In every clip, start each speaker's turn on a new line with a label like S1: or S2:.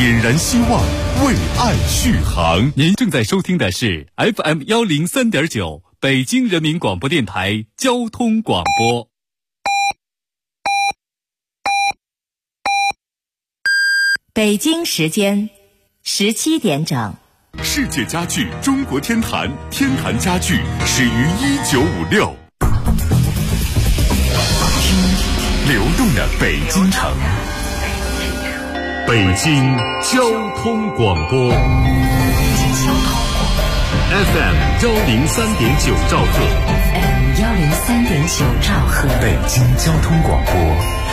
S1: 点燃希望，为爱续航。
S2: 您正在收听的是 FM103.9 北京人民广播电台交通广播。
S3: 北京时间17点整。
S1: 世界家具中国天坛，天坛家具始于1956。听流动的北京城，北京交通广播 FM103.9 兆赫
S3: ，103.9 兆赫，
S1: 北京交通广播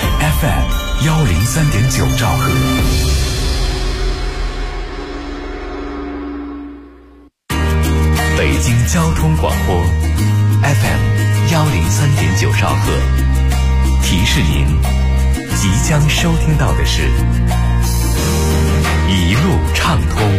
S1: FM103.9 兆赫。北京交通广播 FM103.9 兆赫，提示您即将收听到的是一路畅通。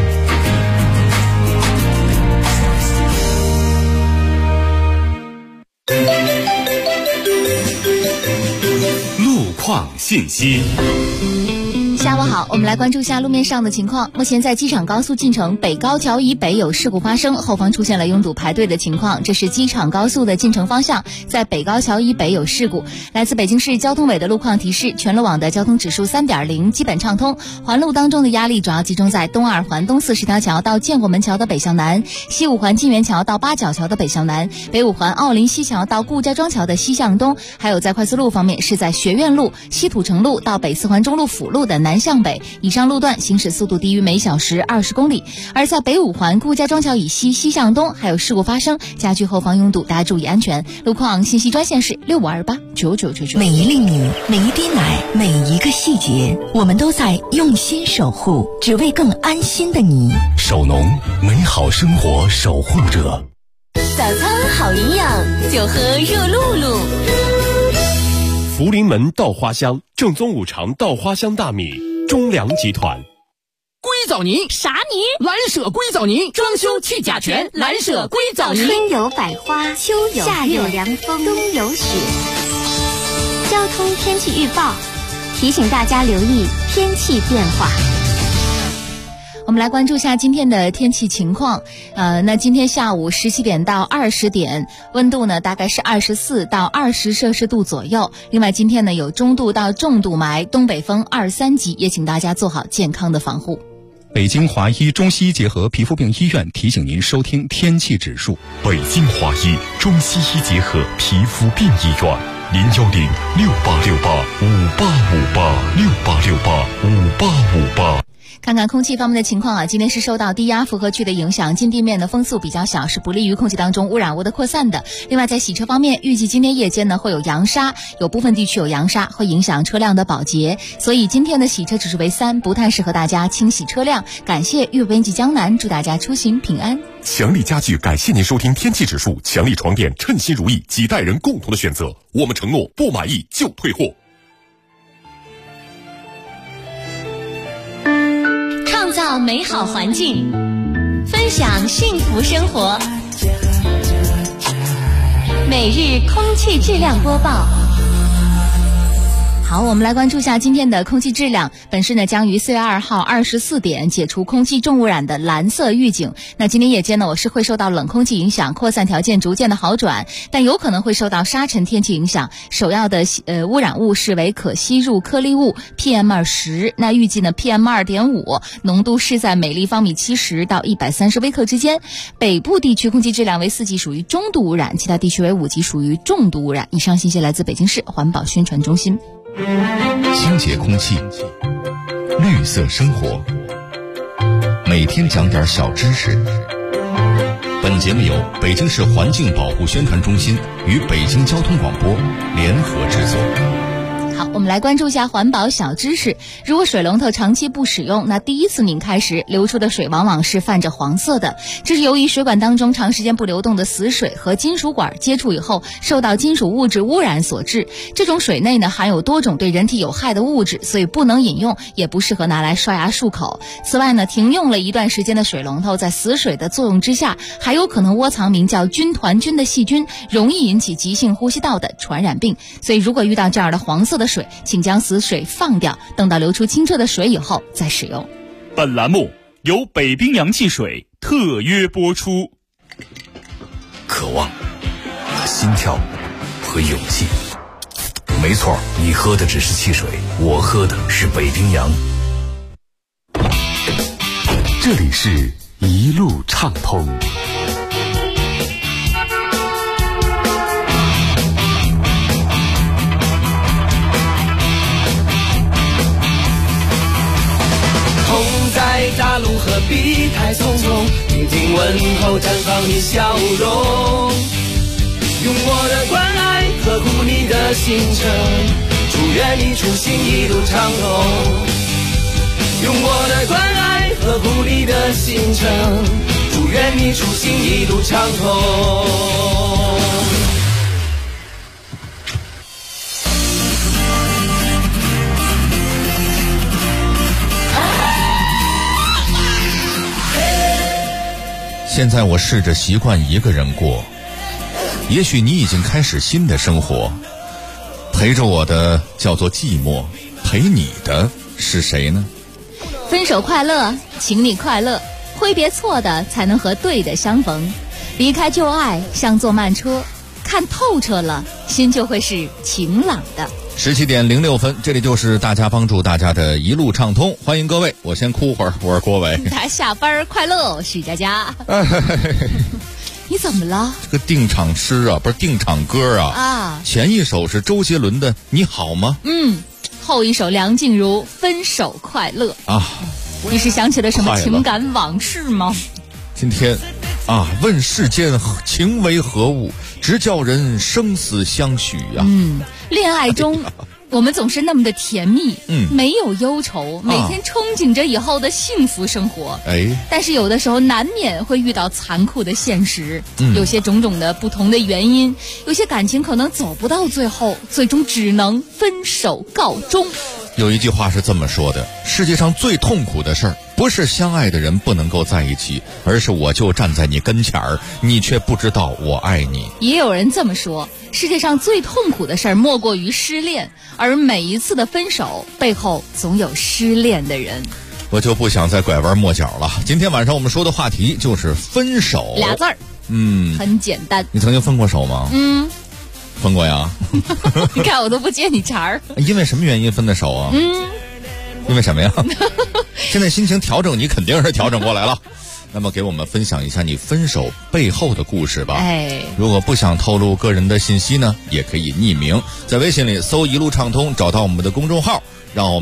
S1: 路况信息。
S4: 下午好，我们来关注一下路面上的情况。目前在机场高速进城北高桥以北有事故发生，后方出现了拥堵排队的情况。这是机场高速的进城方向，在北高桥以北有事故。来自北京市交通委的路况提示，全路网的交通指数 3.0 基本畅通。环路当中的压力主要集中在东二环东四十条桥到建国门桥的北向南，西五环金源桥到八角桥的北向南，北五环奥林西桥到顾家庄桥的西向东。还有在快速路方面，是在学院路、西土城路到北四环中路辅路的南向北，以上路段行驶速度低于每小时20公里。而在北五环顾家庄桥以西西向东还有事故发生，加剧后方拥堵，大家注意安全。路况信息专线是65289999。
S3: 每一粒米，每一滴奶，每一个细节，我们都在用心守护，只为更安心的你。
S1: 首农，美好生活守护者。
S5: 早餐好营养，就喝热露露。
S1: 福临门稻花香正宗五常稻花香大米，中粮集团。
S6: 硅藻泥
S5: 啥泥？
S6: 蓝舍硅藻泥，装修去甲醛，蓝舍硅藻泥。
S5: 春有百花，秋有夏有凉风，冬有雪。交通天气预报提醒大家留意天气变化。
S4: 我们来关注一下今天的天气情况。那今天下午17点到20点，温度呢大概是24到20摄氏度左右。另外今天呢有中度到重度霾，东北风2、3级，也请大家做好健康的防护。
S7: 北京华医中西医结合皮肤病医院提醒您收听天气指数。
S1: 北京华医中西医结合皮肤病医院，0106868585858，668685858。
S4: 看看空气方面的情况啊，今天是受到低压负荷区的影响，近地面的风速比较小，是不利于空气当中污染物的扩散的。另外在洗车方面，预计今天夜间呢会有扬沙，有部分地区有扬沙，会影响车辆的保洁，所以今天的洗车指数为3，不太适合大家清洗车辆。感谢粤编辑江南，祝大家出行平安。
S1: 强力家具感谢您收听天气指数，强力床垫称心如意，几代人共同的选择，我们承诺不满意就退货。
S5: 创造美好环境，分享幸福生活。每日空气质量播报。
S4: 好，我们来关注一下今天的空气质量。本市呢将于4月2号24点解除空气重污染的蓝色预警。那今天夜间呢，我是会受到冷空气影响，扩散条件逐渐的好转，但有可能会受到沙尘天气影响。首要的污染物是为可吸入颗粒物 PM210。那预计呢 PM2.5 浓度是在每立方米70到130微克之间。北部地区空气质量为4级，属于中度污染，其他地区为5级，属于重度污染。以上信息来自北京市环保宣传中心。
S8: 清洁空气，绿色生活，每天讲点小知识。本节目由北京市环境保护宣传中心与北京交通广播联合制作。
S4: 好，我们来关注一下环保小知识。如果水龙头长期不使用，那第一次拧开时流出的水往往是泛着黄色的，这是由于水管当中长时间不流动的死水和金属管接触以后受到金属物质污染所致。这种水内呢含有多种对人体有害的物质，所以不能饮用，也不适合拿来刷牙漱口。此外呢，停用了一段时间的水龙头在死水的作用之下，还有可能窝藏名叫军团菌的细菌，容易引起急性呼吸道的传染病。所以如果遇到这样的黄色的水，请将死水放掉，等到流出清澈的水以后再使用。
S9: 本栏目由北冰洋汽水特约播出。
S10: 渴望、心跳和勇气，没错，你喝的只是汽水，我喝的是北冰洋。
S1: 这里是一路畅通。
S11: 痛在大路何必太匆匆，听听问候绽放你笑容，用我的关爱呵护你的行程，祝愿你出行一路畅通。用我的关爱呵护你的行程，祝愿你出行一路畅通。
S8: 现在我试着习惯一个人过，也许你已经开始新的生活。陪着我的叫做寂寞，陪你的是谁呢？
S4: 分手快乐，请你快乐，挥别错的，才能和对的相逢。离开旧爱，像坐慢车，看透彻了，心就会是晴朗的。
S8: 17点06分，这里就是大家帮助大家的一路畅通，欢迎各位。我先哭会儿，我是郭伟。
S4: 大家下班快乐，我是佳佳。你怎么了？
S8: 这个定场诗啊，不是定场歌啊。前一首是周杰伦的《你好吗》，
S4: 后一首梁静茹《分手快乐》啊。你是想起了什么情感往事吗？
S8: 今天问世间情为何物，直叫人生死相许呀。
S4: 恋爱中我们总是那么的甜蜜，没有忧愁，每天憧憬着以后的幸福生活。但是有的时候难免会遇到残酷的现实，有些种种的不同的原因，有些感情可能走不到最后，最终只能分手告终。
S8: 有一句话是这么说的：世界上最痛苦的事儿，不是相爱的人不能够在一起，而是我就站在你跟前儿，你却不知道我爱你。
S4: 也有人这么说，世界上最痛苦的事儿莫过于失恋，而每一次的分手背后总有失恋的人。
S8: 我就不想再拐弯抹角了。今天晚上我们说的话题就是分手
S4: ，2字儿，很简单。
S8: 你曾经分过手吗？分过呀。
S4: 你看我都不接你茬儿。
S8: 因为什么原因分的手啊？因为什么呀？现在心情调整，你肯定是调整过来了。那么给我们分享一下你分手背后的故事吧。如果不想透露个人的信息呢，也可以匿名，在微信里搜一路畅通，找到我们的公众号，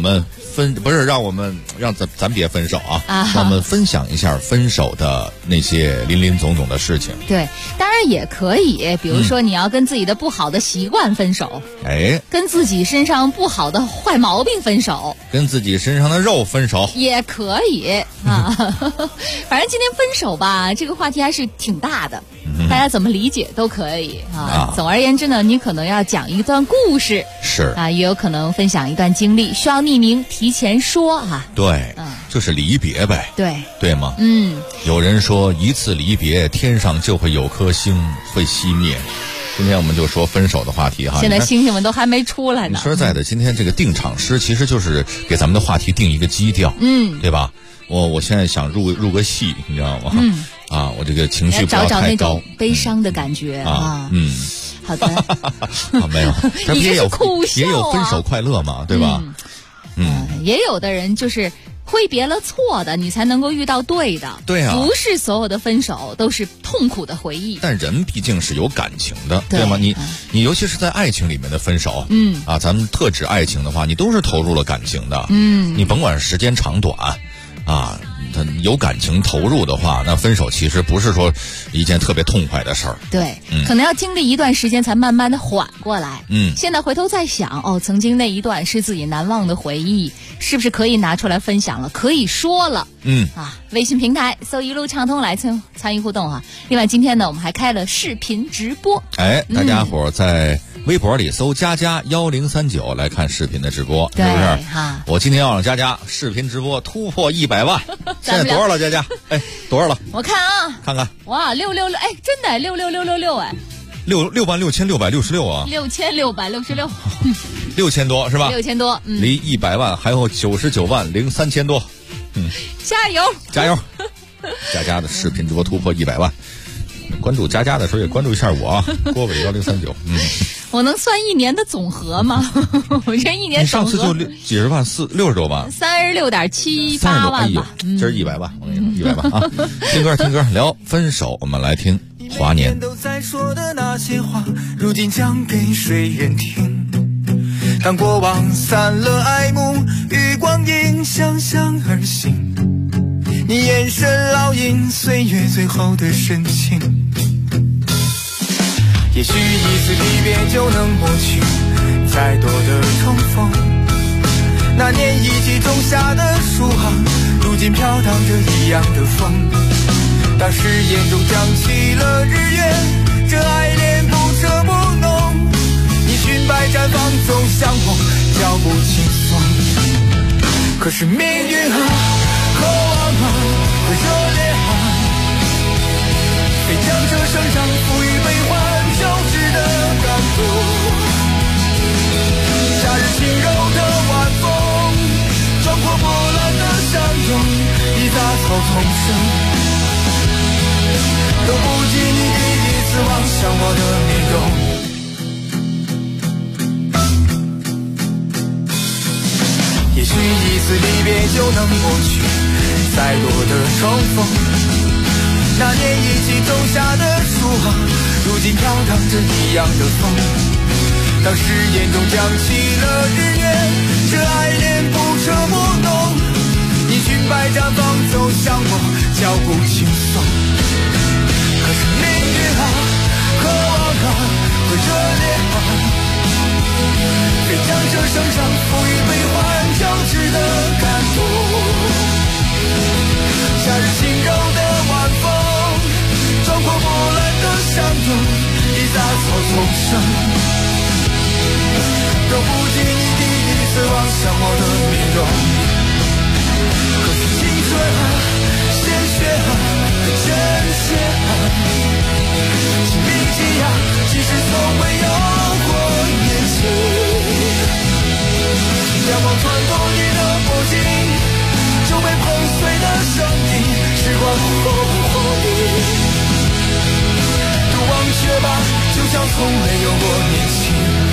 S8: 让咱别分手啊，让我们分享一下分手的那些林林总总的事情。
S4: 对，当然也可以，比如说你要跟自己的不好的习惯分手，跟自己身上不好的坏毛病分手，
S8: 跟自己身上的肉分手
S4: 也可以啊。反正今天分手吧，这个话题还是挺大的，大家怎么理解都可以啊。总而言之呢，你可能要讲一段故事，
S8: 是啊，
S4: 也有可能分享一段经历，需要匿名提前说啊。
S8: 对，就是离别呗。对吗？有人说一次离别，天上就会有颗星会熄灭。今天我们就说分手的话题哈。
S4: 现在星星们都还没出来呢。
S8: 说实在的，今天这个定场诗其实就是给咱们的话题定一个基调，对吧？我现在想入个戏，你知道吗？我这个情绪不要太高，
S4: 找那种悲伤的感觉啊。好的。
S8: 没有，这不也有
S4: 哭笑
S8: 也有分手快乐嘛，对吧？
S4: 也有的人就是挥别了错的，你才能够遇到对的。
S8: 对啊，
S4: 不是所有的分手都是痛苦的回忆。
S8: 但人毕竟是有感情的，对吗？你尤其是在爱情里面的分手，咱们特指爱情的话，你都是投入了感情的，你甭管时间长短，他有感情投入的话，那分手其实不是说一件特别痛快的事儿。
S4: 对，可能要经历一段时间才慢慢的缓过来。现在回头再想，曾经那一段是自己难忘的回忆，是不是可以拿出来分享了？可以说了。微信平台搜一路畅通来参与互动哈。另外今天呢，我们还开了视频直播。
S8: 大家伙在微博里搜佳佳1039来看视频的直播，是不是？我今天要让佳佳视频直播突破100万。现在多少了，佳佳？多少了？
S4: 我看啊，
S8: 看看。
S4: 哇，666，真的66666，
S8: 6万6666啊
S4: ，6666，
S8: 6000多是吧？
S4: 6000多，
S8: 离100万还有99万03千多。
S4: 加油
S8: 加油！佳佳的视频直播突破100万，关注佳佳的时候也关注一下我啊，郭伟1039。
S4: 我能算一年的总和吗？我这一年总和
S8: 你上次就几十万，60多万
S4: ，36.78万吧。
S8: 今儿100万，我跟你说100万啊！听歌聊分手，我们来听华年。
S11: 都在说的那些话，如今讲给谁人听？当过往散了爱慕，与光阴相向而行，你眼神烙印岁月最后的深情。也许一次离别就能抹去再多的重逢，那年一起种下的树啊，如今飘荡着一样的风。当誓言中降起了日月，这爱恋不遮不浓，你裙摆绽放总像梦，脚步轻松。可是命运啊，渴望啊，和热烈啊，非将这生长赋予悲欢交织的感动。夏日轻柔的晚风，壮阔波澜的相拥，一杂草丛生，都不及你第一次望向我的面容。也许一次离别就能抹去再多的重逢，那年一起种下的树啊，如今飘荡着一样的风。当誓言中降起了日月，这爱恋不遮不浓，你裙摆绽放走向我，脚步轻松。可是命运啊，渴望啊，和热烈啊，非将这生长赋予悲欢交织的感动。夏日轻柔的晚风，壮阔波澜的相拥，一杂草丛生，都不及你第一次望向我的面容。可是青春啊，鲜血啊，真血啊，情铭记啊，其实从未有过年轻。阳光穿过你的脖颈，就被碰碎的声音，时光后遗。都忘却吧，就像从没有过年轻。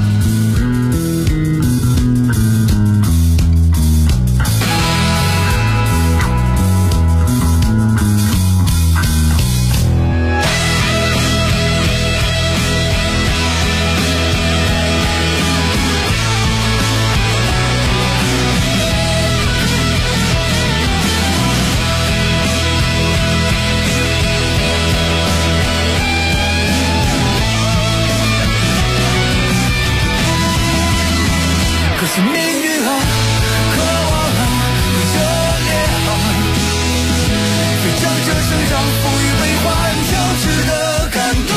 S11: 是命运啊，渴望啊，热烈啊，非将这生长赋予悲欢交织的感动。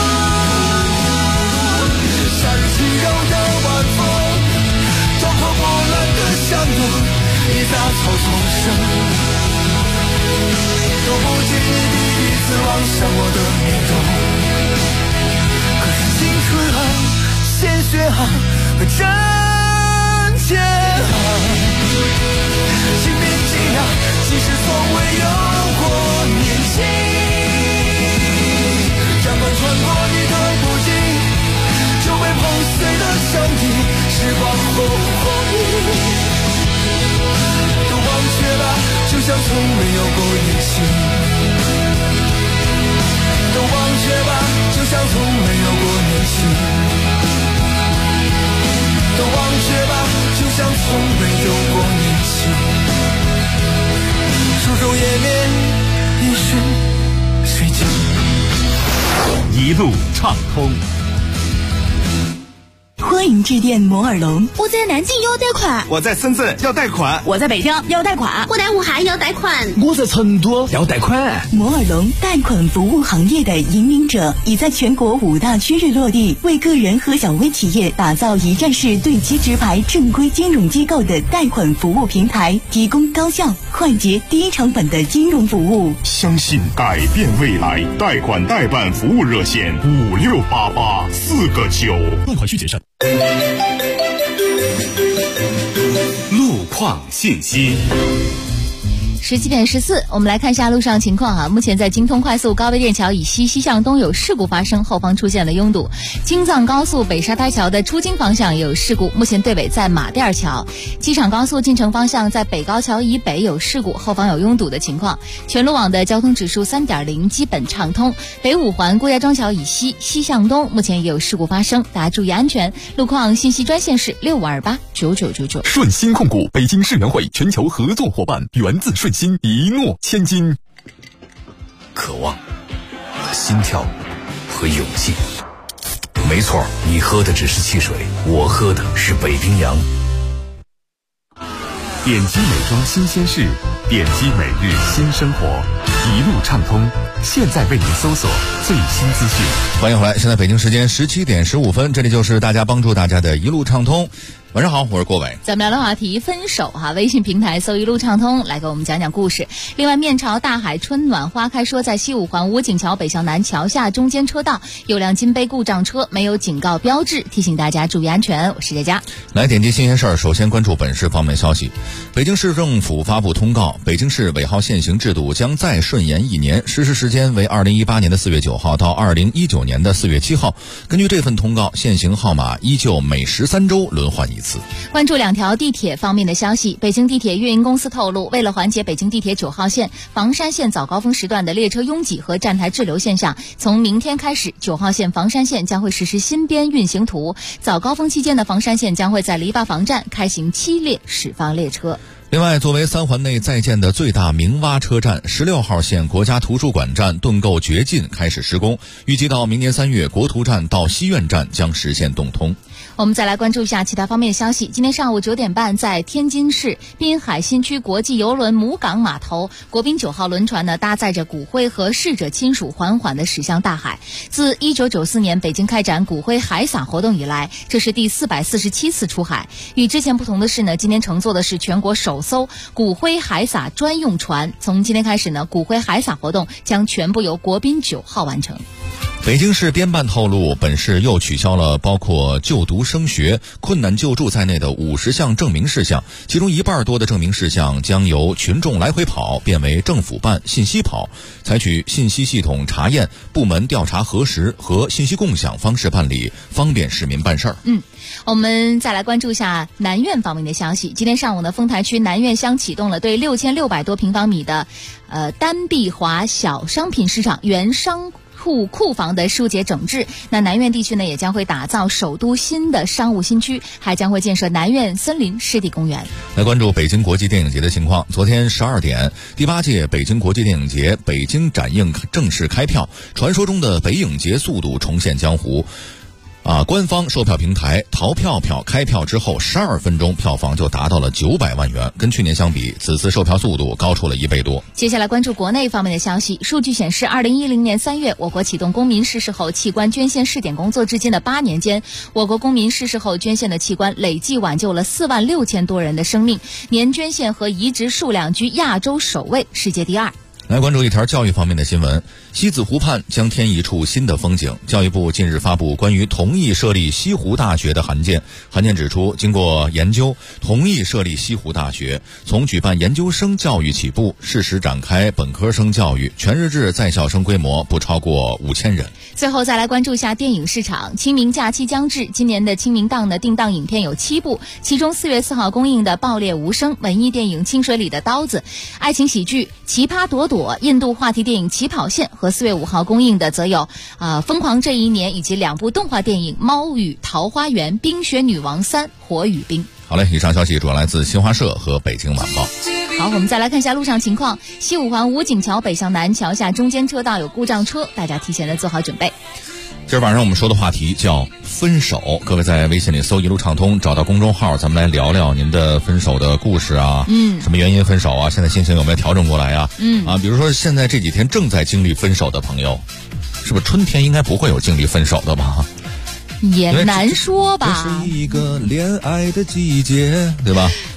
S11: 夏日轻柔的晚风，壮阔波澜的相拥，一杂草丛生，都不及你第一次望向我的面容。可是青春啊，鲜血啊，和天啊，情铭记啊，其实从未有过年轻。阳光穿过你的脖颈，就被碰碎的声音，时光后遗。都忘却吧，就像从未有过年轻。都忘却吧，就像从没有过年轻。都忘却吧，就像从未有过年轻。书中页面，一瞬水晶，
S1: 一路畅通。
S3: 欢迎致电摩尔龙。
S5: 我在南京要贷款，
S12: 我在深圳要贷款，
S6: 我在北京要贷款，
S5: 我在武汉要贷款，
S12: 我在成都要贷款。
S3: 摩尔龙贷款服务行业的引领者，已在全国5大区域落地，为个人和小微企业打造一站式对接直排正规金融机构的贷款服务平台，提供高效、快捷、低成本的金融服务。
S1: 相信改变未来，贷款代办服务热线5688，4个9。
S2: 贷款需谨慎。
S1: 路况信息。
S4: 17点14，我们来看一下路上情况啊。目前在京通快速高碑店桥以西西向东有事故发生，后方出现了拥堵。京藏高速北沙胎桥的出京方向也有事故，目前队尾在马甸桥。机场高速进城方向在北高桥以北有事故，后方有拥堵的情况。全路网的交通指数 3.0 基本畅通。北五环郭家庄桥以西西向东目前也有事故发生，大家注意安全。路况信息专线是65289999。
S13: 顺心控股北京世园会全球合作伙伴，源自顺心，一诺千金。
S10: 渴望和心跳和勇气，没错，你喝的只是汽水，我喝的是北冰洋。
S1: 点击美妆新鲜事，点击每日新生活，一路畅通。现在为您搜索最新资讯。
S8: 欢迎回来，现在北京时间17点15分，这里就是大家帮助大家的一路畅通。晚上好，我是郭伟。
S4: 咱们聊的话题分手哈，微信平台搜一路畅通来给我们讲讲故事。另外，面朝大海，春暖花开说，在西五环武警桥北向南桥下中间车道有辆金杯故障车没有警告标志，提醒大家注意安全。我是佳佳。
S8: 来点击新鲜事儿，首先关注本市方面消息。北京市政府发布通告，北京市尾号限行制度将再顺延1年，实施时间为2018年的4月9号到2019年的4月7号。根据这份通告，限行号码依旧每13周轮换一次。
S4: 关注2条地铁方面的消息，北京地铁运营公司透露，为了缓解北京地铁9号线、房山线早高峰时段的列车拥挤和站台滞留现象，从明天开始，9号线房山线将会实施新编运行图，早高峰期间的房山线将会在篱笆房站开行7列始发列车。
S8: 另外，作为3环内在建的最大明洼车站，16号线国家图书馆站盾构掘进开始施工，预计到明年3月，国图站到西苑站将实现动通。
S4: 我们再来关注一下其他方面的消息。今天上午9点半，在天津市滨海新区国际邮轮母港码头，国宾9号轮船呢搭载着骨灰和逝者亲属缓缓地驶向大海。自1994年北京开展骨灰海撒活动以来，这是第447次出海。与之前不同的是呢，今天乘坐的是全国首艘骨灰海撒专用船。从今天开始呢，骨灰海撒活动将全部由国宾9号完成。
S8: 北京市编办透露，本市又取消了包括就读升学、困难救助在内的50项证明事项，其中1半多的证明事项将由群众来回跑变为政府办信息跑，采取信息系统查验、部门调查核实和信息共享方式办理，方便市民办事儿。
S4: 我们再来关注一下南苑方面的消息。今天上午呢，丰台区南苑乡启动了对6600多平方米的单碧华小商品市场原商库房的疏解整治。那南苑地区呢，也将会打造首都新的商务新区，还将会建设南苑森林湿地公园。
S8: 来关注北京国际电影节的情况。昨天12点，第8届北京国际电影节北京展映正式开票，传说中的北影节速度重现江湖。官方售票平台淘票票开票之后12分钟，票房就达到了900万元，跟去年相比，此次售票速度高出了1倍多。
S4: 接下来关注国内方面的消息。数据显示，2010年3月，我国启动公民逝世后器官捐献试点工作至今的8年间，我国公民逝世后捐献的器官累计挽救了46000多人的生命，年捐献和移植数量居亚洲首位，世界第2。
S8: 来关注一条教育方面的新闻。西子湖畔将添一处新的风景。教育部近日发布关于同意设立西湖大学的函件。函件指出，经过研究，同意设立西湖大学，从举办研究生教育起步，适时展开本科生教育，全日制在校生规模不超过5000人。
S4: 最后再来关注一下电影市场。清明假期将至，今年的清明档呢定档影片有7部，其中4月4号公映的《爆裂无声》，文艺电影《清水里的刀子》，爱情喜剧《奇葩朵朵》，印度话题电影《起跑线》，和4月5号公映的则有疯狂这一年，以及2部动画电影《猫与桃花源》、《冰雪女王3：火与冰》。
S8: 好嘞，以上消息主要来自新华社和北京晚报。
S4: 好，我们再来看一下路上情况。西五环武警桥北向南桥下中间车道有故障车，大家提前的做好准备。
S8: 今儿晚上我们说的话题叫分手，各位在微信里搜一路畅通，找到公众号，咱们来聊聊您的分手的故事啊，什么原因分手啊，现在心情有没有调整过来啊？比如说现在这几天正在经历分手的朋友，是不是春天应该不会有经历分手的吧？
S4: 也难说吧，
S8: 这是一个恋爱的季节，对吧？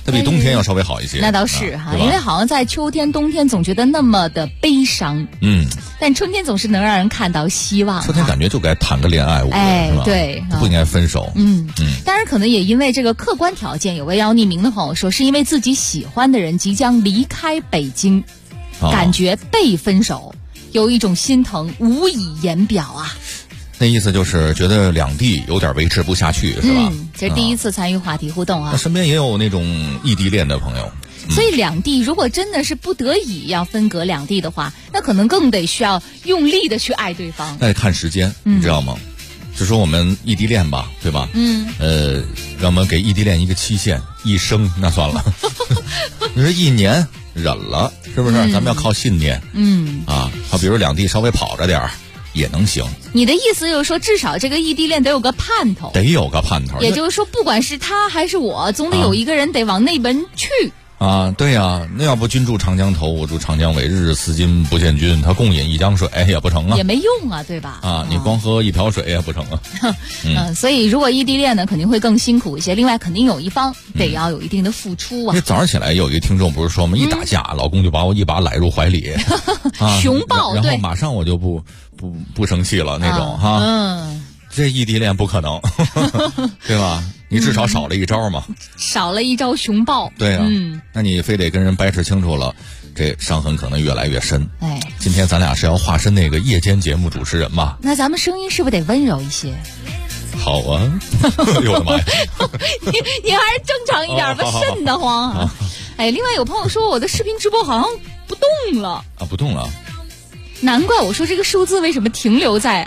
S8: 它比冬天要稍微好一些。
S4: 那倒是哈，
S8: 对吧？
S4: 因为好像在秋天、冬天总觉得那么的悲伤，但春天总是能让人看到希望。
S8: 秋天感觉就该谈个恋爱，我觉得是吧？
S4: 对，
S8: 不应该分手。
S4: 当然可能也因为这个客观条件，有位要匿名的朋友说，是因为自己喜欢的人即将离开北京，感觉被分手，有一种心疼无以言表啊。
S8: 那意思就是觉得两地有点维持不下去，是吧？
S4: 这是第一次参与话题互动啊。
S8: 那身边也有那种异地恋的朋友。
S4: 所以两地如果真的是不得已要分隔两地的话，那可能更得需要用力的去爱对方。
S8: 那得看时间，你知道吗？就说我们异地恋吧，对吧？让我们给异地恋一个期限，一生那算了。你说1年忍了，是不是？咱们要靠信念。比如两地稍微跑着点儿也能行。
S4: 你的意思就是说，至少这个异地恋得有个盼头。
S8: 得有个盼头。
S4: 也就是说，不管是他还是我，总得有一个人得往那边去。
S8: 对呀，那要不君住长江头，我住长江尾，日日思君不见君，他共饮一江水也不成啊，
S4: 也没用啊，对吧？
S8: 你光喝一瓢水也不成啊。
S4: 所以如果异地恋呢，肯定会更辛苦一些。另外，肯定有一方得要有一定的付出啊。
S8: 因为早上起来有一个听众不是说吗？一打架，老公就把我一把揽入怀里，
S4: 熊抱，
S8: 然后马上我就不生气了那种哈。这异地恋不可能，对吧？你至少少了一招嘛，
S4: 少了一招熊抱。
S8: 对啊，那你非得跟人掰扯清楚了，这伤痕可能越来越深。今天咱俩是要化身那个夜间节目主持人嘛？
S4: 那咱们声音是不是得温柔一些？
S8: 好啊！哎呦我的妈呀！
S4: 你还是正常一点吧，瘆得慌啊！另外有朋友说我的视频直播好像不动了
S8: 啊，不动了。
S4: 难怪我说这个数字为什么停留在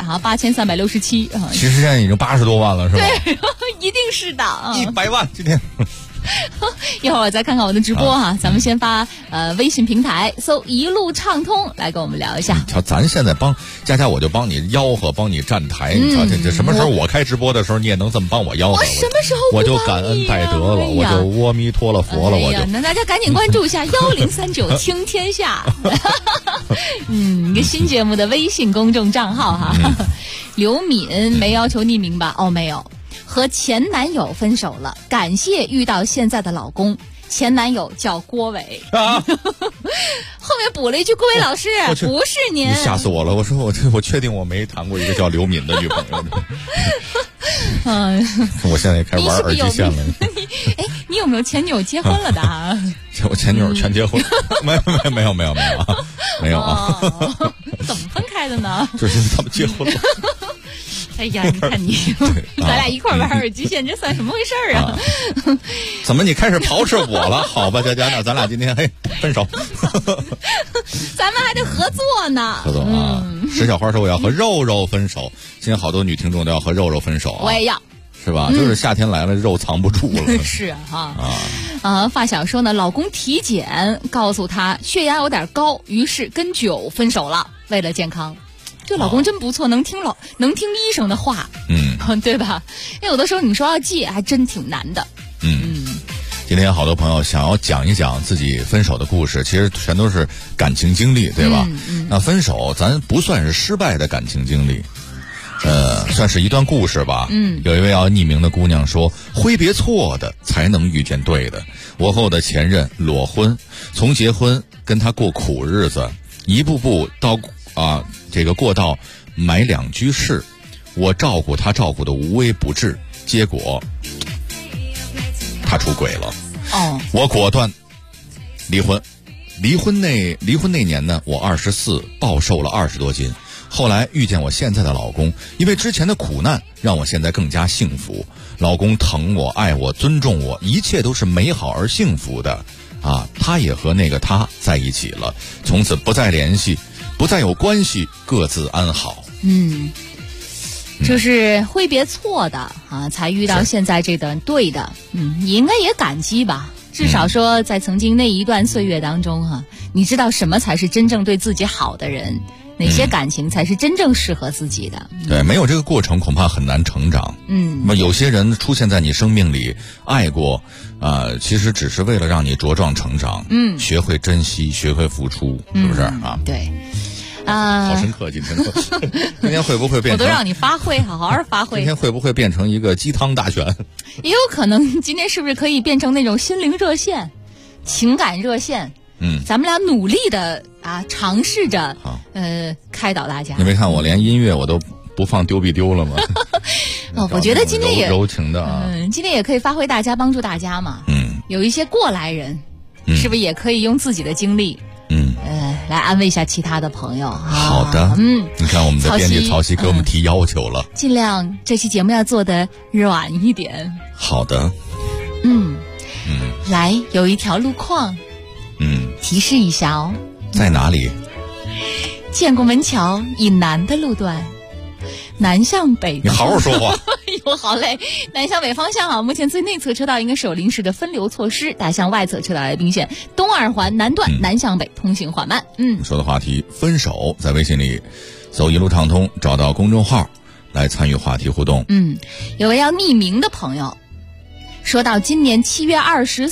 S4: 8367啊？
S8: 其实现在已经80多万了，是吧？
S4: 对，一定是的
S8: ，100万今天。
S4: 一会儿我再看看我的直播哈，咱们先发微信平台搜一路畅通来跟我们聊一下。
S8: 瞧，咱现在帮佳佳，我就帮你吆喝，帮你站台。你瞧，这什么时候我开直播的时候，你也能这么帮我吆喝？
S4: 我什么时候
S8: 我就感恩戴德了，我就阿弥陀了佛了，我就。
S4: 那大家赶紧关注一下1039听天下，一个新节目的微信公众账号哈。刘敏没要求匿名吧？没有。和前男友分手了，感谢遇到现在的老公。前男友叫郭伟后面补了一句郭伟老师，不是您。
S8: 你吓死我了！我说我确定我没谈过一个叫刘敏的女朋友。我现在也开始玩耳机线了。
S4: 你有没有前女友结婚了的啊？
S8: 我前女友全结婚，没有啊。
S4: 怎么分开的呢？
S8: 就是因为他们结婚了。
S4: 哎呀，你看你，咱俩一块玩耳机线，这算什么回事啊？
S8: 怎么你开始刨斥我了？好吧，佳佳，那咱俩今天分手。
S4: 咱们还得合作呢。
S8: 合作啊！石小花说我要和肉肉分手。今天好多女听众都要和肉肉分手啊。
S4: 我也要。
S8: 是吧？就是夏天来了，肉藏不住了。
S4: 是哈发小说呢，老公体检告诉他血压有点高，于是跟酒分手了。为了健康。这老公真不错，能听医生的话，对吧？因为有的时候你说要戒，还真挺难的。
S8: 今天好多朋友想要讲一讲自己分手的故事，其实全都是感情经历，对吧？那分手咱不算是失败的感情经历，算是一段故事吧。有一位要匿名的姑娘说：“挥别错的，才能遇见对的。我和我的前任裸婚，从结婚跟他过苦日子，一步步到这个过到买2居室，我照顾他照顾的无微不至，结果他出轨了。我果断离婚。离婚那年呢，我24，暴瘦了20多斤。后来遇见我现在的老公，因为之前的苦难让我现在更加幸福。老公疼我、爱我、尊重我，一切都是美好而幸福的。他也和那个他在一起了，从此不再联系，不再有关系，各自安好。
S4: 就是挥别错的才遇到现在这段对的。你应该也感激吧？至少说在曾经那一段岁月当中你知道什么才是真正对自己好的人，哪些感情才是真正适合自己的。
S8: 对，没有这个过程恐怕很难成长。那么有些人出现在你生命里，爱过其实只是为了让你茁壮成长，学会珍惜，学会付出，是不是啊？
S4: 对。
S8: 好深刻，今天会不会变成？
S4: 我都让你发挥，好好发挥。
S8: 今天会不会变成一个鸡汤大全？
S4: 也有可能，今天是不是可以变成那种心灵热线、情感热线？咱们俩努力的尝试着，开导大家。
S8: 你没看我连音乐我都不放丢必丢了吗？
S4: 我觉得今天也
S8: 柔情的
S4: 今天也可以发挥大家，帮助大家嘛。有一些过来人，是不是也可以用自己的经历，来安慰一下其他的朋友？
S8: 好的，你看我们的编辑曹曦给我们提要求了，
S4: 尽量这期节目要做得软一点。
S8: 好的，
S4: 来，有一条路况，提示一下哦，
S8: 在哪里？
S4: 建国门桥以南的路段，南向北。
S8: 你好好说话。
S4: 哟，好嘞。南向北方向目前最内侧车道应该是有临时的分流措施，打向外侧车道来并线。东二环南段南向北通行缓慢。
S8: 说的话题分手，在微信里搜一路畅通，找到公众号来参与话题互动。
S4: 有位要匿名的朋友说到今年7月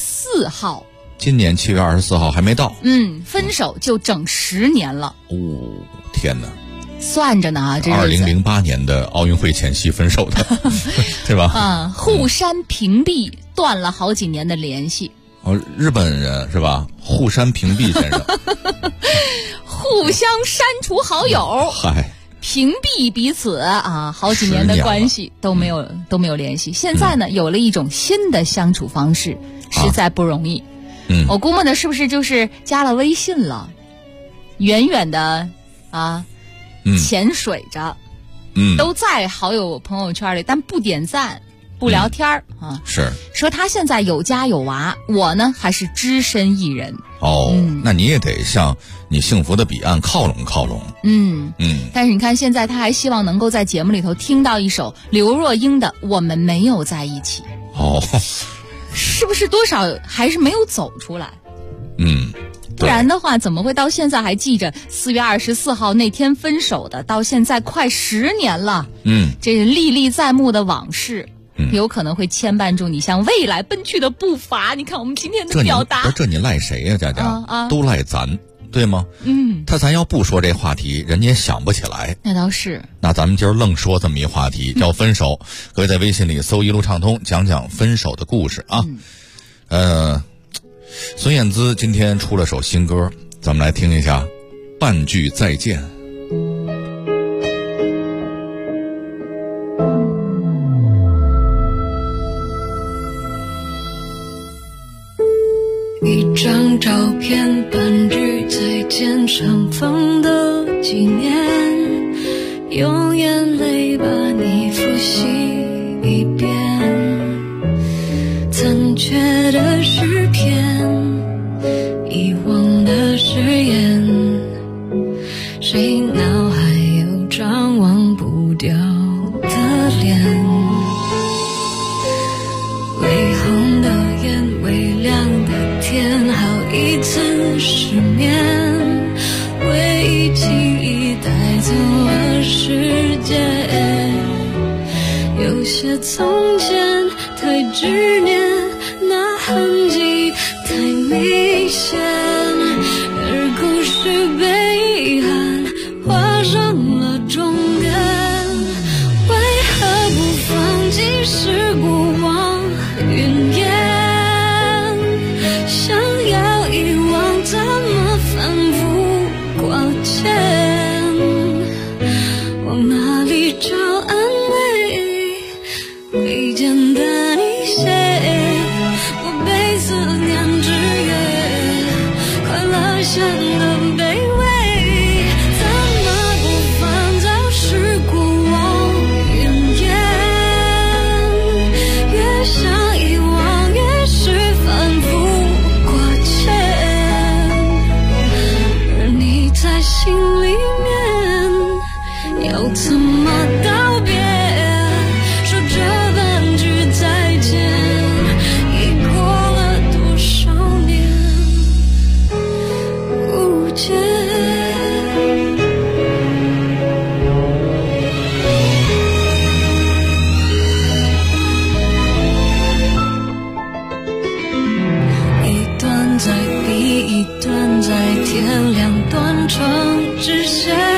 S4: 24号。
S8: 今年7月24号还没到。
S4: 分手就整10年了。
S8: 天哪！
S4: 算着呢这
S8: 2008年的奥运会前夕分手的，对吧？
S4: 互删屏蔽，断了好几年的联系。
S8: 日本人是吧？互删屏蔽先生，
S4: 互相删除好友，屏蔽彼此好几年的关系都没有联系。现在呢，有了一种新的相处方式，实在不容易。我估摸的是不是就是加了微信了，远远的潜水着，都在好友朋友圈里，但不点赞不聊天
S8: 是
S4: 说他现在有家有娃，我呢还是只身一人。
S8: 那你也得向你幸福的彼岸靠拢靠拢。
S4: 但是你看现在他还希望能够在节目里头听到一首刘若英的《我们没有在一起》。是不是多少还是没有走出来？不然的话怎么会到现在还记着4月24号那天分手的，到现在快10年了。这是历历在目的往事，有可能会牵绊住你向未来奔去的步伐。你看我们今天的表达，
S8: 这你赖谁呀？佳佳都赖咱，对吗？咱要不说这话题，人家也想不起来。
S4: 那倒是。
S8: 那咱们今儿愣说这么一话题，叫分手。各位在微信里搜一路畅通，讲讲分手的故事啊。孙燕姿今天出了首新歌，咱们来听一下《半句再见》。
S14: 一张照片，半句再见，相逢的纪念，用眼泪把你复习一遍，残缺的诗篇，遗忘的誓言，谁脑海有张忘不掉的脸，微红的眼，微亮的天，好一次失眠，回忆记忆带走了时间，有些从前太执念，那痕迹太明显，而故事被遗憾画上了终点，为何不放弃是过往云烟，想要遗忘怎么反复挂牵，往哪里找安慰，未见的你写，我被思念制约，快乐显得卑微，怎么不放早是过往云烟，越想遗忘越是反复挂牵，而你在心里面要怎么道别，说这半句再见，已过了多少年无解。一段在笔，一段在天，两段成直线，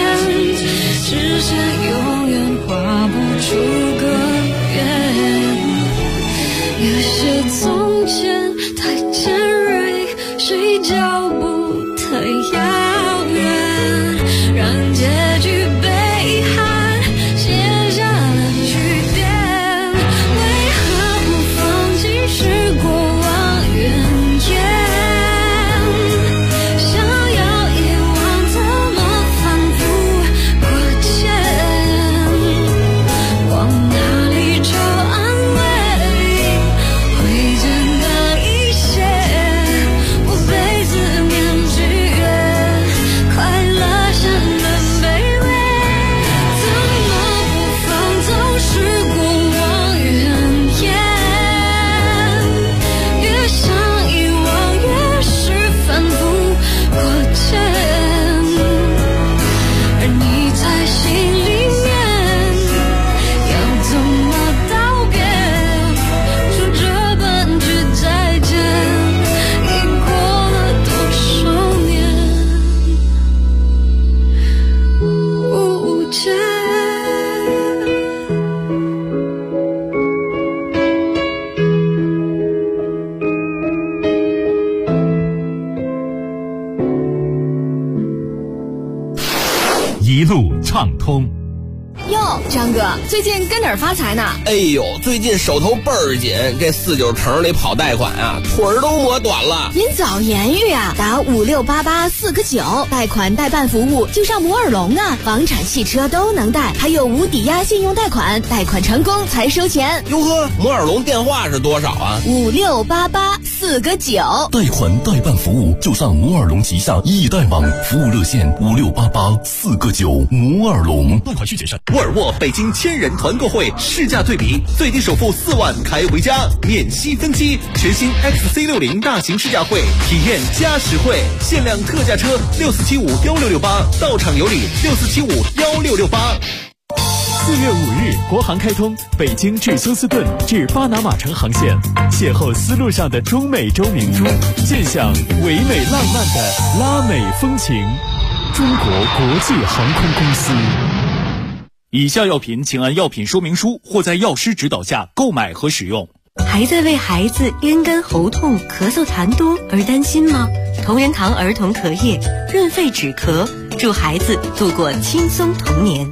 S1: 一路畅通。
S6: 哟，张哥，最近跟哪儿发财呢？
S11: 哎呦，最近手头倍儿紧，这49城里跑贷款啊，腿儿都磨短了。
S6: 您早言语啊，打5688-4个9，贷款代办服务就上摩尔龙啊，房产、汽车都能贷，还有无抵押信用贷款，贷款成功才收钱。
S11: 哟呵，摩尔龙电话是多少啊
S6: ？5688-4个9。
S13: 贷款代办服务就上摩尔龙旗下易贷网，服务热线5688-4个9，摩尔龙。贷款需谨慎。
S12: 沃尔沃北京千人团购会试驾对比，最低首付4万开回家，免息分期。全新 XC60 大型试驾会，体验加实惠，限量特价车64751668，到场有礼64751668。
S15: 4月5日，国航开通北京至休斯顿至巴拿马城航线，邂逅丝路上的中美洲明珠，见享唯美浪漫的拉美风情。中国国际航空公司。
S9: 以下药品请按药品说明书或在药师指导下购买和使用。
S16: 还在为孩子咽干喉痛、咳嗽痰多而担心吗？同仁堂儿童咳液润肺止咳，助孩子度过轻松童年。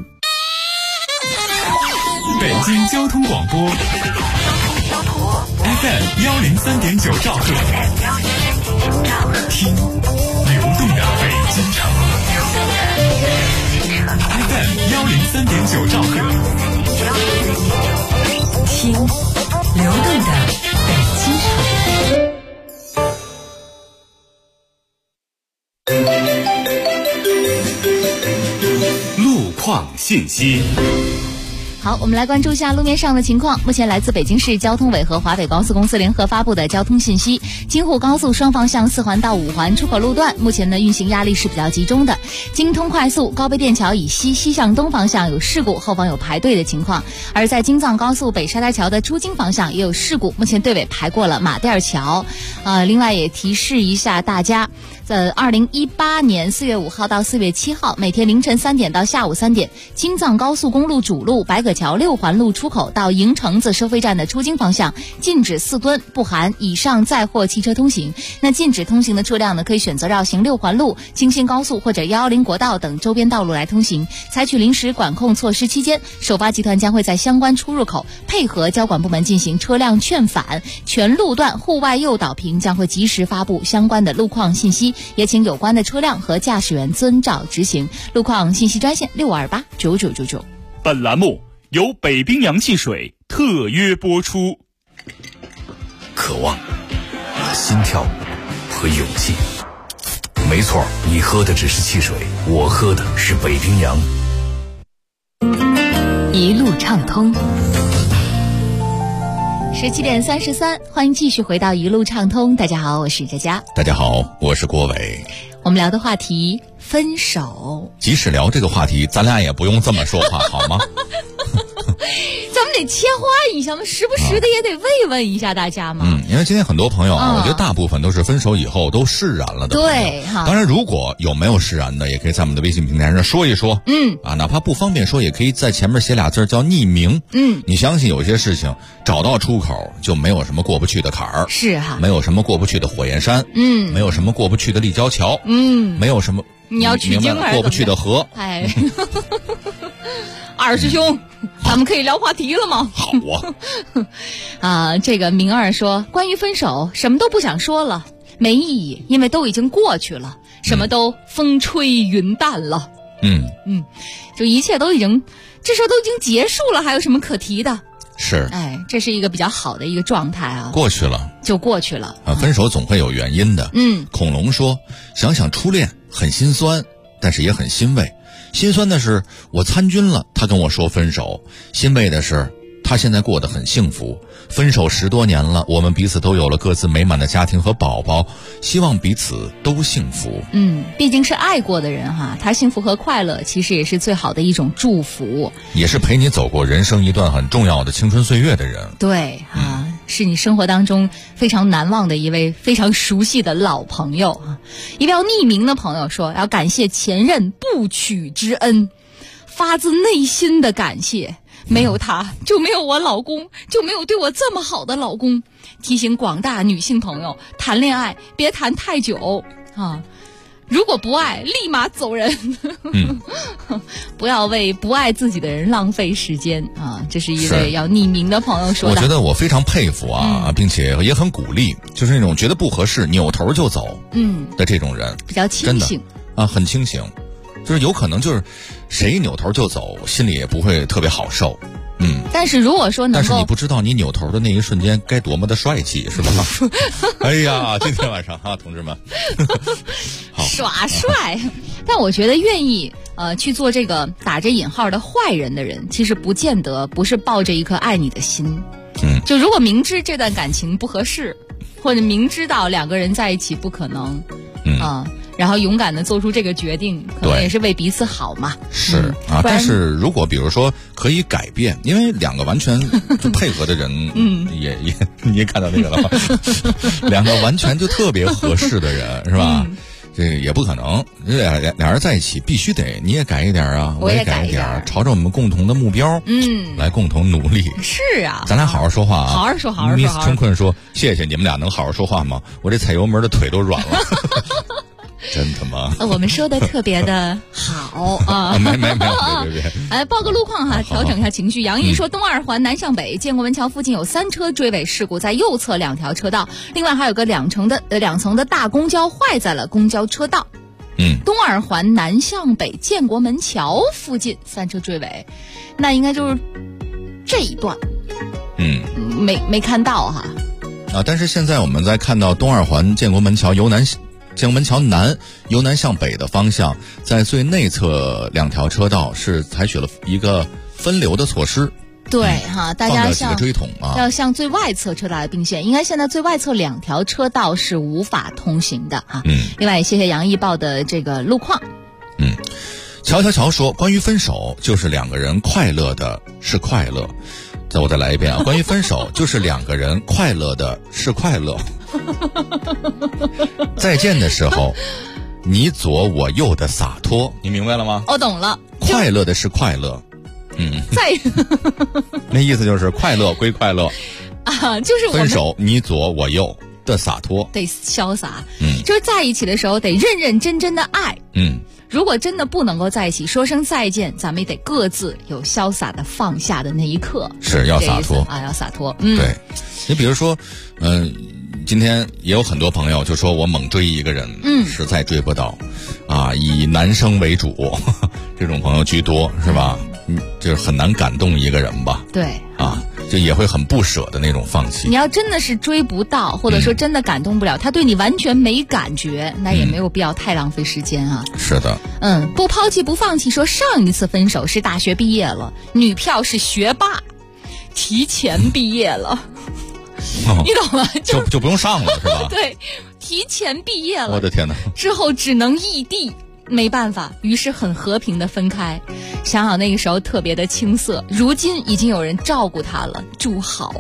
S1: 北京交通广播 FM 103.9兆赫，听流动的北京城。FM 103.9兆赫，
S16: 听流动的北京
S1: 城。路况信息。
S4: 好，我们来关注一下路面上的情况。目前来自北京市交通委和华北高速公司联合发布的交通信息，京沪高速双方向4环到5环出口路段，目前呢运行压力是比较集中的。京通快速高碑店桥以西西向东方向有事故，后方有排队的情况。而在京藏高速北沙滩桥的出京方向也有事故，目前队尾排过了马甸桥。另外也提示一下大家，在2018年4月5号到4月7号，每天凌晨3点到下午3点，京藏高速公路主路白葛桥6环路出口到营城子收费站的出京方向禁止4吨不含以上载货汽车通行。那禁止通行的车辆呢，可以选择绕行6环路、京新高速或者110国道等周边道路来通行。采取临时管控措施期间，首发集团将会在相关出入口配合交管部门进行车辆劝返，全路段户外诱导屏将会及时发布相关的路况信息，也请有关的车辆和驾驶员遵照执行。路况信息专线6289999。
S9: 本栏目由北冰洋汽水特约播出。
S10: 渴望、心跳和勇气。没错，你喝的只是汽水，我喝的是北冰洋。
S3: 一路畅通。
S4: 17点33，欢迎继续回到一路畅通。大家好，我是佳佳。
S8: 大家好，我是郭伟。
S4: 我们聊的话题分手。
S8: 即使聊这个话题，咱俩也不用这么说话，好吗？
S4: 咱们得切换一下嘛，时不时的也得慰问一下大家嘛。
S8: 因为今天很多朋友啊，我觉得大部分都是分手以后都释然了的。
S4: 对哈。
S8: 当然，如果有没有释然的，也可以在我们的微信平台上说一说。哪怕不方便说，也可以在前面写俩字叫匿名。你相信有些事情找到出口，就没有什么过不去的坎儿。
S4: 是哈。
S8: 没有什么过不去的火焰山。没有什么过不去的立交桥。没有什么
S4: 你要取经
S8: 过不去的河。
S4: 哎。二师兄，咱们可以聊话题了吗？
S8: 好
S4: 这个明儿说，关于分手什么都不想说了，没意义，因为都已经过去了，什么都风吹云淡了。就一切都已经，这事都已经结束了，还有什么可提的？
S8: 是，
S4: 这是一个比较好的一个状态啊。
S8: 过去了
S4: 就过去了
S8: 分手总会有原因的。恐龙说，想想初恋很心酸，但是也很欣慰。心酸的是我参军了，他跟我说分手；欣慰的是他现在过得很幸福。分手10多年了，我们彼此都有了各自美满的家庭和宝宝，希望彼此都幸福。
S4: 毕竟是爱过的人哈，他幸福和快乐其实也是最好的一种祝福，
S8: 也是陪你走过人生一段很重要的青春岁月的人。
S4: 对是你生活当中非常难忘的一位非常熟悉的老朋友啊。一位要匿名的朋友说，要感谢前任不娶之恩，发自内心的感谢，没有他就没有我老公，就没有对我这么好的老公。提醒广大女性朋友，谈恋爱别谈太久如果不爱，立马走人。不要为不爱自己的人浪费时间啊！这是一位要匿名的朋友说的。
S8: 我觉得我非常佩服啊，并且也很鼓励，就是那种觉得不合适扭头就走的这种人，
S4: 比较清醒
S8: 啊，很清醒。就是有可能就是谁扭头就走，心里也不会特别好受。
S4: 但是如果说能够，
S8: 但是你不知道你扭头的那一瞬间该多么的帅气，是吧？哎呀，今天晚上啊，同志们，
S4: 耍帅。但我觉得愿意去做这个打着引号的坏人的人，其实不见得不是抱着一颗爱你的心。就如果明知这段感情不合适，或者明知道两个人在一起不可能，然后勇敢的做出这个决定，可能也是为彼此好嘛。
S8: 是啊，但是如果比如说可以改变，因为两个完全就配合的人，你也看到那个了吧？两个完全就特别合适的人，是吧？这也不可能，俩人在一起必须得你也改一点啊，我也改一点，朝着我们共同的目标，来共同努力。
S4: 是啊，
S8: 咱俩好好说话啊，
S4: 好好说，好好说。
S8: Miss 春困说：“谢谢你们俩能好好说话吗？我这踩油门的腿都软了。”真的吗？
S4: 我们说的特别的好啊！
S8: 没有，
S4: 别。报个路况哈，调整一下情绪。杨毅说，东二环南向北建国门桥附近有3车追尾事故，在右侧2条车道，另外还有个2层的大公交坏在了公交车道。东二环南向北建国门桥附近3车追尾，那应该就是这一段。没看到哈。
S8: 啊，但是现在我们在看到东二环建国门桥建国门桥南由南向北的方向，在最内侧2条车道是采取了一个分流的措施。
S4: 对哈，大家
S8: 几个锥桶
S4: 要向最外侧车道来并线，应该现在最外侧2条车道是无法通行的哈。另外也谢谢杨毅报的这个路况。
S8: 乔说，关于分手就是两个人快乐的是快乐。我再来一遍啊！关于分手，就是两个人快乐的是快乐。再见的时候，你左我右的洒脱，你明白了吗？
S4: 我懂了。
S8: 快乐的是快乐，那意思就是快乐归快乐
S4: 啊，就是
S8: 分手你左我右的洒脱，
S4: 得潇洒。就是在一起的时候得认认真真的爱。如果真的不能够在一起，说声再见，咱们也得各自有潇洒的放下的那一刻。
S8: 是要洒脱
S4: 啊，要洒脱。
S8: 对，你比如说，今天也有很多朋友就说我猛追一个人，实在追不到，啊，以男生为主，这种朋友居多，是吧？就是很难感动一个人吧？
S4: 对，
S8: 啊，就也会很不舍的那种放弃。
S4: 你要真的是追不到，或者说真的感动不了，他对你完全没感觉，那也没有必要太浪费时间啊。
S8: 是的。
S4: 不抛弃不放弃说上一次分手是大学毕业了，女票是学霸，提前毕业了。你懂吗？
S8: 就不用上了是吧？
S4: 对，提前毕业了。
S8: 我的天哪！
S4: 之后只能异地，没办法，于是很和平的分开。想想那个时候特别的青涩，如今已经有人照顾他了，祝好。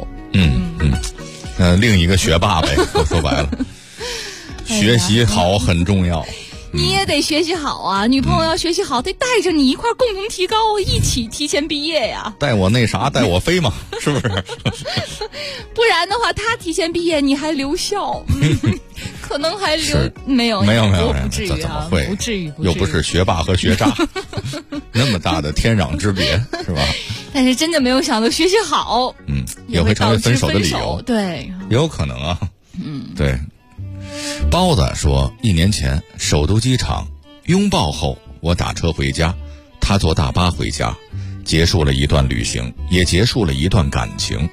S8: 另一个学霸呗，我说白了，学习好很重要。
S4: 你也得学习好啊，女朋友要学习好，得带着你一块共同提高，一起提前毕业呀。
S8: 带我那啥，带我飞嘛，是不是？
S4: 不然的话，他提前毕业，你还留校，可能还没有，不至于
S8: 怎么会？
S4: 不至于，
S8: 又不是学霸和学渣，那么大的天壤之别，是吧？
S4: 但是真的没有想到学习好，
S8: 也会成为分手的理由，
S4: 对，
S8: 也有可能啊，对。包子说，1年前首都机场拥抱后，我打车回家，他坐大巴回家，结束了一段旅行，也结束了一段感情。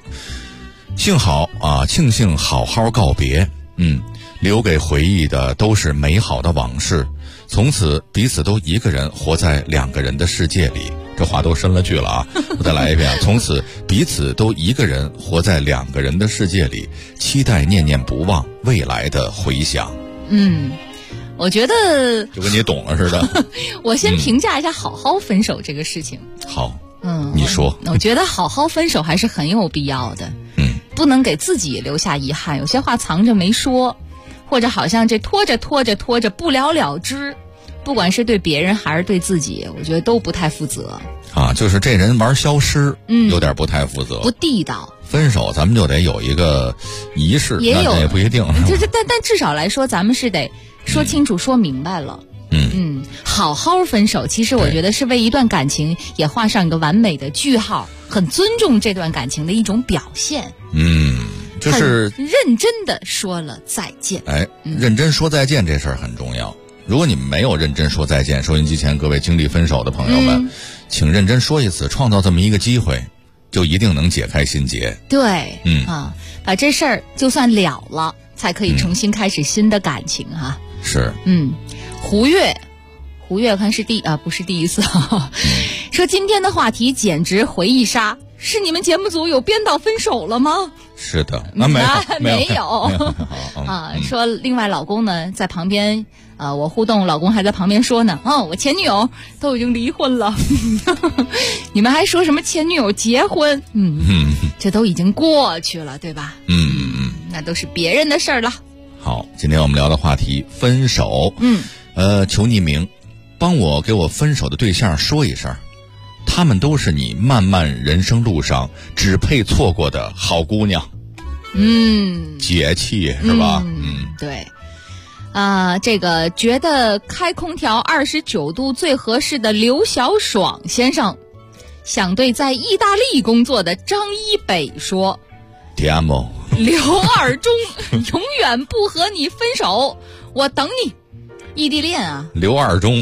S8: 庆幸好好告别，留给回忆的都是美好的往事。从此彼此都一个人活在2个人的世界里。这话都深了句了啊！我再来一遍啊！从此彼此都一个人活在2个人的世界里，期待念念不忘未来的回响。
S4: 我觉得
S8: 就跟你懂了似的。
S4: 我先评价一下好好分手这个事情。
S8: 好，你说。
S4: 我觉得好好分手还是很有必要的。不能给自己留下遗憾，有些话藏着没说，或者好像这拖着不了了之。不管是对别人还是对自己，我觉得都不太负责
S8: 啊。就是这人玩消失，有点不太负责，
S4: 不地道。
S8: 分手咱们就得有一个仪式，
S4: 也有
S8: 也不一定。
S4: 就是但至少来说，咱们是得说清楚说明白了。好好分手，其实我觉得是为一段感情也画上一个完美的句号，很尊重这段感情的一种表现。
S17: 就是
S4: 认真的说了再见。
S17: 认真说再见这事儿很重要。如果你没有认真说再见，收音机前各位经历分手的朋友们，请认真说一次，创造这么一个机会，就一定能解开心结。
S4: 对，把这事儿就算了了，才可以重新开始新的感情哈。
S17: 是，
S4: 胡月看是不是第一次说今天的话题简直回忆杀，是你们节目组有编导分手了吗？
S17: 是的，
S4: 没有说另外老公呢在旁边我互动，老公还在旁边说呢，我前女友都已经离婚了你们还说什么前女友结婚？这都已经过去了，对吧？那都是别人的事儿了。
S17: 好，今天我们聊的话题分手。求匿名，帮我给我分手的对象说一声，他们都是你漫漫人生路上只配错过的好姑娘。解气是吧？
S4: 对。这个觉得开空调29度最合适的刘小爽先生，想对在意大利工作的张一北说
S17: ：“Ti amo。”
S4: 刘二中永远不和你分手，我等你。异地恋啊，
S17: 刘二中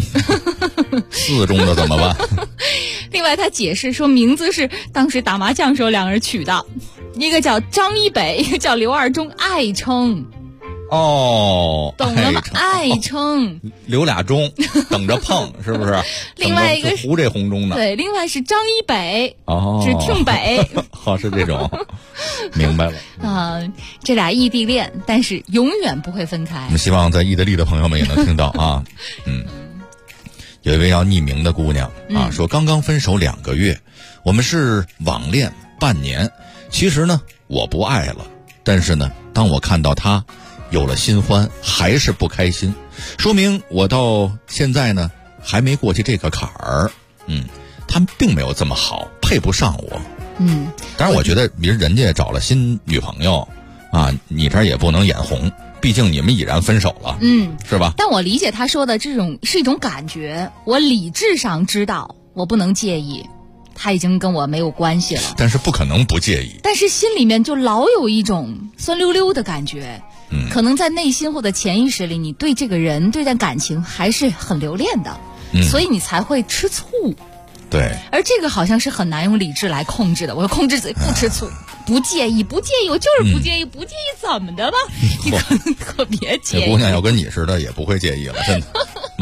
S17: 4中的怎么办？
S4: 另外他解释说，名字是当时打麻将时候两人取的，一个叫张一北，一个叫刘二中，爱称。懂了吗？爱称
S17: 留俩钟等着碰，是不是？
S4: 另外一个
S17: 胡这红中的，
S4: 对，另外是张一北，只听北。
S17: 是这种，明白
S4: 了。这俩异地恋，但是永远不会分开。
S17: 我们希望在意大利的朋友们也能听到啊。有一位要匿名的姑娘说刚刚分手2个月，我们是网恋半年。其实呢，我不爱了，但是呢，当我看到他有了新欢，还是不开心，说明我到现在呢还没过去这个坎儿。他们并没有这么好，配不上我。当然我觉得比如人家找了新女朋友你这儿也不能眼红，毕竟你们已然分手了，是吧？
S4: 但我理解他说的这种是一种感觉，我理智上知道我不能介意，他已经跟我没有关系了，
S17: 但是不可能不介意，
S4: 但是心里面就老有一种酸溜溜的感觉。可能在内心或者潜意识里，你对这个人对待感情还是很留恋的，所以你才会吃醋。
S17: 对，
S4: 而这个好像是很难用理智来控制的。我要控制自己不吃醋，不介意，我就是不介意，不介意怎么的吧？你可别介意。
S17: 这姑娘要跟你似的，也不会介意了，真的。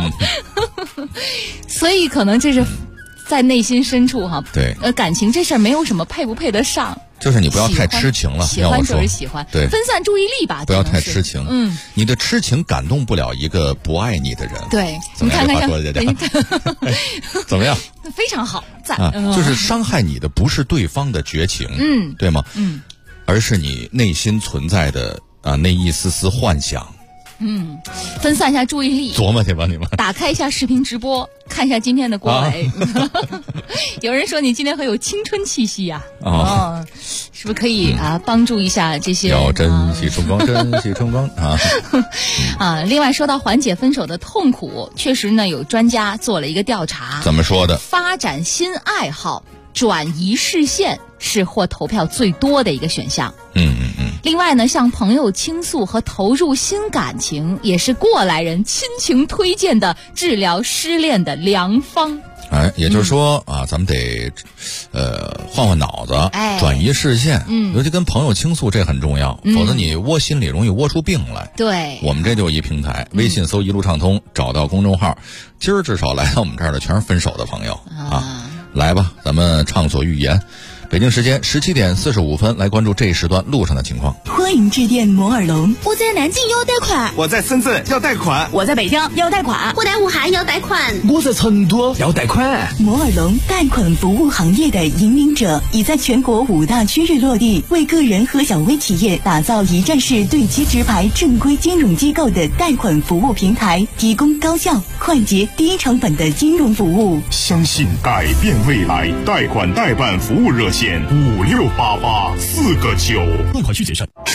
S4: 所以可能这是在内心深处
S17: 对，
S4: 感情这事儿没有什么配不配得上。
S17: 就是你不要太痴情了，
S4: 喜欢就是喜欢，
S17: 对，
S4: 分散注意力吧，
S17: 不要太痴情。你的痴情感动不了一个不爱你的人。
S4: 对，
S17: 怎么样？这话说的怎么样？
S4: 非常好，赞。
S17: 就是伤害你的不是对方的绝情，对吗？而是你内心存在的那一丝丝幻想。
S4: 分散一下注意力，
S17: 琢磨去吧你们。
S4: 打开一下视频直播，看一下今天的郭伟。有人说你今天很有青春气息呀，是不是可以帮助一下这些？
S17: 要珍惜春光，珍惜春光
S4: 另外说到缓解分手的痛苦，确实呢有专家做了一个调查，
S17: 怎么说的？
S4: 发展新爱好、转移视线是获投票最多的一个选项。另外呢，向朋友倾诉和投入新感情，也是过来人亲情推荐的治疗失恋的良方。
S17: 也就是说咱们得换换脑子，转移视线。尤其跟朋友倾诉这很重要，否则你窝心里容易窝出病来。
S4: 对，
S17: 我们这就一平台，微信搜一路畅通，找到公众号。今儿至致来到我们这儿的全是分手的朋友来吧，咱们畅所欲言。北京时间17点45分，来关注这一时段路上的情况。
S3: 欢迎致电摩尔龙。
S18: 我在南京要贷款，
S19: 我在深圳要贷款，
S18: 我在北京要贷款，
S20: 我在武汉要贷款，
S19: 我在成都要贷款。
S3: 摩尔龙贷款服务行业的引领者，已在全国5大区域落地，为个人和小微企业打造一站式对接直排正规金融机构的贷款服务平台，提供高效、快捷、低成本的金融服务。
S1: 相信改变未来，贷款代办服务热线568849。
S13: 贷款需谨慎。
S1: 车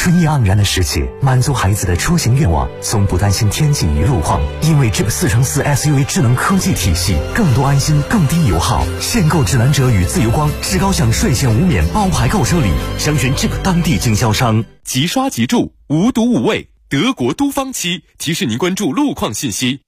S20: 春意盎然的世界，满足孩子的出行愿望，从不担心天气与路况，因为 Jeep 4x4 SUV 智能科技体系，更多安心，更低油耗。限购指南者与自由光至高享税前无免包牌购车礼，详询 Jeep 当地经销商。
S21: 即刷即住，无毒无味，德国都方漆提示您关注路况信息。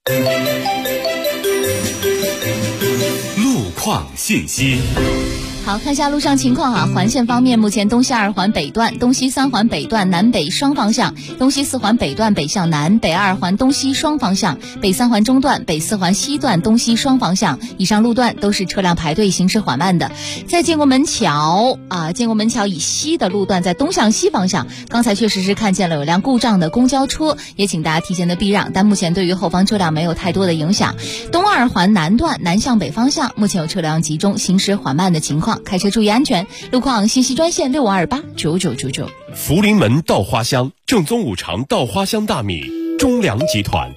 S21: 路况信息。
S4: 好，看一下路上情况啊。环线方面，目前东西2环北段、东西3环北段南北双方向，东西4环北段北向南、北2环东西双方向，北3环中段、北4环西段东西双方向，以上路段都是车辆排队行驶缓慢的。在建国门桥建国门桥以西的路段，在东向西方向，刚才确实是看见了有辆故障的公交车，也请大家提前的避让，但目前对于后方车辆没有太多的影响。东2环南段南向北方向，目前有车辆集中行驶缓慢的情况，开车注意安全。路况信息专线65289999。
S21: 福临门稻花香，正宗五常稻花香大米，中粮集团。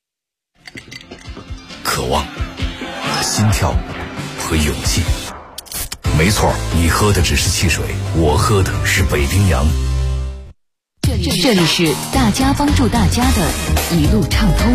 S10: 渴望、心跳和勇气。没错，你喝的只是汽水，我喝的是北冰洋。
S3: 这里是大家帮助大家的一路畅通。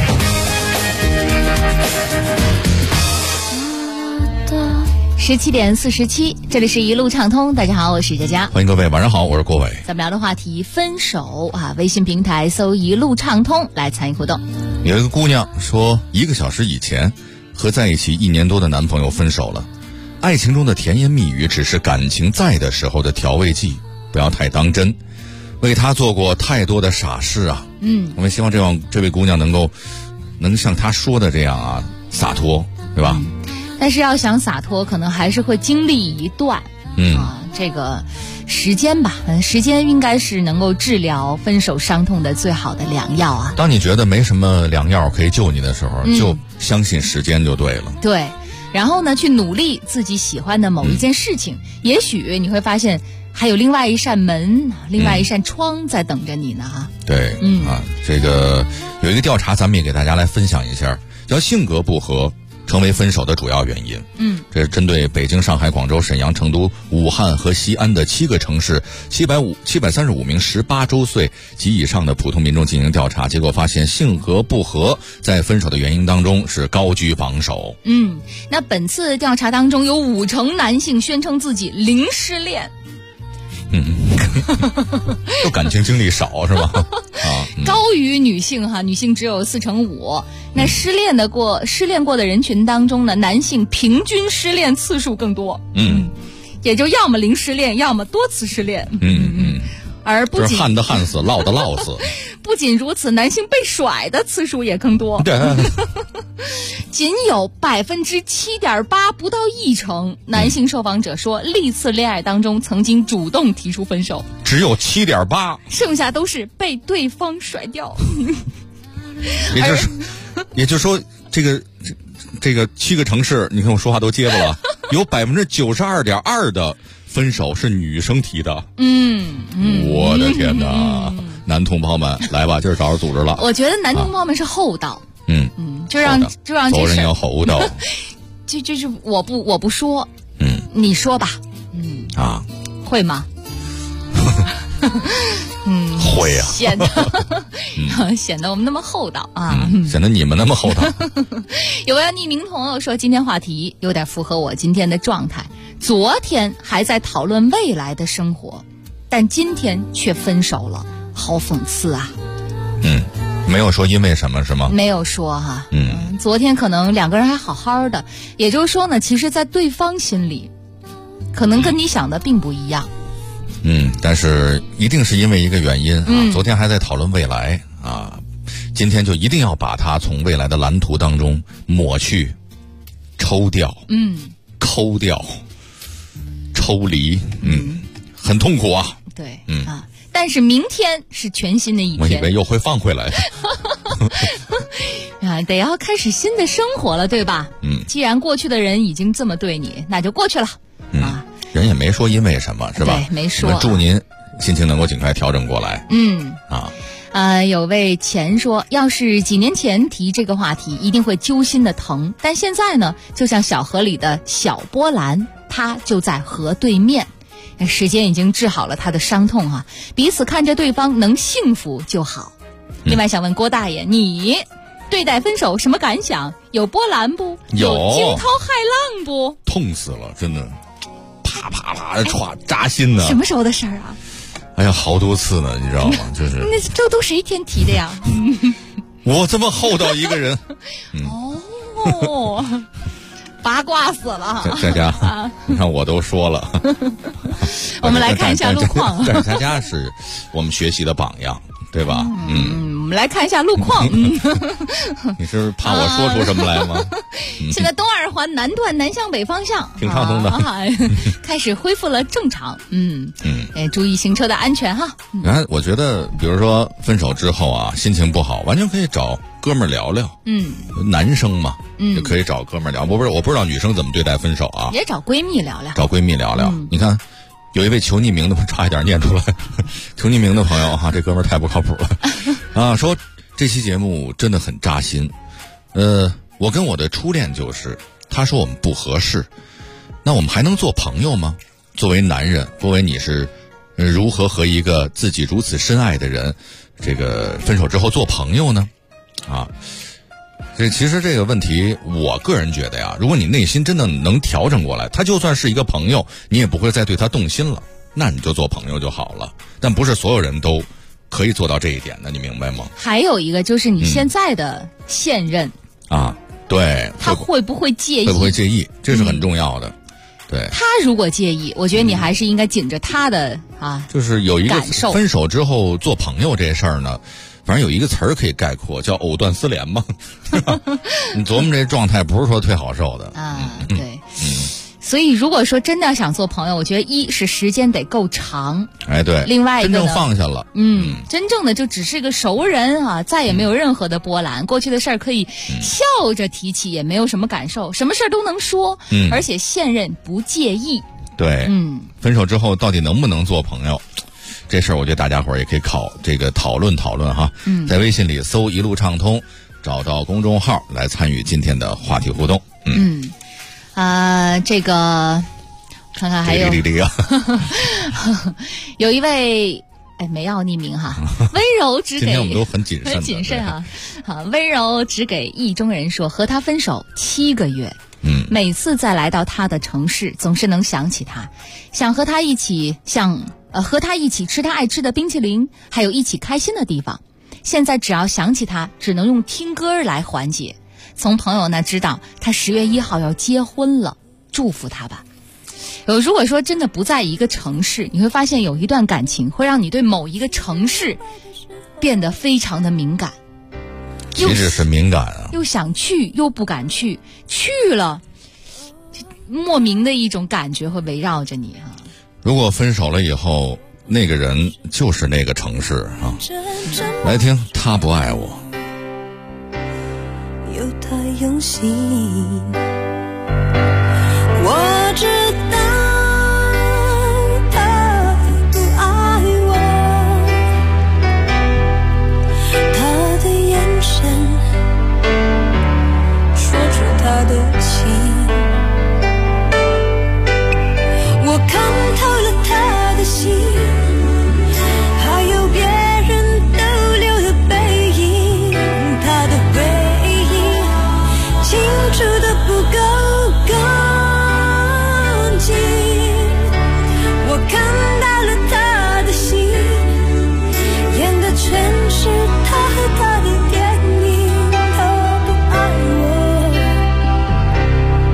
S4: 17点47，这里是一路畅通。大家好，我是佳佳，
S17: 欢迎各位，晚上好，我是郭伟。
S4: 咱们聊的话题分手微信平台搜一路畅通来参与互动。
S17: 有一个姑娘说，1个小时以前和在一起1年多的男朋友分手了。爱情中的甜言蜜语只是感情在的时候的调味剂，不要太当真。为他做过太多的傻事啊。我们希望这位姑娘能像她说的这样洒脱，对吧？
S4: 但是要想洒脱，可能还是会经历一段这个时间吧。时间应该是能够治疗分手伤痛的最好的良药啊。
S17: 当你觉得没什么良药可以救你的时候，就相信时间就对了。
S4: 对，然后呢，去努力自己喜欢的某一件事情，也许你会发现还有另外一扇门，另外一扇窗在等着你呢。
S17: 对，这个有一个调查，咱们也给大家来分享一下，叫性格不合成为分手的主要原因。这是针对北京、上海、广州、沈阳、成都、武汉和西安的7个城市735名18周岁及以上的普通民众进行调查，结果发现性格不合在分手的原因当中是高居榜首。
S4: 那本次调查当中有50%男性宣称自己零失恋。
S17: 就感情经历少是吧？
S4: 高于女性女性只有45%。那失恋过的人群当中呢，男性平均失恋次数更多。也就要么零失恋，要么多次失恋。而不仅
S17: 旱的旱死，涝的涝死。
S4: 不仅如此，男性被甩的次数也更多。
S17: 对。
S4: 仅有7.8%，不到1成男性受访者说，历次恋爱当中曾经主动提出分手，
S17: 只有7.8%，
S4: 剩下都是被对方甩掉。
S17: 也就是说，这个7个城市，你看我说话都结巴了，有92.2%的分手是女生提的。我的天哪！男同胞们，来吧，今儿找着组织了。
S4: 我觉得男同胞们是厚道。就让
S17: 做人要厚道。
S4: 就是我不说，你说吧。会吗？
S17: 会呀。
S4: 显得我们那么厚道
S17: 显得你们那么厚道。
S4: 有位匿名朋友说，今天话题有点符合我今天的状态。昨天还在讨论未来的生活，但今天却分手了，好讽刺啊。
S17: 没有说因为什么是吗？
S4: 没有说昨天可能2个人还好好的，也就是说呢，其实在对方心里可能跟你想的并不一样。
S17: 但是一定是因为一个原因昨天还在讨论未来今天就一定要把它从未来的蓝图当中抹去、抽掉、抠掉、抽离，很痛苦啊。
S4: 对，但是明天是全新的一天，
S17: 我以为又会放回来。
S4: 得要开始新的生活了，对吧？既然过去的人已经这么对你，那就过去了。
S17: 人也没说因为什么，是吧？
S4: 对，没说。
S17: 我们祝您心情能够尽快调整过来。
S4: 有位钱说，要是几年前提这个话题，一定会揪心的疼。但现在呢，就像小河里的小波澜，它就在河对面。 时间已经治好了他的伤痛啊，彼此看着对方能幸福就好。另外想问郭大爷，你对待分手什么感想？有波澜不？
S17: 有
S4: 惊涛骇浪不？
S17: 痛死了，真的，啪啪啪的扎心呢。
S4: 什么时候的事儿啊？
S17: 哎呀，好多次呢，你知道吗？就是
S4: 那这都谁天提的呀？
S17: 我这么厚道一个人，
S4: 哦，八卦死了。
S17: 佳佳，你看我都说了。
S4: 我们来看一下路况。
S17: 但是佳佳是我们学习的榜样，对吧？
S4: 我们来看一下路况。
S17: 你是怕我说出什么来吗？
S4: 现在东二环南段南向北方向
S17: 挺畅通的，
S4: 开始恢复了正常。注意行车的安全哈。
S17: 然后我觉得，比如说分手之后啊，心情不好，完全可以找哥们儿聊聊。男生嘛，就可以找哥们儿聊。我不知道女生怎么对待分手啊，
S4: 也找闺蜜聊聊。
S17: 找闺蜜聊聊。你看，有一位求匿名的，差一点念出来，求匿名的朋友哈，这哥们儿太不靠谱了啊！说这期节目真的很扎心。我跟我的初恋就是，他说我们不合适，那我们还能做朋友吗？作为男人，郭伟，你是如何和一个自己如此深爱的人，这个分手之后做朋友呢？其实这个问题，我个人觉得呀，如果你内心真的能调整过来，他就算是一个朋友，你也不会再对他动心了，那你就做朋友就好了。但不是所有人都可以做到这一点的，你明白吗？
S4: 还有一个就是你现在的现任
S17: 对，
S4: 他会不会介意？
S17: 会不会介意？这是很重要的。对，
S4: 他如果介意，我觉得你还是应该紧着他的
S17: 就是有一个
S4: 感受。
S17: 分手之后做朋友这事儿呢，反正有一个词儿可以概括，叫藕断丝连嘛。你琢磨这状态，不是说忒好受的
S4: 对。所以如果说真的要想做朋友，我觉得一是时间得够长，
S17: 对，
S4: 另外一个呢，
S17: 真正放下了，
S4: 真正的就只是个熟人再也没有任何的波澜，过去的事儿可以笑着提起，也没有什么感受，什么事儿都能说，而且现任不介意。
S17: 对，分手之后到底能不能做朋友？这事儿我觉得大家伙儿也可以讨论讨论哈。在微信里搜一路畅通，找到公众号来参与今天的话题互动。
S4: 这个看看还有有一位没要匿名哈，温柔只给
S17: 今天我们都很谨慎，
S4: 很谨慎啊。好，温柔只给意中人说，和他分手7个月，每次再来到他的城市，总是能想起他，想和他一起吃他爱吃的冰淇淋，还有一起开心的地方。现在只要想起他，只能用听歌来缓解。从朋友那知道他10月1号要结婚了，祝福他吧。如果说真的不在一个城市，你会发现有一段感情会让你对某一个城市变得非常的敏感，
S17: 其实是敏感
S4: 又想去又不敢去，去了莫名的一种感觉会围绕着你
S17: 如果分手了以后，那个人就是那个城市来听他不爱我。
S14: 有太用心，我知道他不爱我，他的眼神说出他的情，我看透了他的心，还有别人逗留的背影，他的回忆清楚的不够干净，我看到了他的心，演的全是他和他的电影，他不爱我，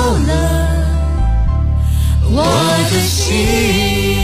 S14: 了我的心。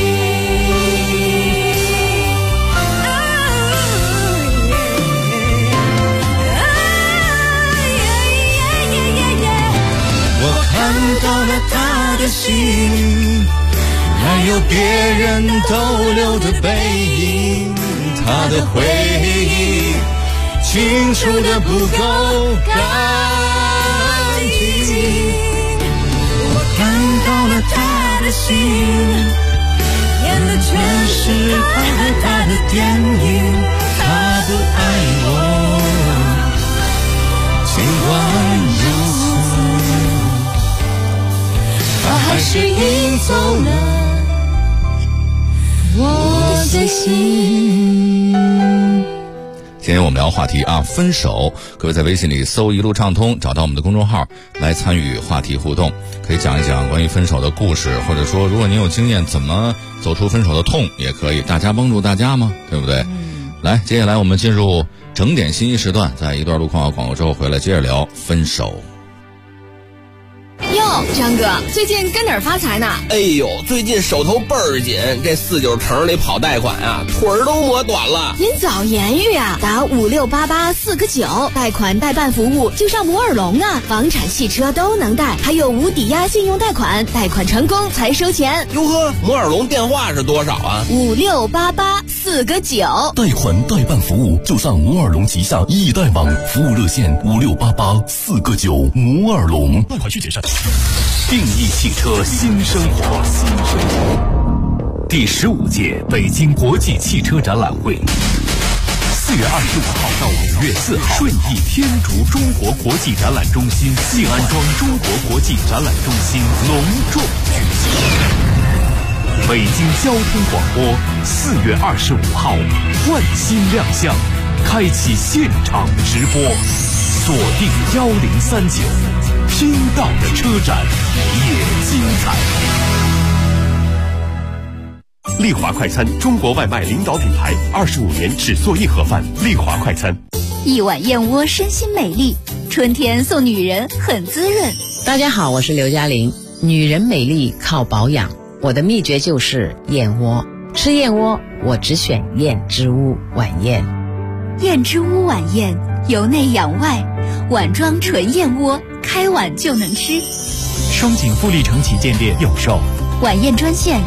S11: 看到了他的心，还有别人逗留的背影，他的回忆清楚的不够干净。我看到了他的心，演的全是他和他的电影，他不爱我，尽管如此，他还是赢走了我的心。
S17: 今天我们聊话题啊，分手。各位在微信里搜一路畅通，找到我们的公众号来参与话题互动，可以讲一讲关于分手的故事，或者说如果您有经验怎么走出分手的痛也可以，大家帮助大家嘛，对不对？来，接下来我们进入整点信息时段，在一段路况和广告之后回来接着聊分手。
S6: 哟，张哥，最近跟哪儿发财呢？
S7: 哎呦，最近手头倍儿紧，这49城里跑贷款啊，腿儿都磨短了。
S6: 您早言语啊，打5688-4个9，贷款代办服务就上摩尔龙啊，房产、汽车都能贷，还有无抵押信用贷款，贷款成功才收钱。
S7: 哟呵，摩尔龙电话是多少啊
S6: ？5688-4个9，
S13: 贷款代办服务就上摩尔龙旗下易贷网，服务热线5688-4个9，摩尔龙。贷款需谨慎。
S1: 定义汽车新生活，第15届北京国际汽车展览会，4月25号到5月4号，顺义天竺中国国际展览中心、静安庄中国国际展览中心隆重举行。北京交通广播4月25号换新亮相，开启现场直播，锁定1039。听到的车展也精彩。丽华快餐，中国外卖领导品牌，25年只做一盒饭。丽华快餐，
S4: 一碗燕窝身心美丽，春天送女人很滋润。
S22: 大家好，我是刘嘉玲。女人美丽靠保养，我的秘诀就是燕窝。吃燕窝，我只选燕之屋晚宴。
S3: 燕之屋晚宴，由内养外，碗装纯燕窝，开碗就能吃。
S15: 双井富力城旗舰店有售。
S3: 晚宴专线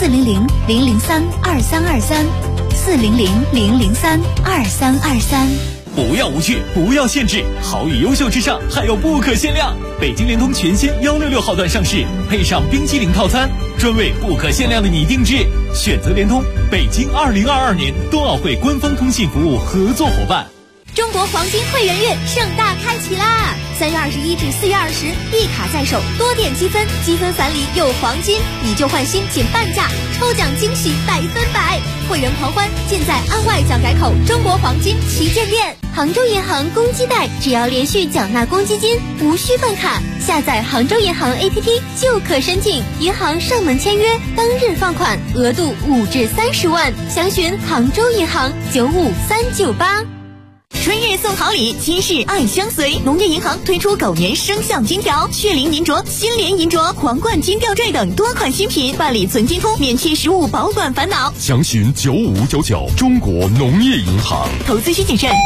S3: 400-003-2323，400-003-2323。
S9: 不要无趣，不要限制，好与优秀之上还有不可限量。北京联通全新166号段上市，配上冰淇淋套餐，专为不可限量的你定制。选择联通，北京2022年冬奥会官方通信服务合作伙伴。
S5: 中国黄金会员月盛大开启啦！3月21至4月20，一卡在手，多点积分，积分返礼有黄金，以旧换新减半价，抽奖惊喜100分百，会员狂欢尽在安外蒋改口中国黄金旗舰店。杭州银行公积贷，只要连续缴纳公积金，无需办卡，下载杭州银行 APP 就可申请，银行上门签约，当日放款，额度5至30万，详询杭州银行95398。
S3: 春日送好礼，今日爱相随。农业银行推出狗年生肖金条、血灵银镯、新联银镯、皇冠金吊坠等多款新品，办理存金通，免期15保管烦恼。
S1: 详询9599中国农业银行。
S3: 投资需谨慎。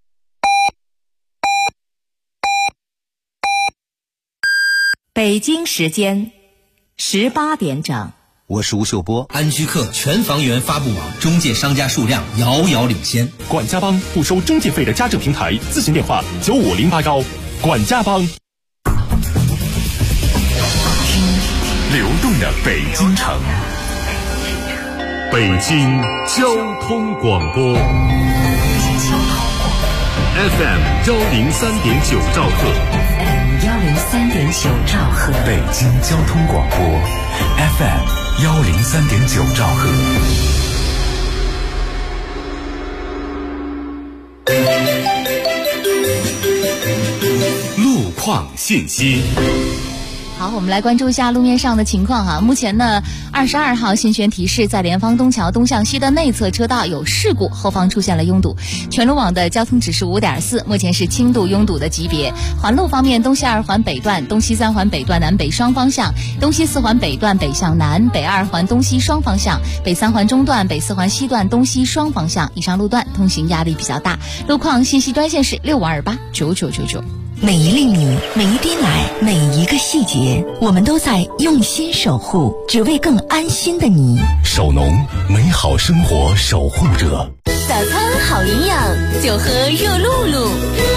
S23: 北京时间18点整。
S24: 我是吴秀波。安居客全房源发布网中介商家数量遥遥领先。
S1: 管家帮不收中介费的家政平台，咨询电话95081。管家帮。流动的北京城，北京交通广播 FM 103.9兆赫。
S23: 103.9兆赫，
S20: 北京交通广播 FM 103.9兆赫。
S1: 路况信息。
S4: 好，我们来关注一下路面上的情况哈。目前呢，22号信宣提示，在联方东桥东向西的内侧车道有事故，后方出现了拥堵。全路网的交通指数5.4，目前是轻度拥堵的级别。环路方面，东西2环北段、东西3环北段南北双方向，东西4环北段北向南、北2环东西双方向，北3环中段、北4环西段东西双方向。以上路段通行压力比较大。路况信息专线是65289999。
S3: 每一粒米，每一滴奶，每一个细节，我们都在用心守护，只为更安心的你。
S13: 守农，美好生活守护者。
S6: 早餐好营养，就喝热露露。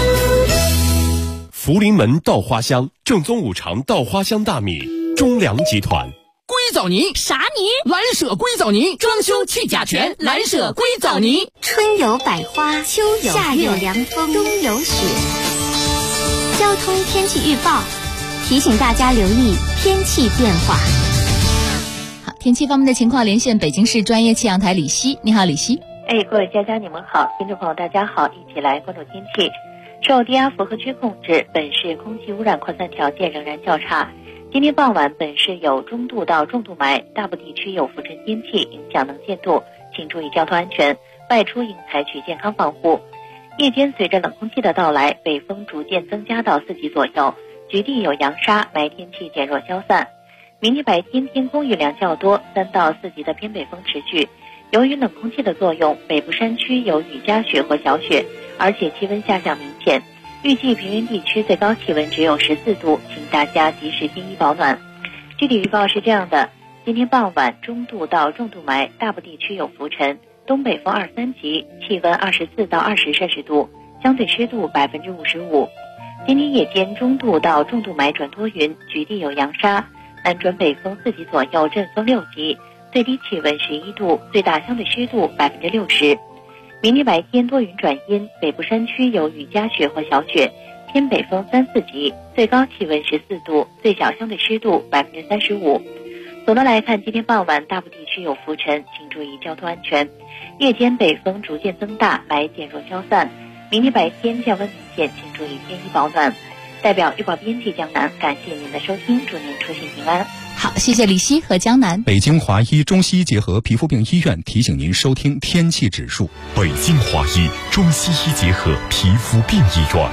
S21: 福临门稻花香，正宗五常稻花香大米，中粮集团。
S2: 硅藻泥啥泥？蓝舍硅藻泥，装修去甲醛，蓝舍硅藻泥。
S5: 春有百花，秋有夏有凉风，冬有雪。交通天气预报提醒大家留意天气变化。
S4: 好，天气方面的情况，连线北京市专业气象台李希。你好，李希。
S8: 各位佳佳你们好，听众朋友大家好，一起来关注天气。受低压符合区控制，本市空气污染扩散条件仍然较差。今天傍晚，本市有中度到重度霾，大部地区有浮尘天气，影响能见度，请注意交通安全，外出应采取健康防护。夜间随着冷空气的到来，北风逐渐增加到4级左右，局地有扬沙，霾天气减弱消散。明天白天天空雨量较多，3到4级的偏北风持续。由于冷空气的作用，北部山区有雨夹雪或小雪，而且气温下降明显。预计平原地区最高气温只有14度，请大家及时添衣保暖。具体预报是这样的：今天傍晚中度到重度霾，大部地区有浮尘，东北风2、3级，气温24到20摄氏度，相对湿度55%。今天夜间中度到重度霾转多云，局地有扬沙，南转北风4级左右，阵风6级，最低气温11度，最大相对湿度60%。明天白天多云转阴，北部山区有雨夹雪或小雪，偏北风3、4级，最高气温14度，最小相对湿度35%。总的来看，今天傍晚大部地区有浮尘，请注意交通安全。夜间北风逐渐增大，霾减弱消散。明天白天降温明显，请注意添衣保暖。代表预报编辑江南，感谢您的收听，祝您出行平安。
S4: 好，谢谢李希和江南。
S12: 北京华医中西医结合皮肤病医院提醒您收听天气指数。
S1: 北京华医中西医结合皮肤病医院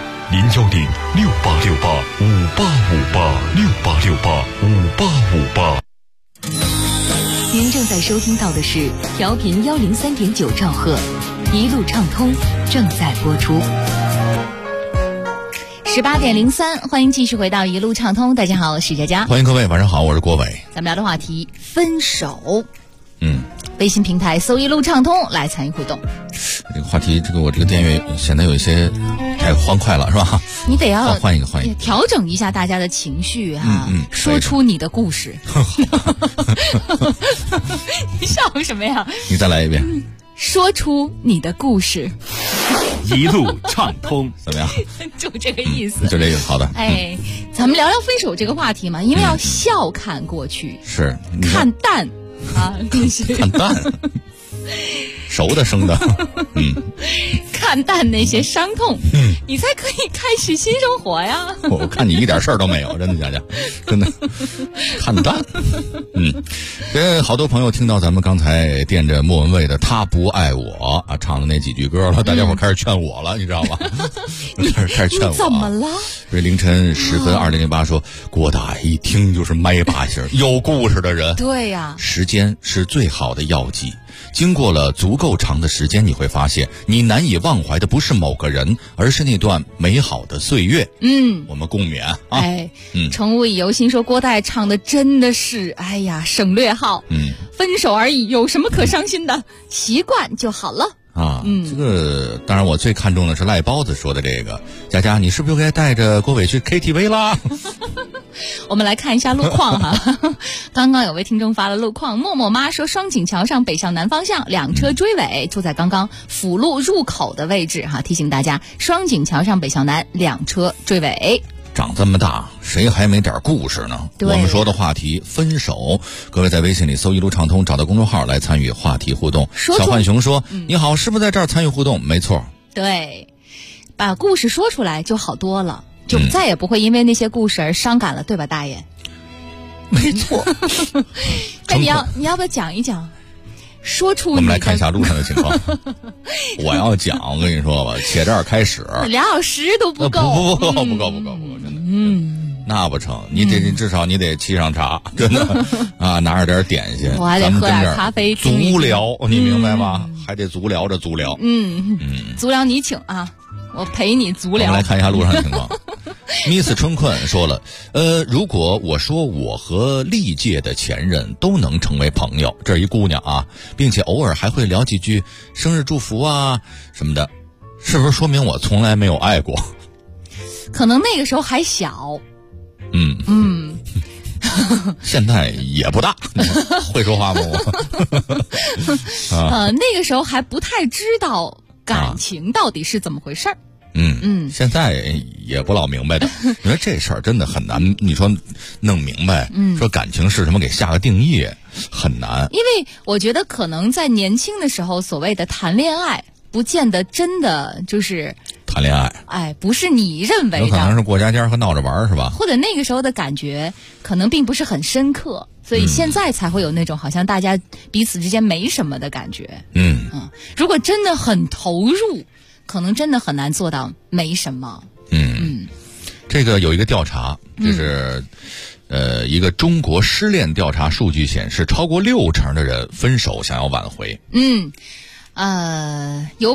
S1: ，0106868585868685858。
S3: 您正在收听到的是调频103.9兆赫，一路畅通正在播出。
S4: 18点03，欢迎继续回到一路畅通。大家好，我是佳佳。
S17: 欢迎各位，晚上好，我是郭伟。
S4: 咱们聊的话题分手。微信平台搜一路畅通来参与互动。
S17: 这个话题，我这个电乐显得有一些太欢快了，是吧？
S4: 你得要
S17: 换一个，
S4: 调整一下大家的情绪哈。说出你的故事。你笑什么呀？
S17: 你再来一遍。
S4: 说出你的故事。
S9: 一路畅通，
S17: 怎么样？
S4: 就这个意思。
S17: 就这个，好的。
S4: 咱们聊聊分手这个话题嘛，因为要笑看过去，
S17: 是
S4: 看淡啊，
S17: 看淡，熟的生的，
S4: 看淡那些伤痛，你才可以开始新生活呀。
S17: 我看你一点事儿都没有，真的佳佳，真的看淡。好多朋友听到咱们刚才垫着莫文蔚的《他不爱我》啊唱的那几句歌了，大家伙开始劝我了，你知道吗？开始劝我。
S4: 怎么了？
S17: 这凌晨10分2008说，郭大一听就是麦把型，有故事的人。
S4: 对呀，
S17: 时间是最好的药剂。经过了足够长的时间，你会发现你难以忘怀的不是某个人，而是那段美好的岁月。我们共勉啊。
S4: 乘务已游心说郭代唱的真的是，哎呀，省略号。分手而已，有什么可伤心的？习惯就好了。
S17: 这个当然我最看重的是赖包子说的这个，佳佳，你是不是又该带着郭伟去 KTV 啦？
S4: 我们来看一下路况哈。刚刚有位听众发了路况，默默妈说双井桥上北向南方向2车追尾，就在刚刚辅路入口的位置哈，提醒大家双井桥上北向南2车追尾。
S17: 长这么大，谁还没点故事呢？我们说的话题分手，各位在微信里搜一路畅通，找到公众号来参与话题互动。小浣熊说，你好，是不是在这儿参与互动？没错，
S4: 对，把故事说出来就好多了，就再也不会因为那些故事而伤感了，对吧，大爷？
S17: 没错。
S4: 那你要不要讲一讲？说出
S17: 我们来看一下路上的情况。我要讲，我跟你说吧，且这儿开始
S4: 2小时都不够，
S17: 不够，真的。那不成，你至少你得沏上茶，真的啊，拿着点点心，
S4: 我还得喝点咖啡，
S17: 足疗，你明白吗？还得足疗着足疗。
S4: 足疗你请啊，我陪你足疗。
S17: 我们来看一下路上的情况。Miss 春困说了，如果我说我和历届的前任都能成为朋友，这是一姑娘啊，并且偶尔还会聊几句生日祝福啊什么的，是不是说明我从来没有爱过？
S4: 可能那个时候还小。
S17: 现在也不大，会说话吗我？
S4: 那个时候还不太知道感情到底是怎么回事儿。
S17: 现在也不老明白的，因为这事儿真的很难。你说弄明白，说感情是什么，给下个定义很难。
S4: 因为我觉得可能在年轻的时候，所谓的谈恋爱，不见得真的就是
S17: 谈恋爱。
S4: 不是你认为的，
S17: 有可能是过家家和闹着玩是吧？
S4: 或者那个时候的感觉可能并不是很深刻，所以现在才会有那种好像大家彼此之间没什么的感觉。如果真的很投入，可能真的很难做到没什么。
S17: 这个有一个调查，就是一个中国失恋调查数据显示，超过60%的人分手想要挽回。
S4: 有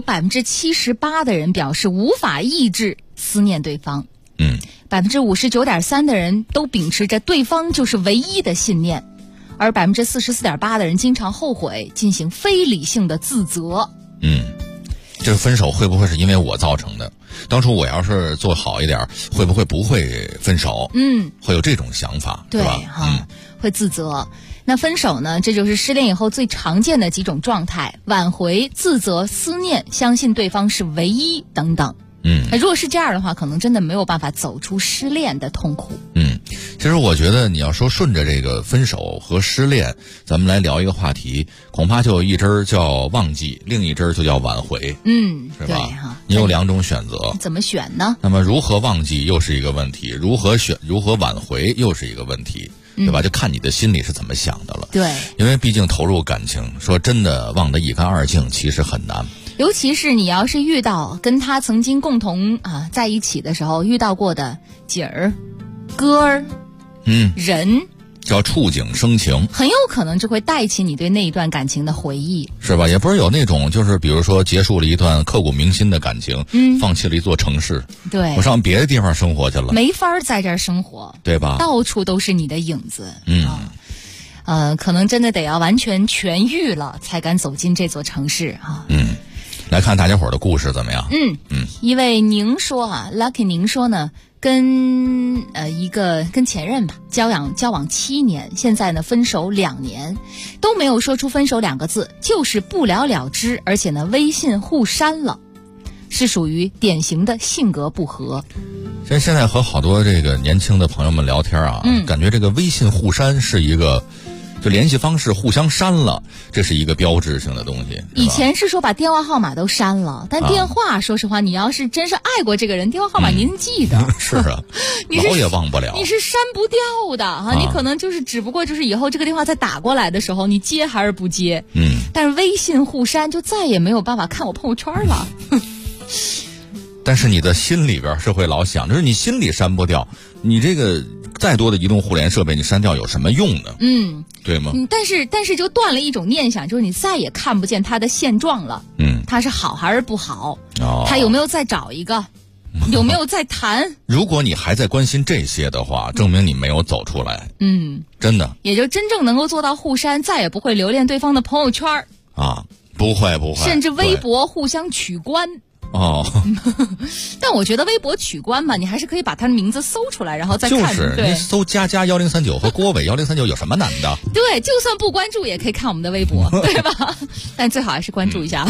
S4: 78%的人表示无法抑制思念对方。59.3%的人都秉持着对方就是唯一的信念，而44.8%的人经常后悔，进行非理性的自责。
S17: 这个分手会不会是因为我造成的？当初我要是做好一点，会不会分手？会有这种想法，对吧？
S4: 会自责。那分手呢？这就是失恋以后最常见的几种状态：挽回、自责、思念、相信对方是唯一等等。如果是这样的话，可能真的没有办法走出失恋的痛苦。
S17: 其实我觉得你要说顺着这个分手和失恋，咱们来聊一个话题，恐怕就有一针叫忘记，另一针就叫挽回。是吧？
S4: 对哈，
S17: 你有2种选择，
S4: 怎么选呢？
S17: 那么如何忘记又是一个问题，如何挽回又是一个问题，对吧？就看你的心里是怎么想的了。
S4: 对，
S17: 因为毕竟投入感情，说真的忘得一干二净，其实很难。
S4: 尤其是你要是遇到跟他曾经共同在一起的时候遇到过的景儿、歌儿、人，
S17: 叫触景生情，
S4: 很有可能就会带起你对那一段感情的回忆，
S17: 是吧？也不是有那种就是比如说结束了一段刻骨铭心的感情，放弃了一座城市，
S4: 对，
S17: 我上别的地方生活去了，
S4: 没法在这儿生活，
S17: 对吧？
S4: 到处都是你的影子。可能真的得要完全痊愈了才敢走进这座城市啊。
S17: 来看大家伙的故事怎么样？
S4: 一位宁说Lucky 宁说呢，跟前任吧交往7年，现在呢分手2年，都没有说出分手2个字，就是不了了之，而且呢微信互删了，是属于典型的性格不合。
S17: 现在和好多这个年轻的朋友们聊天感觉这个微信互删是一个。就联系方式互相删了，这是一个标志性的东西。
S4: 以前是说把电话号码都删了，但电话说实话，你要是真是爱过这个人，电话号码您记得。
S17: 是啊，老也忘不了。
S4: 你是删不掉的你可能就是只不过就是以后这个电话再打过来的时候，你接还是不接？但是微信互删就再也没有办法看我朋友圈了。
S17: 但是你的心里边是会老想，就是你心里删不掉，你这个再多的移动互联设备你删掉有什么用呢？对吗？
S4: 但是就断了一种念想，就是你再也看不见他的现状了。他是好还是不好？他有没有再找一个？有没有再谈？
S17: 如果你还在关心这些的话，证明你没有走出来。真的。
S4: 也就真正能够做到互删，再也不会留恋对方的朋友圈
S17: 不会，
S4: 甚至微博互相取关。但我觉得微博取关吧，你还是可以把他的名字搜出来，然后再看。
S17: 就是你搜佳1039和郭伟1039有什么难的？
S4: 对，就算不关注也可以看我们的微博，对吧？但最好还是关注一下。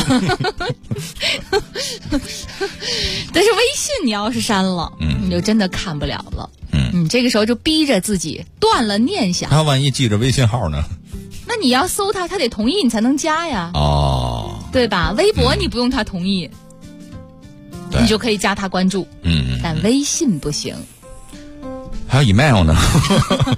S4: 但是微信你要是删了，你就真的看不了了。你这个时候就逼着自己断了念想。
S17: 他万一记着微信号呢？
S4: 那你要搜他得同意你才能加呀。对吧？微博你不用他同意。你就可以加他关注，但微信不行。
S17: 还有 email 呢？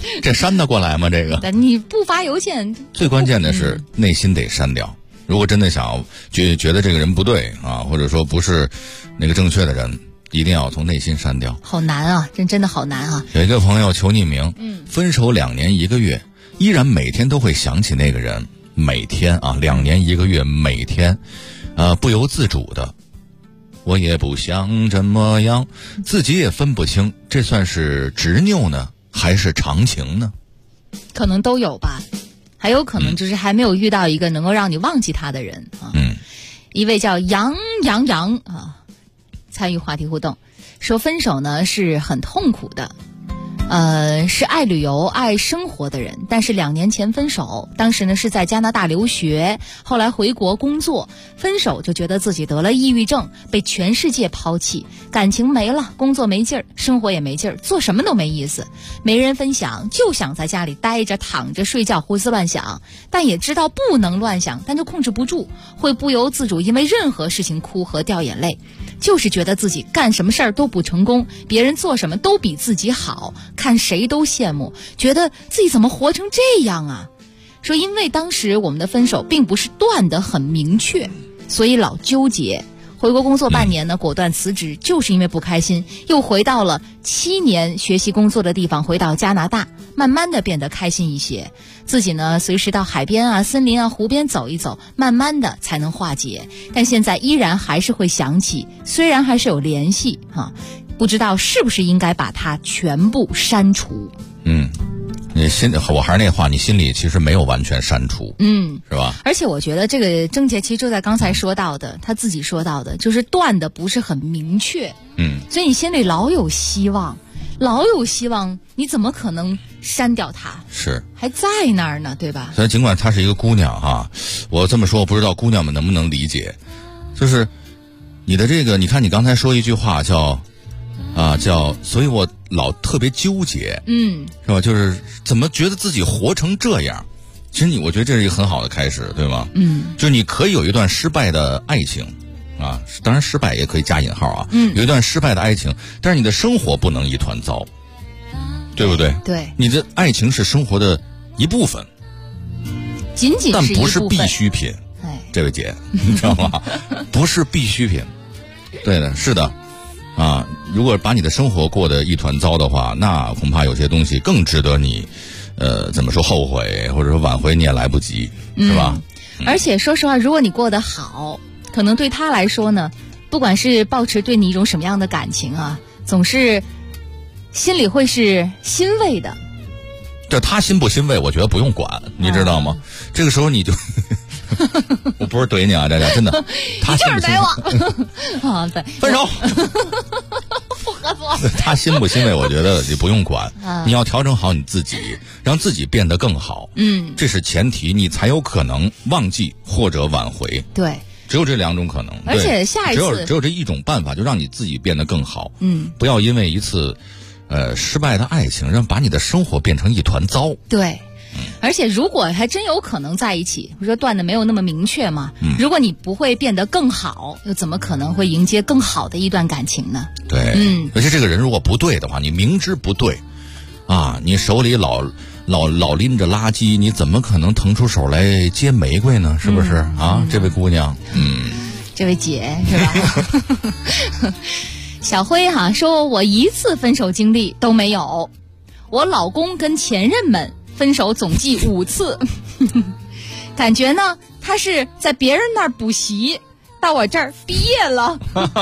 S17: 这删得过来吗？这个
S4: 你不发邮件，
S17: 最关键的是内心得删掉。如果真的想觉得这个人不对啊，或者说不是那个正确的人，一定要从内心删掉。
S4: 好难啊，真的好难啊。
S17: 有一个朋友求匿名，分手2年1个月，依然每天都会想起那个人，每天啊，2年1个月，每天，不由自主的。我也不想这么样，自己也分不清，这算是执拗呢，还是长情呢？
S4: 可能都有吧，还有可能就是还没有遇到一个能够让你忘记他的人啊。一位叫杨啊，参与话题互动，说分手呢是很痛苦的。是爱旅游爱生活的人，但是2年前分手，当时呢是在加拿大留学，后来回国工作，分手就觉得自己得了抑郁症，被全世界抛弃，感情没了，工作没劲儿，生活也没劲儿，做什么都没意思，没人分享，就想在家里待着躺着睡觉胡思乱想，但也知道不能乱想，但就控制不住，会不由自主因为任何事情哭和掉眼泪，就是觉得自己干什么事儿都不成功，别人做什么都比自己好，看谁都羡慕，觉得自己怎么活成这样啊。说因为当时我们的分手并不是断得很明确，所以老纠结，回国工作半年呢，果断辞职，就是因为不开心，又回到了7年学习工作的地方，回到加拿大，慢慢的变得开心一些，自己呢随时到海边啊、森林啊、湖边走一走，慢慢的才能化解，但现在依然还是会想起，虽然还是有联系不知道是不是应该把它全部删除。
S17: 我还是那话，你心里其实没有完全删除，是吧？
S4: 而且我觉得这个症结其实就在刚才说到的，他自己说到的，就是断的不是很明确，所以你心里老有希望，你怎么可能删掉它？是还在那儿呢，对吧？
S17: 所以尽管她是一个姑娘哈，我这么说，我不知道姑娘们能不能理解，就是你的这个，你看你刚才说一句话叫，所以我老特别纠结，是吧？就是怎么觉得自己活成这样？其实我觉得这是一个很好的开始，对吗？就是你可以有一段失败的爱情，当然失败也可以加引号啊，有一段失败的爱情，但是你的生活不能一团糟，对不对？
S4: 对，
S17: 你的爱情是生活的一部分，
S4: 仅仅是一部分，
S17: 但不是必需品。这位姐，你知道吗？不是必需品。对的，是的。如果把你的生活过得一团糟的话，那恐怕有些东西更值得你，怎么说后悔，或者说挽回你也来不及，是吧？
S4: 而且说实话，如果你过得好，可能对他来说呢，不管是抱持对你一种什么样的感情啊，总是心里会是欣慰的。
S17: 这他欣不欣慰，我觉得不用管，你知道吗？这个时候你就。我不是怼你啊，佳佳，真的，他
S4: 就是怼我对，
S17: 分手，
S4: 不合作。
S17: 他欣不欣慰，我觉得你不用管，你要调整好你自己，让自己变得更好。这是前提，你才有可能忘记或者挽回。
S4: 对，
S17: 只有这2种可能。
S4: 而且下一次
S17: 只有这一种办法，就让你自己变得更好。不要因为一次失败的爱情，把你的生活变成一团糟。
S4: 对。而且如果还真有可能在一起，不是说断的没有那么明确嘛，如果你不会变得更好，又怎么可能会迎接更好的一段感情呢？
S17: 对，而且这个人如果不对的话，你明知不对你手里老拎着垃圾，你怎么可能腾出手来接玫瑰呢？是不是这位姑娘，
S4: 这位姐是吧？小辉说我一次分手经历都没有，我老公跟前任们分手总计5次，感觉呢他是在别人那儿补习，到我这儿毕业了。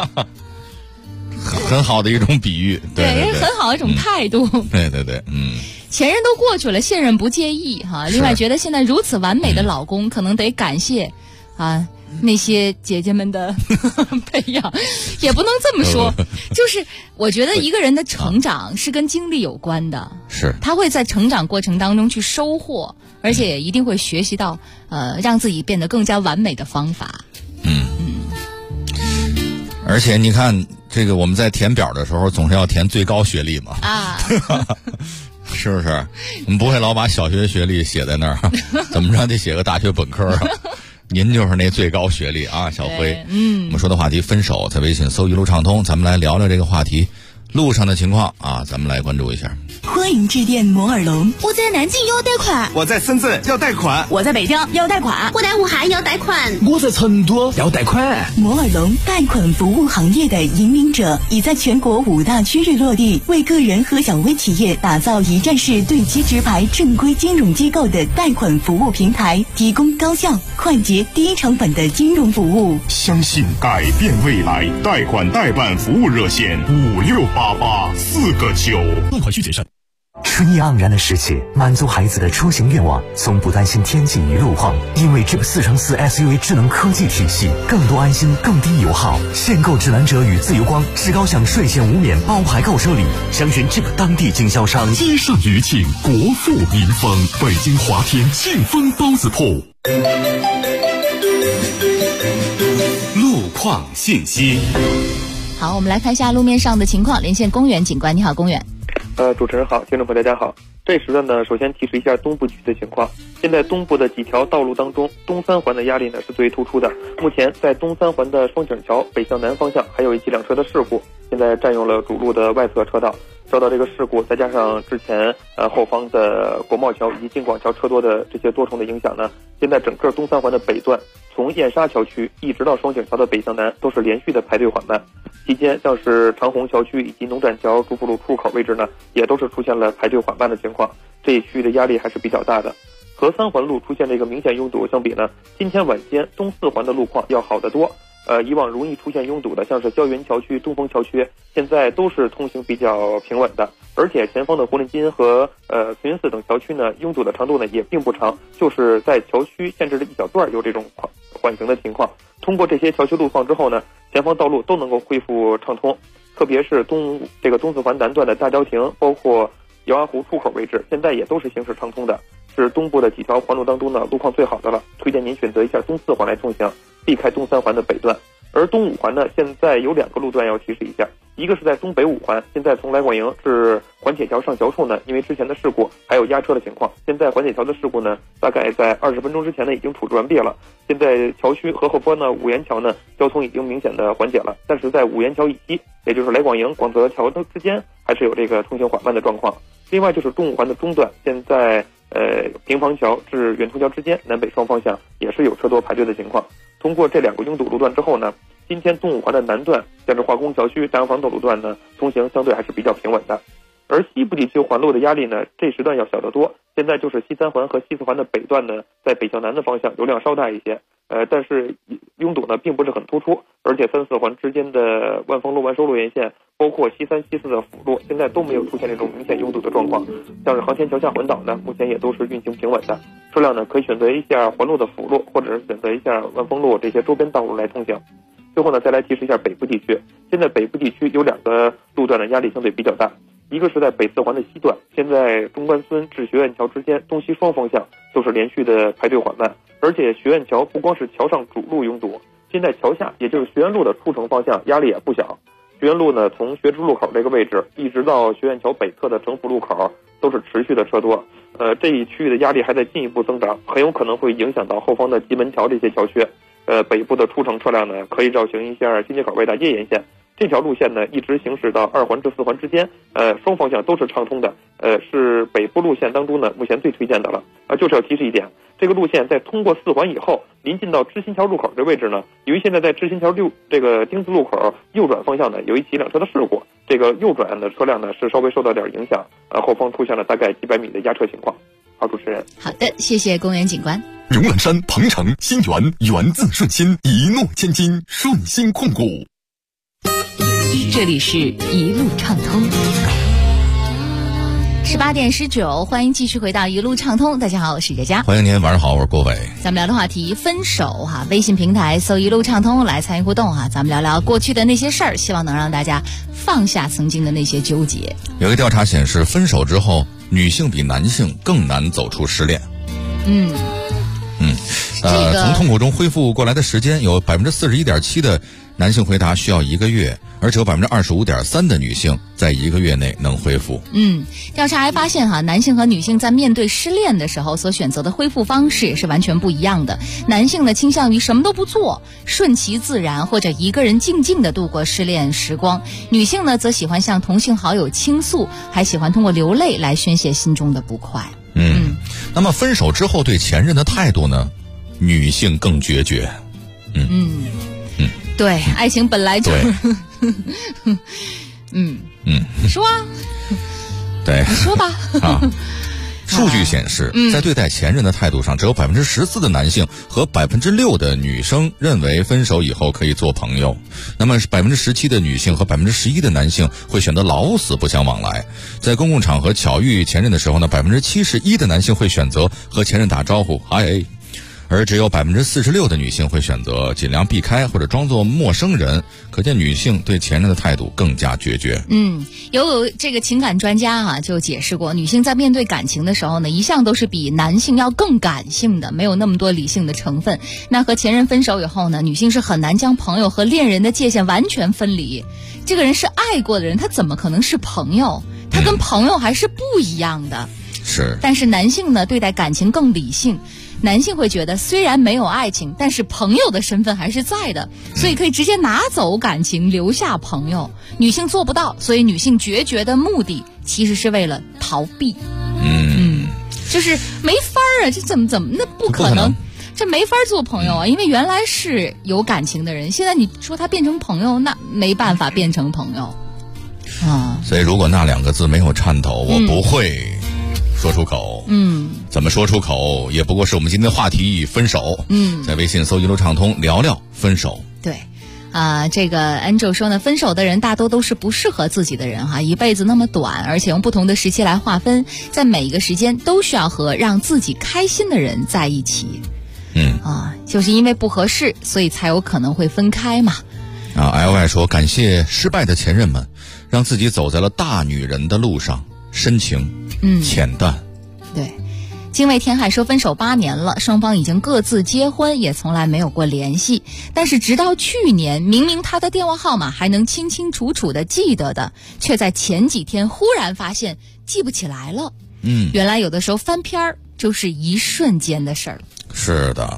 S17: 很好的一种比喻，对，
S4: 很好的一种态度。
S17: 对，
S4: 前任都过去了，现任不介意另外觉得现在如此完美的老公，可能得感谢那些姐姐们的培养，也不能这么说，就是我觉得一个人的成长是跟经历有关的，
S17: 是
S4: 他会在成长过程当中去收获，而且也一定会学习到让自己变得更加完美的方法。
S17: 而且你看这个我们在填表的时候总是要填最高学历嘛是不是？我们不会老把小学学历写在那儿，怎么着得写个大学本科您就是那最高学历小辉。我们说的话题分手，在微信搜一路畅通，咱们来聊聊这个话题路上的情况咱们来关注一下。
S3: 欢迎致电摩尔龙。
S5: 我在南京要贷款，
S10: 我在深圳要贷款，
S23: 我在北京要贷款，
S5: 我在武汉要贷款，
S16: 我在成都要贷款。
S3: 摩尔龙贷款服务行业的引领者，已在全国5大区域落地，为个人和小微企业打造一站式对接直排正规金融机构的贷款服务平台，提供高效、快捷、低成本的金融服务。
S18: 相信改变未来，贷款代办服务热线5688 4个9。
S13: 贷款需谨慎。
S20: 春意盎然的世界，满足孩子的出行愿望，从不担心天气与路况，因为 Jeep 4×4 SUV 智能科技体系，更多安心，更低油耗。限购指南者与自由光至高享税前无免包牌购车礼，详询 Jeep 当地经销商。
S18: 积善余庆，国富民丰。北京华天庆丰包子铺。
S1: 路况信息。
S4: 好，我们来看一下路面上的情况。连线公园警官，你好，公园。
S19: 主持人好，听众朋友大家好。这时段呢，首先提示一下东部区的情况。现在东部的几条道路当中，东三环的压力呢是最突出的。目前在东三环的双井桥北向南方向，还有一起两车的事故，现在占用了主路的外侧车道。受到这个事故，再加上之前后方的国贸桥以及京广桥车多的这些多重的影响呢，现在整个东三环的北段，从燕莎桥区一直到双井桥的北向南，都是连续的排队缓慢。期间，像是长虹桥区以及农展桥朱福路出口位置呢，也都是出现了排队缓慢的情况。这一区域的压力还是比较大的。和三环路出现这个明显拥堵相比呢，今天晚间东四环的路况要好得多。以往容易出现拥堵的，像是胶原桥区、东风桥区，现在都是通行比较平稳的。而且前方的胡林津和慈云寺等桥区呢，拥堵的长度呢也并不长，就是在桥区限制的一小段有这种缓行的情况。通过这些桥区路况之后呢，前方道路都能够恢复畅通，特别是东四环南段的大郊亭，包括姚安湖出口位置，现在也都是行驶畅通的，是东部的几条环路当中呢路况最好的了。推荐您选择一下东四环来通行，避开东三环的北段。而东五环呢，现在有2个路段要提示一下，一个是在东北五环，现在从来广营至环铁桥上桥处呢，因为之前的事故还有压车的情况，现在环铁桥的事故呢，大概在20分钟之前呢已经处置完毕了。现在桥区和后坡呢，五元桥呢交通已经明显的缓解了，但是在五元桥以西，也就是来广营、广泽桥之间，还是有这个通行缓慢的状况。另外就是中五环的中段，现在平房桥至远通桥之间南北双方向也是有车多排队的情况。通过这2个拥堵路段之后呢，今天东五环的南段，像是化工桥区、大洋房等路段呢，通行相对还是比较平稳的。而西部地区环路的压力呢，这时段要小得多。现在就是西三环和西四环的北段呢，在北向南的方向流量稍大一些，但是拥堵呢并不是很突出。而且3、4环之间的万丰路、万寿路沿线，包括西3、西4的辅路，现在都没有出现这种明显拥堵的状况。像是航天桥下环岛呢，目前也都是运行平稳的。车辆呢可以选择一下环路的辅路，或者是选择一下万丰路这些周边道路来通行。最后呢，再来提示一下北部地区，现在北部地区有2个路段的压力相对比较大。一个是在北四环的西段，现在中关村至学院桥之间东西双方向都是连续的排队缓慢，而且学院桥不光是桥上主路拥堵，现在桥下也就是学院路的出城方向压力也不小。学院路呢，从学知路口这个位置一直到学院桥北侧的城府路口都是持续的车多，这一区域的压力还在进一步增长，很有可能会影响到后方的吉门桥这些桥区。北部的出城车辆呢，可以绕行一下新街口外大街沿线。这条路线呢，一直行驶到2环至4环之间，双方向都是畅通的，是北部路线当中呢目前最推荐的了。就是要提示一点，这个路线在通过4环以后，临近到知新桥入口这位置呢，由于现在在知新桥这个丁字路口右转方向呢有一起2车的事故，这个右转的车辆呢是稍微受到点影响，后方出现了大概几百米的压车情况。好，主持人。
S4: 好的，谢谢公园警官。
S13: 荣览山、鹏城、新源源自顺心，一诺千金，顺心控股。
S4: 这里是一路畅通。18点19，欢迎继续回到一路畅通。大家好，我是佳佳。
S17: 欢迎您，晚上好，我是郭伟。
S4: 咱们聊的话题分手哈，微信平台搜一路畅通来参与互动哈，咱们聊聊过去的那些事儿，希望能让大家放下曾经的那些纠结。
S17: 有个调查显示，分手之后，女性比男性更难走出失恋。从痛苦中恢复过来的时间有41.7%的男性回答需要1个月，而只有25.3%的女性在1个月内能恢复。
S4: 调查还发现男性和女性在面对失恋的时候所选择的恢复方式是完全不一样的。男性呢倾向于什么都不做，顺其自然，或者一个人静静地度过失恋时光。女性呢则喜欢向同性好友倾诉，还喜欢通过流泪来宣泄心中的不快。
S17: 那么分手之后对前任的态度呢？女性更决绝。
S4: 对，爱情本来就是你说啊，
S17: 对，
S4: 你说吧。
S17: 数据显示，在对待前任的态度上，只有14%的男性和6%的女生认为分手以后可以做朋友。那么17%的女性和11%的男性会选择老死不相往来。在公共场合巧遇前任的时候呢，71%的男性会选择和前任打招呼，嗨。而只有46%的女性会选择尽量避开或者装作陌生人，可见女性对前任的态度更加决绝。
S4: 有这个情感专家就解释过，女性在面对感情的时候呢，一向都是比男性要更感性的，没有那么多理性的成分。那和前任分手以后呢，女性是很难将朋友和恋人的界限完全分离。这个人是爱过的人，他怎么可能是朋友？他跟朋友还是不一样的。
S17: 是。
S4: 但是男性呢，对待感情更理性。男性会觉得虽然没有爱情，但是朋友的身份还是在的，所以可以直接拿走感情，留下朋友。女性做不到，所以女性决绝的目的其实是为了逃避。就是没法啊，这怎么那不可能，这没法做朋友啊，因为原来是有感情的人，现在你说他变成朋友，那没办法变成朋友啊。
S17: 所以如果那2个字没有颤抖，我不会说出口。怎么说出口也不过是我们今天的话题，分手。在微信搜一路畅通聊聊分手。
S4: 对这个 Angel 说呢，分手的人大多都是不适合自己的人一辈子那么短，而且用不同的时期来划分，在每一个时间都需要和让自己开心的人在一起。就是因为不合适，所以才有可能会分开嘛。
S17: LY 说，感谢失败的前任们，让自己走在了大女人的路上，深情浅淡。
S4: 对，精卫填海说，分手8年了，双方已经各自结婚，也从来没有过联系。但是直到去年，明明他的电话号码还能清清楚楚地记得的，却在前几天忽然发现记不起来了。原来有的时候翻篇儿就是一瞬间的事儿。
S17: 是的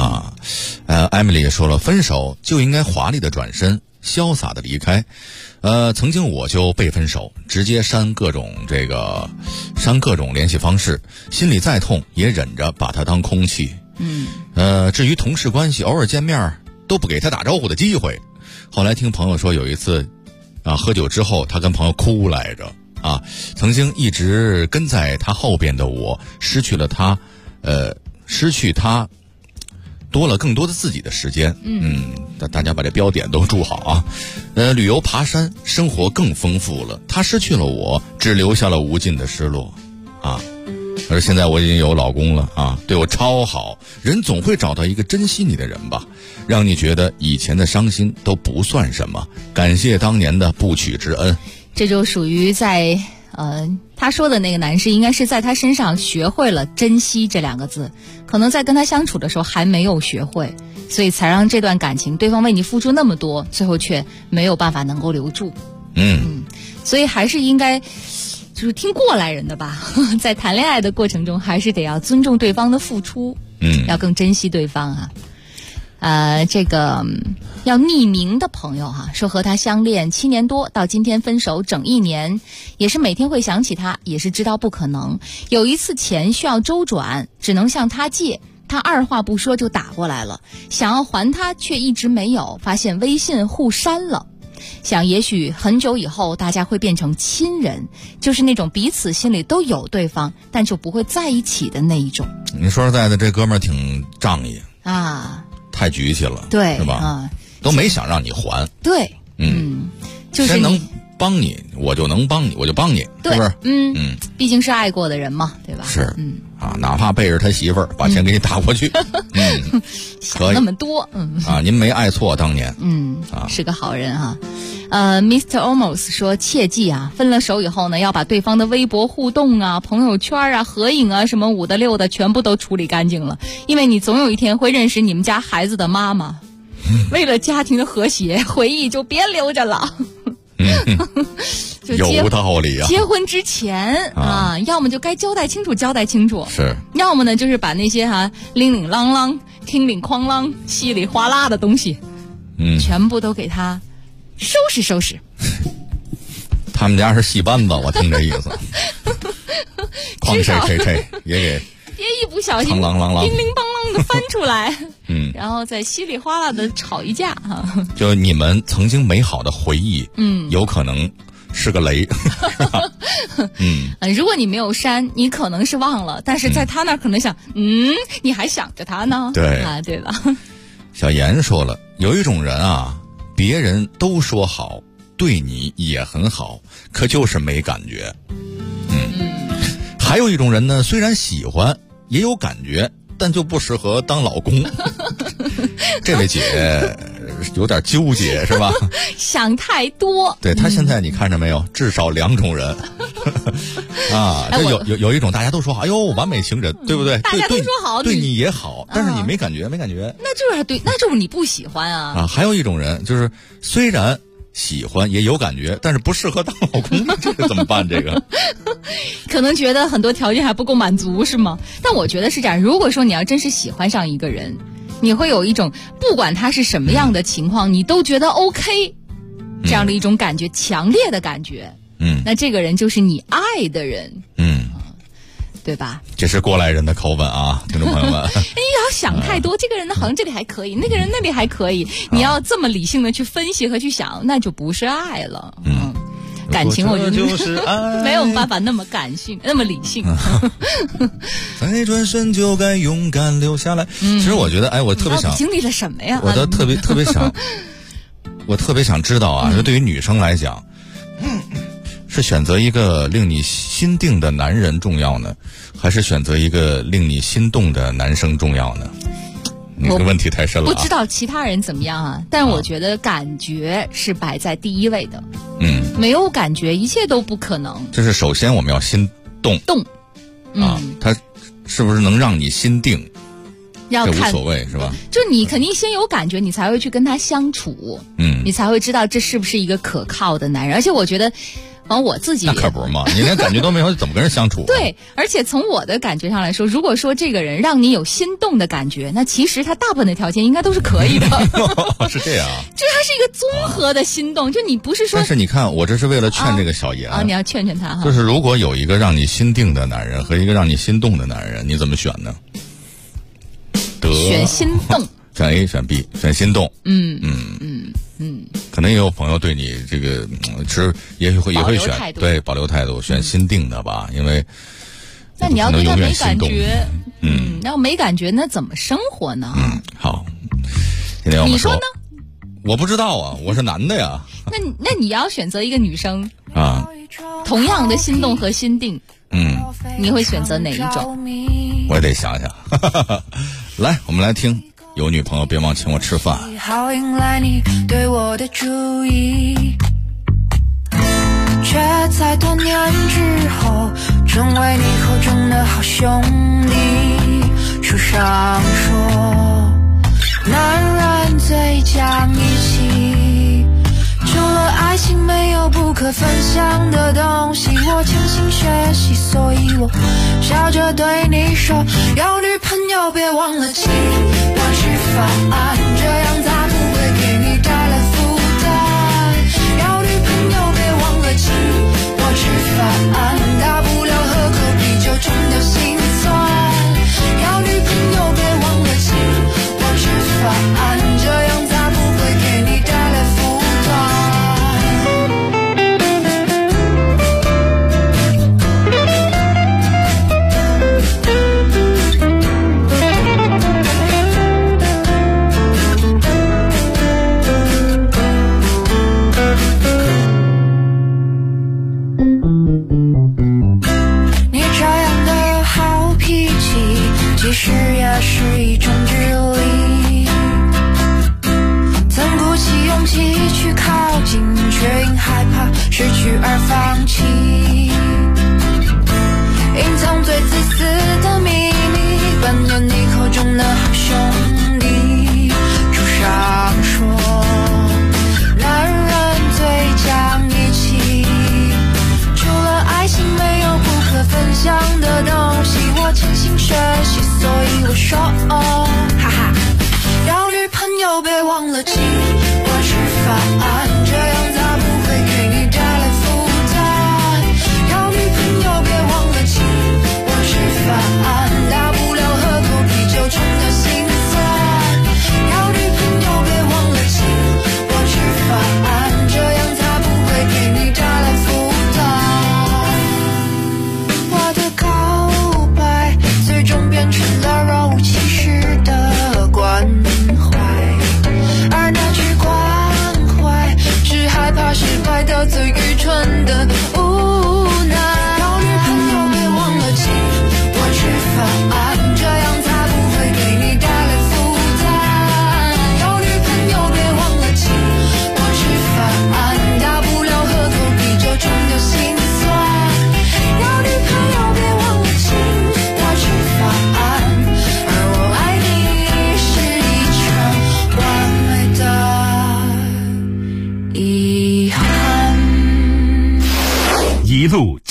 S17: Emily 也说了，分手就应该华丽的转身，潇洒的离开。曾经我就被分手，直接删各种联系方式，心里再痛也忍着把它当空气。至于同事关系，偶尔见面都不给他打招呼的机会。后来听朋友说，有一次喝酒之后他跟朋友哭来着曾经一直跟在他后边的我，失去他多了更多的自己的时间。大家把这标点都注好旅游爬山，生活更丰富了，他失去了我，只留下了无尽的失落而现在我已经有老公了对我超好。人总会找到一个珍惜你的人吧，让你觉得以前的伤心都不算什么，感谢当年的不娶之恩。
S4: 这就属于在他说的那个男士应该是在他身上学会了珍惜这2个字，可能在跟他相处的时候还没有学会，所以才让这段感情对方为你付出那么多，最后却没有办法能够留住。所以还是应该就是听过来人的吧，在谈恋爱的过程中还是得要尊重对方的付出，要更珍惜对方这个要匿名的朋友说和他相恋7年多，到今天分手整1年，也是每天会想起他，也是知道不可能。有一次钱需要周转，只能向他借，他二话不说就打过来了，想要还他却一直没有，发现微信互删了。想也许很久以后大家会变成亲人，就是那种彼此心里都有对方但就不会在一起的那一种。
S17: 你说实在的，这哥们儿挺仗义太局气了，
S4: 对，
S17: 是吧？都没想让你还。
S4: 对，就是
S17: 谁能帮你，我就能帮你，我就帮你，是不是？
S4: 毕竟是爱过的人嘛，对吧？
S17: 是，哪怕背着他媳妇儿把钱给你打过去，
S4: 想那么多，
S17: 您没爱错当年，
S4: 是个好人Mr. Almost 说，切记分了手以后呢，要把对方的微博互动朋友圈合影什么5的6的全部都处理干净了，因为你总有一天会认识你们家孩子的妈妈。 为了家庭的和谐，回忆就别留着了。就
S17: 有道理啊！
S4: 结婚之前啊，要么就该交代清楚，
S17: 是；
S4: 要么呢，就是把那些铃铃啷啷、叮铃哐啷、稀里哗啦的东西，全部都给他收拾收拾。
S17: 他们家是戏班子，我听这意思。哐谁也给。
S4: 别一不小心，
S17: 啷啷啷，
S4: 叮铃梆啷的翻出来，然后再稀里哗啦的吵一架哈。
S17: 就你们曾经美好的回忆，有可能是个雷。
S4: 如果你没有删，你可能是忘了，但是在他那儿可能想，你还想着他呢。
S17: 对
S4: 啊，对了。
S17: 小严说了，有一种人啊，别人都说好，对你也很好，可就是没感觉。还有一种人呢，虽然喜欢。也有感觉，但就不适合当老公。这位姐有点纠结是吧？
S4: 想太多。
S17: 对，他现在你看着没有，至少2种人啊。就有一种大家都说好，哎呦，完美情人，对不对？
S4: 大家都说好，
S17: 对你也好，但是你没感觉，
S4: 那就是对，那就是你不喜欢啊。
S17: 还有一种人就是虽然喜欢也有感觉，但是不适合当老公，这个怎么办？这个
S4: 可能觉得很多条件还不够满足是吗？但我觉得是这样，如果说你要真是喜欢上一个人，你会有一种不管他是什么样的情况，你都觉得 OK 这样的一种感觉，强烈的感觉。那这个人就是你爱的人。对吧？
S17: 这是过来人的口吻啊，听众朋友们。
S4: 你要想太多，这个人呢好像这里还可以，那个人那里还可以，你要这么理性的去分析和去想，那就不是爱了。感情我觉得
S17: 就是爱，
S4: 没有办法那么感性，那么理性。
S17: 再转身就该勇敢留下来。其实我觉得，我特别想
S4: 经历了什么呀？
S17: 我特别想，我特别想知道啊，就对于女生来讲。是选择一个令你心定的男人重要呢，还是选择一个令你心动的男生重要呢？你这个问题太深了。
S4: 不知道其他人怎么样啊，但我觉得感觉是摆在第一位的。没有感觉，一切都不可能。
S17: 就是首先我们要心动。他是不是能让你心定？
S4: 要看，
S17: 这无所谓是吧？
S4: 就你肯定先有感觉，你才会去跟他相处。你才会知道这是不是一个可靠的男人。而且我觉得。我自己
S17: 那可不是嘛，你连感觉都没有，怎么跟人相处？
S4: 对，而且从我的感觉上来说，如果说这个人让你有心动的感觉，那其实他大部分的条件应该都是可以的。
S17: 是这样，
S4: 就是他是一个综合的心动，就你不是说。
S17: 但是你看，我这是为了劝这个小严
S4: 你要劝他哈。
S17: 就是如果有一个让你心定的男人和一个让你心动的男人，你怎么选呢？
S4: 选心动。
S17: 选 A 选 B 选心动。可能也有朋友对你这个也会选对保留态度，选心定的吧，因为
S4: 那你要对他没感觉，要没感觉那怎么生活呢？
S17: 好，今天我们
S4: 你说呢？
S17: 我不知道啊，我是男的呀。
S4: 那你要选择一个女生
S17: 啊，
S4: 同样的心动和心定，你会选择哪一种？
S17: 我也得想想。来，我们来听。有女朋友别忘请我吃饭。
S7: 好引来你对我的注意，却在多年之后成为你口中的好兄弟。书上说，男人最讲义气，除了爱情没有不可分享的东西。我潜心学习，所以我笑着对你说，有女朋友别忘了请我吃饭，这样才不会给你带来负担。有女朋友别忘了请我吃饭，大不了喝口啤酒冲掉心酸。有女朋友别忘了请我吃饭，这样才不会给你带来负担。其实也是一种距离，曾鼓起勇气去靠近，却因害怕失去而放弃，隐藏最自私的秘密，扮演你口中的好兄弟。书上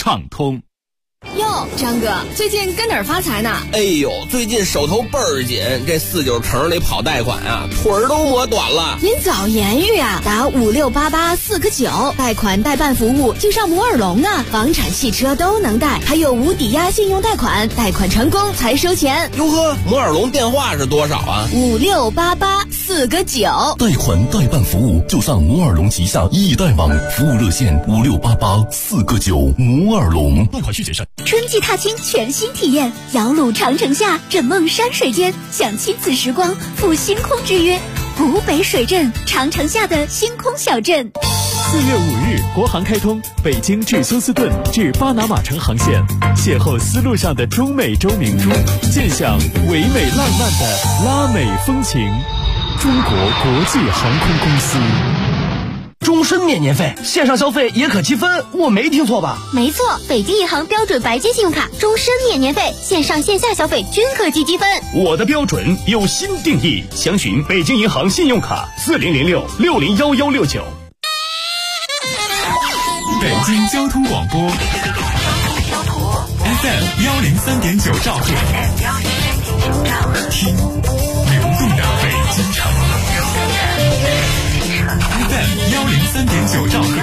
S1: 畅通。
S6: 哟，张哥，最近跟哪儿发财呢？
S10: 哎呦，最近手头倍儿紧，这49城里跑贷款啊，腿儿都磨短了。
S6: 您早言语啊，打56884个9，贷款代办服务就上摩尔龙啊，房产、汽车都能贷，还有无抵押信用贷款，贷款成功才收钱。
S10: 哟呵，摩尔龙电话是多少啊
S6: ？56884个9，
S13: 贷款代办服务就上摩尔龙旗下易贷网，服务热线56884个9，摩尔龙。 贷款需谨慎。
S5: 春季踏青全新体验，摇橹长城下，枕梦山水间，享亲子时光，赴星空之约。湖北水镇长城下的星空小镇。
S15: 4月5日，国航开通北京至休斯顿至巴拿马城航线，邂逅丝路上的中美洲明珠，见享唯美浪漫的拉美风情。中国国际航空公司。
S16: 终身免年费，线上消费也可积分，我没听错吧？
S5: 没错，北京银行标准白金信用卡终身免年费，线上线下消费均可积积分。
S18: 我的标准有新定义，详询北京银行信用卡4006601169。
S1: 北京交通广播 FM 103.9兆赫，听流动的北京城。FM 103.9兆赫，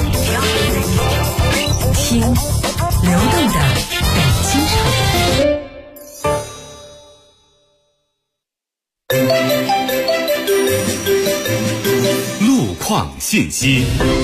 S23: 听流动的北京
S1: 城。路况信息。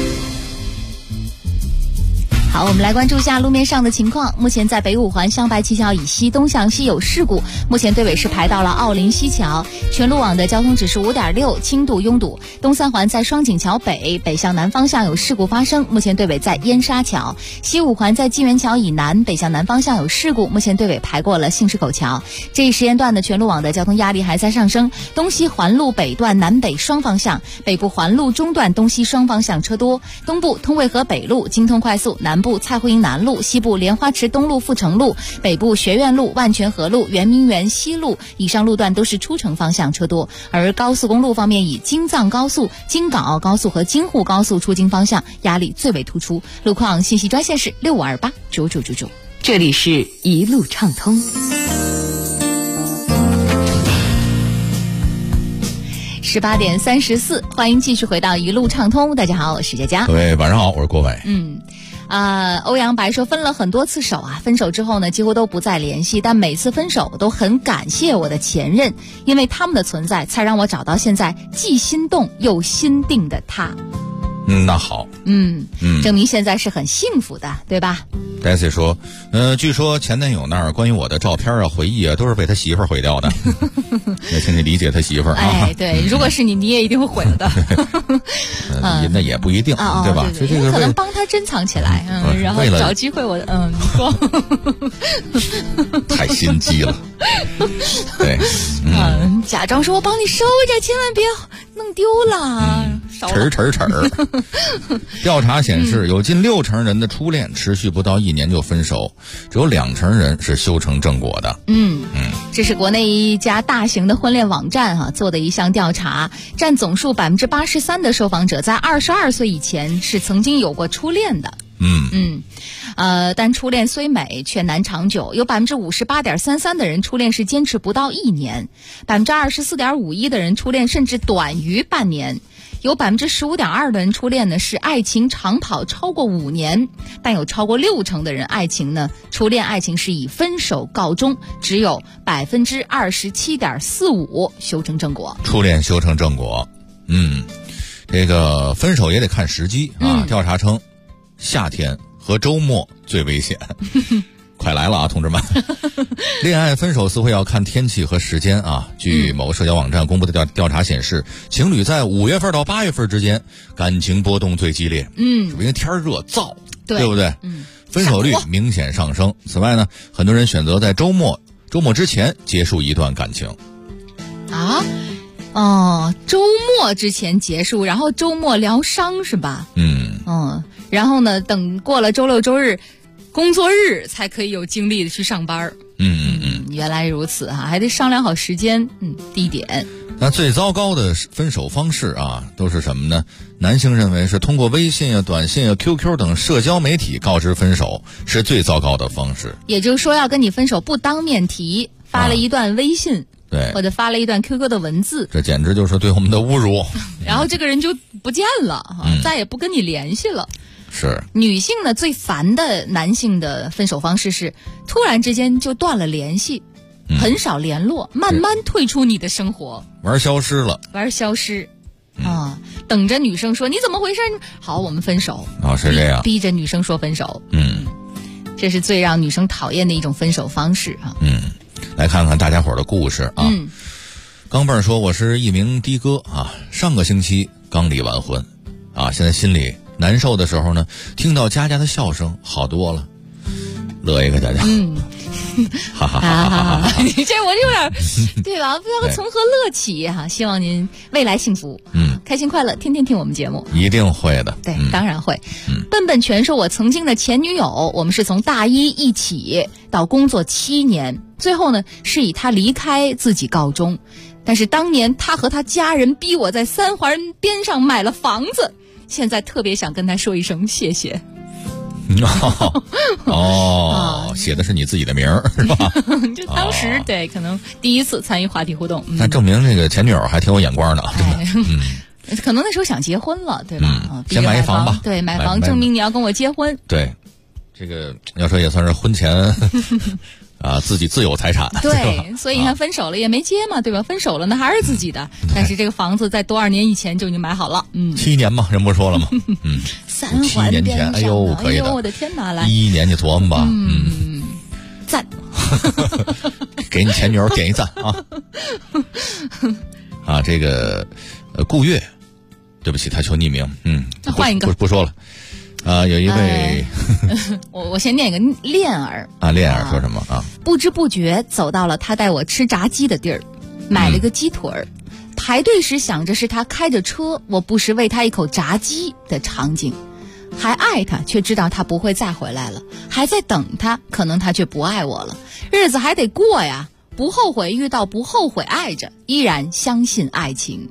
S4: 好，我们来关注一下路面上的情况。目前在北五环湘白七桥以西东向西有事故，目前队尾是排到了奥林西桥，全路网的交通指示5.6，轻度拥堵。东三环在双井桥北向南方向有事故发生，目前队尾在燕沙桥。西五环在金源桥以南北向南方向有事故，目前队尾排过了杏石口桥。这一时间段的全路网的交通压力还在上升，东西环路北段南北双方向，北部环路中段东西双方向车多，东部通渭河北路京通快速，南部蔡胡营南路，西部莲花池东路阜成路，北部学院路万泉河路圆明园西路以上路段都是出城方向车多。而高速公路方面，以京藏高速、京港澳高速和京沪高速出京方向压力最为突出。路况信息专线是65289999。
S23: 这里是一路畅通。
S4: 18点34，欢迎继续回到一路畅通。大家好，我是佳佳。
S17: 各位晚上好，我是郭伟。
S4: 欧阳白说分了很多次手啊，分手之后呢，几乎都不再联系，但每次分手都很感谢我的前任，因为他们的存在，才让我找到现在既心动又心定的他。
S17: 那好，
S4: 证明现在是很幸福的，对吧
S17: ？Daisy 说，据说前男友那儿关于我的照片啊、回忆啊，都是被他媳妇儿毁掉的。也请你理解他媳妇儿啊。
S4: 哎，对，如果是你也一定会毁了的。
S17: 那也不一定，对吧？
S4: 对，可能帮他珍藏起来，然后找机会你说，
S17: 太心机了。对，
S4: 假装说我帮你收着，千万别弄丢了。
S17: 调查显示，有近60%人的初恋持续不到1年就分手，只有20%人是修成正果的。
S4: 这是国内一家大型的婚恋网站做的一项调查，占总数83%的受访者在22岁以前是曾经有过初恋的。但初恋虽美却难长久，有58.33%的人初恋是坚持不到1年，24.51%的人初恋甚至短于半年，有15.2%的人初恋呢是爱情长跑超过5年，但有超过60%的人初恋爱情是以分手告终，只有27.45%修成正果。
S17: 初恋修成正果，这个分手也得看时机啊。调查称，夏天和周末最危险。快来了啊，同志们！恋爱分手似乎要看天气和时间啊。据某社交网站公布的调查显示，情侣在5月份到8月份之间感情波动最激烈。是不是因为天热燥，对不对？分手率明显上升。此外呢，很多人选择在周末之前结束一段感情。
S4: 周末之前结束，然后周末疗伤是吧？然后呢，等过了周六周日工作日才可以有精力的去上班。原来如此哈，还得商量好时间、地点。
S17: 那最糟糕的分手方式啊，都是什么呢？男性认为是通过微信啊、短信啊、QQ 等社交媒体告知分手，是最糟糕的方式。
S4: 也就是说，要跟你分手不当面提，发了一段微信，
S17: 对，
S4: 或者发了一段 QQ 的文字，
S17: 这简直就是对我们的侮辱。
S4: 然后这个人就不见了，再也不跟你联系了。
S17: 是
S4: 女性呢最烦的男性的分手方式是突然之间就断了联系，很少联络，慢慢退出你的生活，
S17: 玩消失了，
S4: 玩消失啊！等着女生说你怎么回事？好，我们分手
S17: 啊，是这样，
S4: 逼着女生说分手。这是最让女生讨厌的一种分手方式啊。
S17: 来看看大家伙的故事啊。钢镚说，我是一名的哥啊，上个星期刚离完婚啊，现在心里难受的时候呢，听到佳佳的笑声好多了，乐一个佳佳。哈哈哈哈哈！
S4: 你这我有点对吧？不要从何乐起哈！希望您未来幸福，开心快乐，天天听我们节目，
S17: 一定会的。
S4: 对，当然会。笨笨全说，我曾经的前女友，我们是从大一一起到工作7年，最后呢是以他离开自己告终。但是当年他和他家人逼我在三环边上买了房子，现在特别想跟他说一声谢谢。
S17: 写的是你自己的名儿是吧？
S4: 就当时对，可能第一次参与话题互动，
S17: 那证明这个前女友还挺有眼光的，真的。
S4: 可能那时候想结婚了，对吧？
S17: 先买一房吧，
S4: 对，买房证明你要跟我结婚。
S17: 对，这个要说也算是婚前啊自己自有财产。
S4: 对，所以你看分手了也没结嘛，对吧？分手了那还是自己的，但是这个房子在多少年以前就已经买好了。
S17: 7年嘛，人不说了吗
S4: ？3环边上，7
S17: 年前，哎呦，可以的。
S4: 我的天哪，来
S17: 11年你琢磨吧，
S4: 赞，
S17: 给你前女友点一赞啊！啊，这个顾月，对不起，他求匿名，
S4: 那换一个，
S17: 不说了。有一位，
S4: 我先念一个恋儿
S17: 啊，恋儿说什么啊？
S4: 不知不觉走到了他带我吃炸鸡的地儿，买了个鸡腿儿。排队时想着是他开着车，我不时喂他一口炸鸡的场景，还爱他，却知道他不会再回来了，还在等他，可能他却不爱我了，日子还得过呀，不后悔遇到，不后悔爱着，依然相信爱情。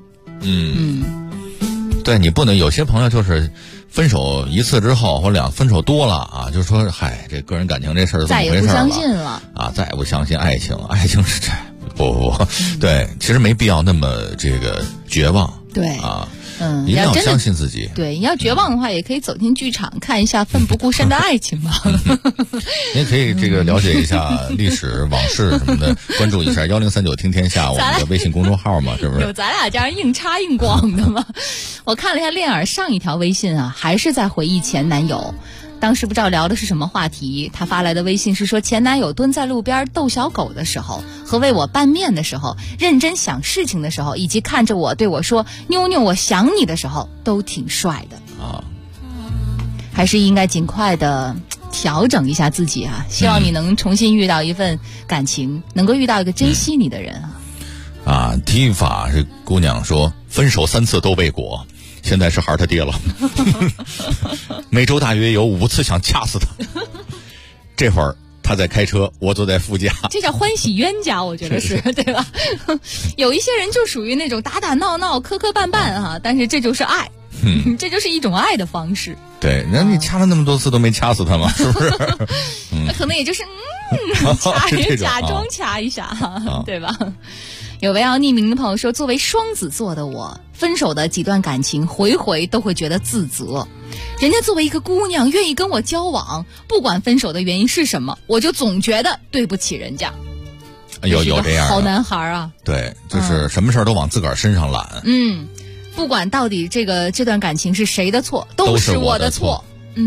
S17: 对，你不能有些朋友就是分手一次之后或者分手多了啊，就说嗨，这个人感情这事儿
S4: 再也不相信了
S17: 啊，再也不相信爱情，爱情是这不，对，其实没必要那么这个绝望。
S4: 对
S17: 啊，一定要相信自己。
S4: 对，你要绝望的话，也可以走进剧场看一下《奋不顾身的爱情》嘛。
S17: 您可以这个了解一下历史往事什么的，关注一下1039听天下我们的微信公众号嘛，是不是？
S4: 有咱俩这样硬插硬逛的吗？我看了一下恋儿上一条微信啊，还是在回忆前男友。当时不知道聊的是什么话题，他发来的微信是说，前男友蹲在路边逗小狗的时候，和为我拌面的时候，认真想事情的时候，以及看着我对我说妞妞我想你的时候，都挺帅的啊。还是应该尽快的调整一下自己啊，希望你能重新遇到一份感情，能够遇到一个珍惜你的人啊。
S17: 提法这姑娘说，分手3次都未果，现在是孩儿他爹了，每周大约有5次想掐死他。这会儿他在开车，我坐在副驾，
S4: 这叫欢喜冤家，我觉得是对吧？有一些人就属于那种打打闹闹、磕磕绊绊哈，但是这就是爱，这就是一种爱的方式。
S17: 对，那你掐了那么多次都没掐死他吗？是不是？
S4: 那可能也就是假装掐一下，对吧？有位要匿名的朋友说，作为双子座的我，分手的几段感情回回都会觉得自责。人家作为一个姑娘愿意跟我交往，不管分手的原因是什么，我就总觉得对不起人家。
S17: 有这样
S4: 好男孩啊。
S17: 对，就是什么事儿都往自个儿身上揽。
S4: 不管到底这段感情是谁的错，都是我的错。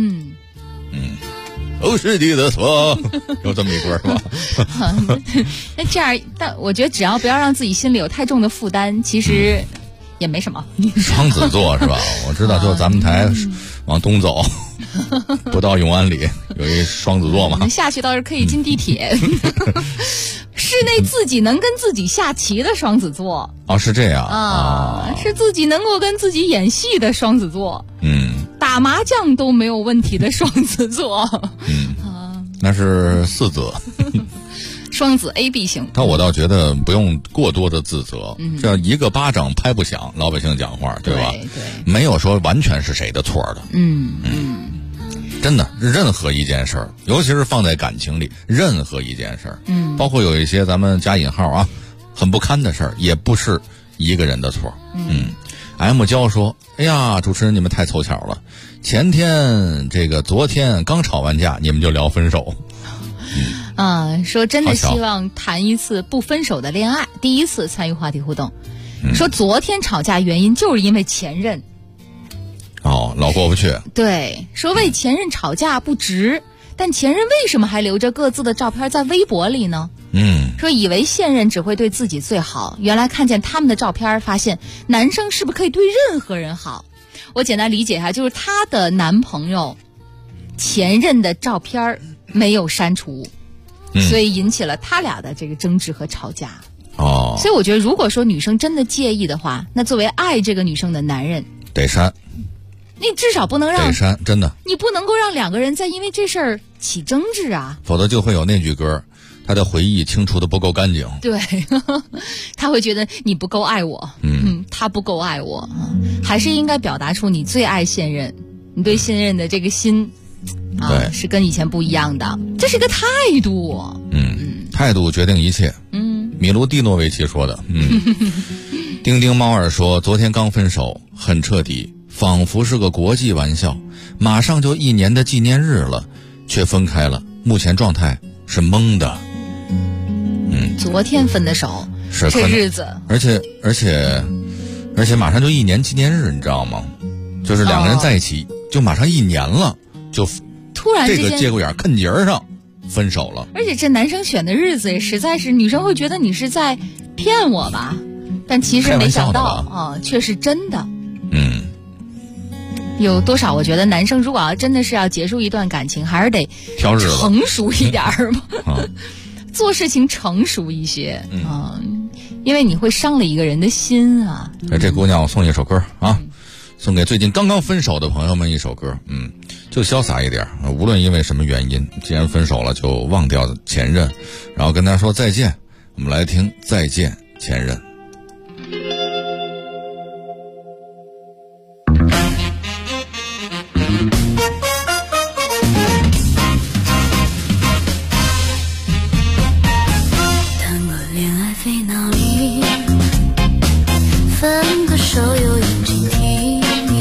S17: 都是你的错，有这么一歌吧？
S4: 那这样，但我觉得只要不要让自己心里有太重的负担，其实也没什么。
S17: 双子座是吧？我知道，就是咱们台往东走，不到永安里有一双子座嘛。
S4: 下去倒是可以进地铁。室内自己能跟自己下棋的双子座
S17: 哦，是这样啊，
S4: 是自己能够跟自己演戏的双子座，打麻将都没有问题的双子座，
S17: 那是4子。
S4: 双子 AB 型。
S17: 但我倒觉得不用过多的自责，这一个巴掌拍不响，老百姓讲话，对吧？
S4: 对，
S17: 没有说完全是谁的错的。真的，任何一件事儿，尤其是放在感情里，任何一件事儿，包括有一些咱们加引号啊，很不堪的事儿，也不是一个人的错。M 娇说：“哎呀，主持人你们太凑巧了，昨天刚吵完架，你们就聊分手。”
S4: 说真的希望谈一次不分手的恋爱，第一次参与话题互动。说昨天吵架原因就是因为前任。
S17: 老过不去。
S4: 对，说为前任吵架不值，但前任为什么还留着各自的照片在微博里呢？说以为现任只会对自己最好，原来看见他们的照片，发现男生是不是可以对任何人好？我简单理解一下，就是她的男朋友前任的照片没有删除，所以引起了他俩的这个争执和吵架。所以我觉得，如果说女生真的介意的话，那作为爱这个女生的男人
S17: 得删。
S4: 你至少不能让
S17: 得删，真的，
S4: 你不能够让两个人再因为这事儿起争执啊，
S17: 否则就会有那句歌，他的回忆清除的不够干净。
S4: 对，他会觉得你不够爱我，他不够爱我，还是应该表达出你最爱现任，你对现任的这个心是跟以前不一样的，这是个态度。
S17: 态度决定一切。米卢蒂诺维奇说的。丁丁猫儿说，昨天刚分手，很彻底，仿佛是个国际玩笑，马上就1年的纪念日了，却分开了，目前状态是懵的。
S4: 昨天分的手，
S17: 是
S4: 这日子，
S17: 而且马上就1年纪念日，你知道吗？就是两个人在一起，就马上1年了，就
S4: 突然之间
S17: 这个节骨眼啃节上分手了。
S4: 而且这男生选的日子也实在是，女生会觉得你是在骗我吧，但其实没想到却是真的。有多少？我觉得男生如果真的是要结束一段感情，还是得成熟一点吧，做事情成熟一些因为你会伤了一个人的心啊。
S17: 这姑娘，我送你一首歌啊，送给最近刚刚分手的朋友们一首歌。就潇洒一点，无论因为什么原因，既然分手了，就忘掉前任，然后跟他说再见。我们来听《再见前任》。
S11: 谈过恋爱费脑力，分个手又用尽体力，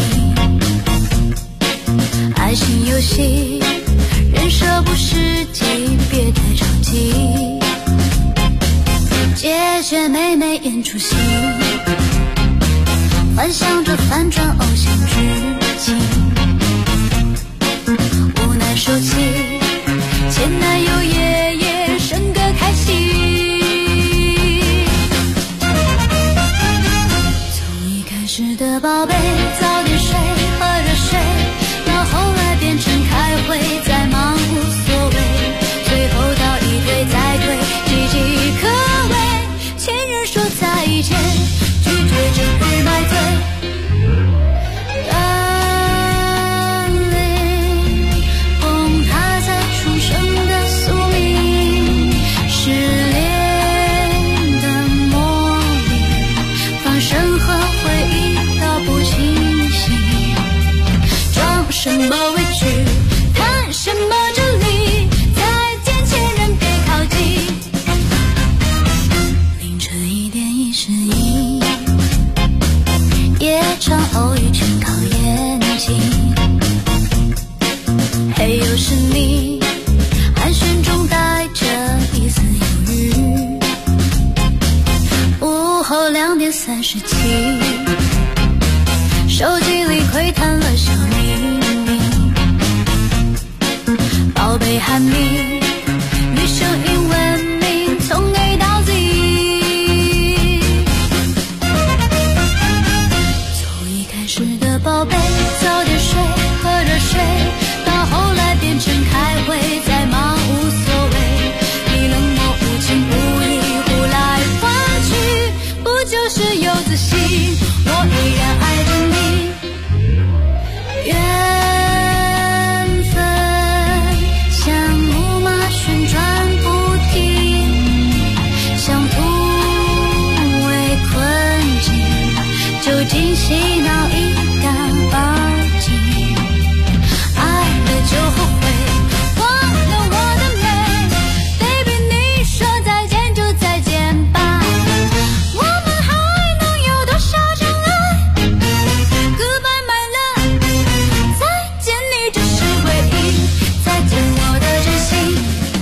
S11: 爱情游戏人设不实际，别太着急，姐姐妹妹演出戏，幻想着反转偶像剧情，无奈收起前男友爷爷生个开心，从一开始的宝贝早点睡喝热水，到后来变成开会再忙无所谓，最后到一推再推岌岌可危，前任说再见，拒绝真日买醉，崩塌在重生的宿命，失恋的魔力，放生和回忆都不清晰，装什么委屈，谈什么真理，再见前任别靠近，凌晨1点1:01，夜场偶遇全靠眼睛，嘿又是你，寒暄中带着一丝犹豫，午后2点37，手机里窥探了小秘密，宝贝喊你，女生英文名从 A 到 Z， 从一开始的宝贝早点睡喝热水，到后来变成开会再忙无所谓，你冷漠无情无义，呼来唤去，不就是有自信，我依然爱着你，缘分像木马惊喜到一干二净，爱了就后悔，忘了我的美 Baby 你说再见就再见吧，我们还能有多少障碍 Goodbye my love， 再见你只是回忆，再见我的真心。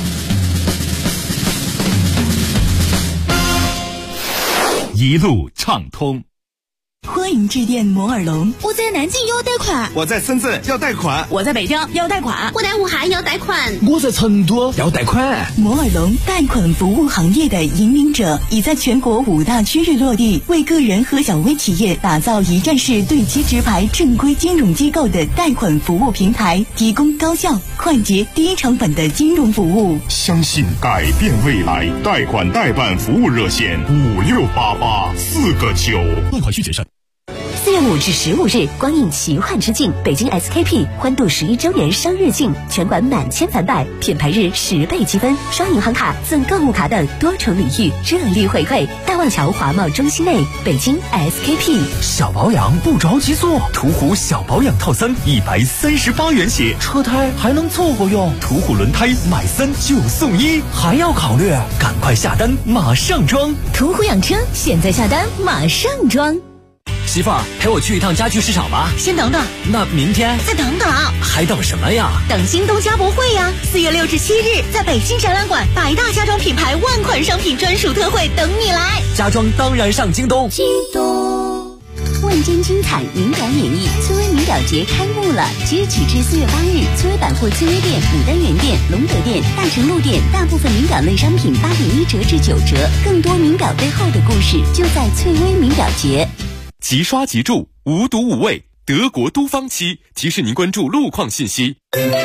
S1: 一路畅通。
S3: 欢迎致电摩尔龙。
S5: 我在南京要贷款，
S14: 我在深圳要贷款，
S3: 我在北京要贷款，
S5: 我在武汉要贷款，
S16: 我在成都要贷款。
S3: 摩尔龙贷款服务行业的引领者，已在全国5大区域落地，为个人和小微企业打造一站式对接直排正规金融机构的贷款服务平台，提供高效、快捷、低成本的金融服务。
S18: 相信改变未来，贷款代办服务热线5688 4个9，
S1: 贷款需谨慎。
S21: 4月5至15日，光影奇幻之境北京 SKP 欢度11周年生日庆，全馆满千返百，品牌日10倍积分，刷银行卡赠购物卡等多重礼遇，热力回馈。大望桥华贸中心内，北京 SKP。
S16: 小保养不着急做，途虎小保养套餐138元起，车胎还能凑合用。途虎轮胎买3就送1，还要考虑？赶快下单，马上装。
S21: 途虎养车，现在下单马上装。
S16: 媳妇儿，陪我去一趟家具市场吧。
S21: 先等等，
S16: 那明天
S21: 再等等，
S16: 还等什么呀？
S21: 等京东家博会呀！4月6至7日，在北京展览馆，百大家装品牌万款商品专属特惠等你来。
S16: 家装当然上京东。
S21: 京东，万间精彩，敏感演绎，崔薇敏表节开幕了！即日起至4月8日，崔薇百货崔薇店、牡丹园店、隆德店、大成路店，大部分名表类商品8.1折至9折，更多名表背后的故事，就在崔薇名表节。
S22: 即刷即住，无毒无味，德国都方漆提示您关注路况信息。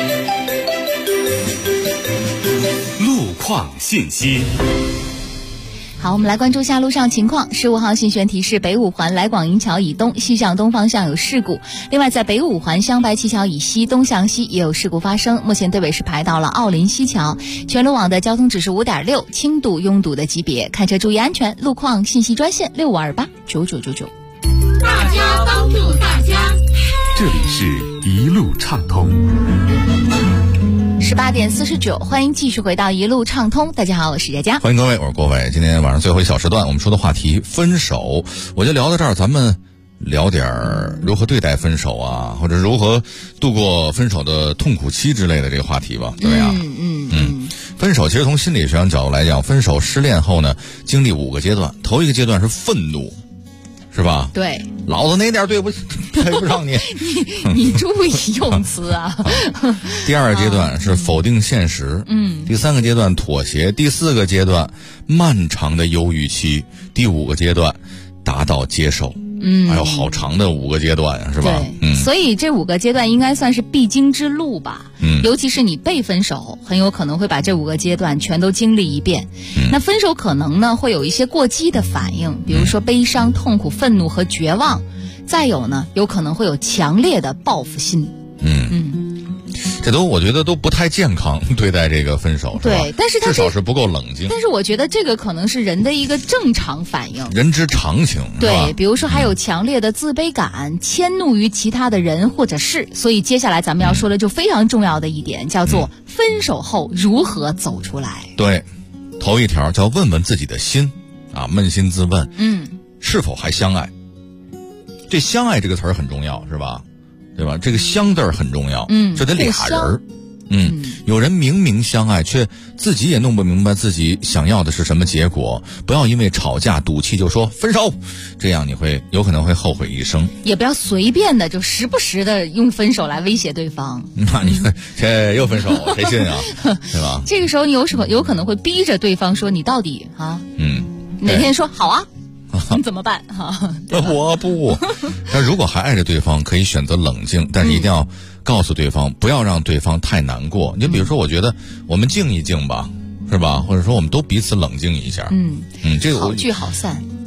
S22: 路况信息。
S4: 好，我们来关注下路上情况。15号信悬提示，北五环来广营桥以东西向东方向有事故。另外，在北五环湘白七桥以西东向西也有事故发生，目前队尾是排到了奥林西桥。全路网的交通指示5.6，轻度拥堵的级别，开车注意安全。路况信息专线65289999。
S2: 大家帮助大家，
S1: 这里是一路畅通。
S4: 18点49，欢迎继续回到一路畅通。大家好，我是佳佳，
S17: 欢迎各位，我是郭伟。今天晚上最后一小时段，我们说的话题分手，我就聊到这儿，咱们聊点如何对待分手啊，或者如何度过分手的痛苦期之类的这个话题吧，怎么样？分手其实从心理学上角度来讲，分手失恋后呢，经历5个阶段，头一个阶段是愤怒。是吧？
S4: 对，
S17: 老子哪点对不上你？
S4: 你注意用词啊！
S17: 第2个阶段是否定现实，第3个阶段妥协，第4个阶段漫长的忧郁期，第5个阶段达到接受。还有好长的5个阶段，是吧？
S4: 所以这5个阶段应该算是必经之路吧。尤其是你被分手，很有可能会把这5个阶段全都经历一遍。那分手可能呢会有一些过激的反应，比如说悲伤、痛苦、愤怒和绝望。再有呢，有可能会有强烈的报复心。
S17: 这都我觉得都不太健康对待这个分手，是吧？
S4: 对，但是
S17: 至少是不够冷静。
S4: 但是我觉得这个可能是人的一个正常反应，
S17: 人之常情。
S4: 对，比如说还有强烈的自卑感，迁怒于其他的人或者事。所以接下来咱们要说的就非常重要的一点，叫做分手后如何走出来。
S17: 对，头一条叫问问自己的心啊，扪心自问，是否还相爱？这相爱这个词儿很重要，是吧？对吧？这个相字儿很重要，这得俩人。有人明明相爱，却自己也弄不明白自己想要的是什么结果。不要因为吵架赌气就说分手，这样你会有可能会后悔一生。
S4: 也不要随便的就时不时的用分手来威胁对方。
S17: 那你这又分手，谁信啊？对吧？
S4: 这个时候你有可能会逼着对方说你到底啊？哪天说好啊？你怎么办？
S17: 我不。那如果还爱着对方，可以选择冷静，但是一定要告诉对方，不要让对方太难过。你比如说，我觉得我们静一静吧，是吧？或者说我们都彼此冷静一下。
S4: 这个好聚好散。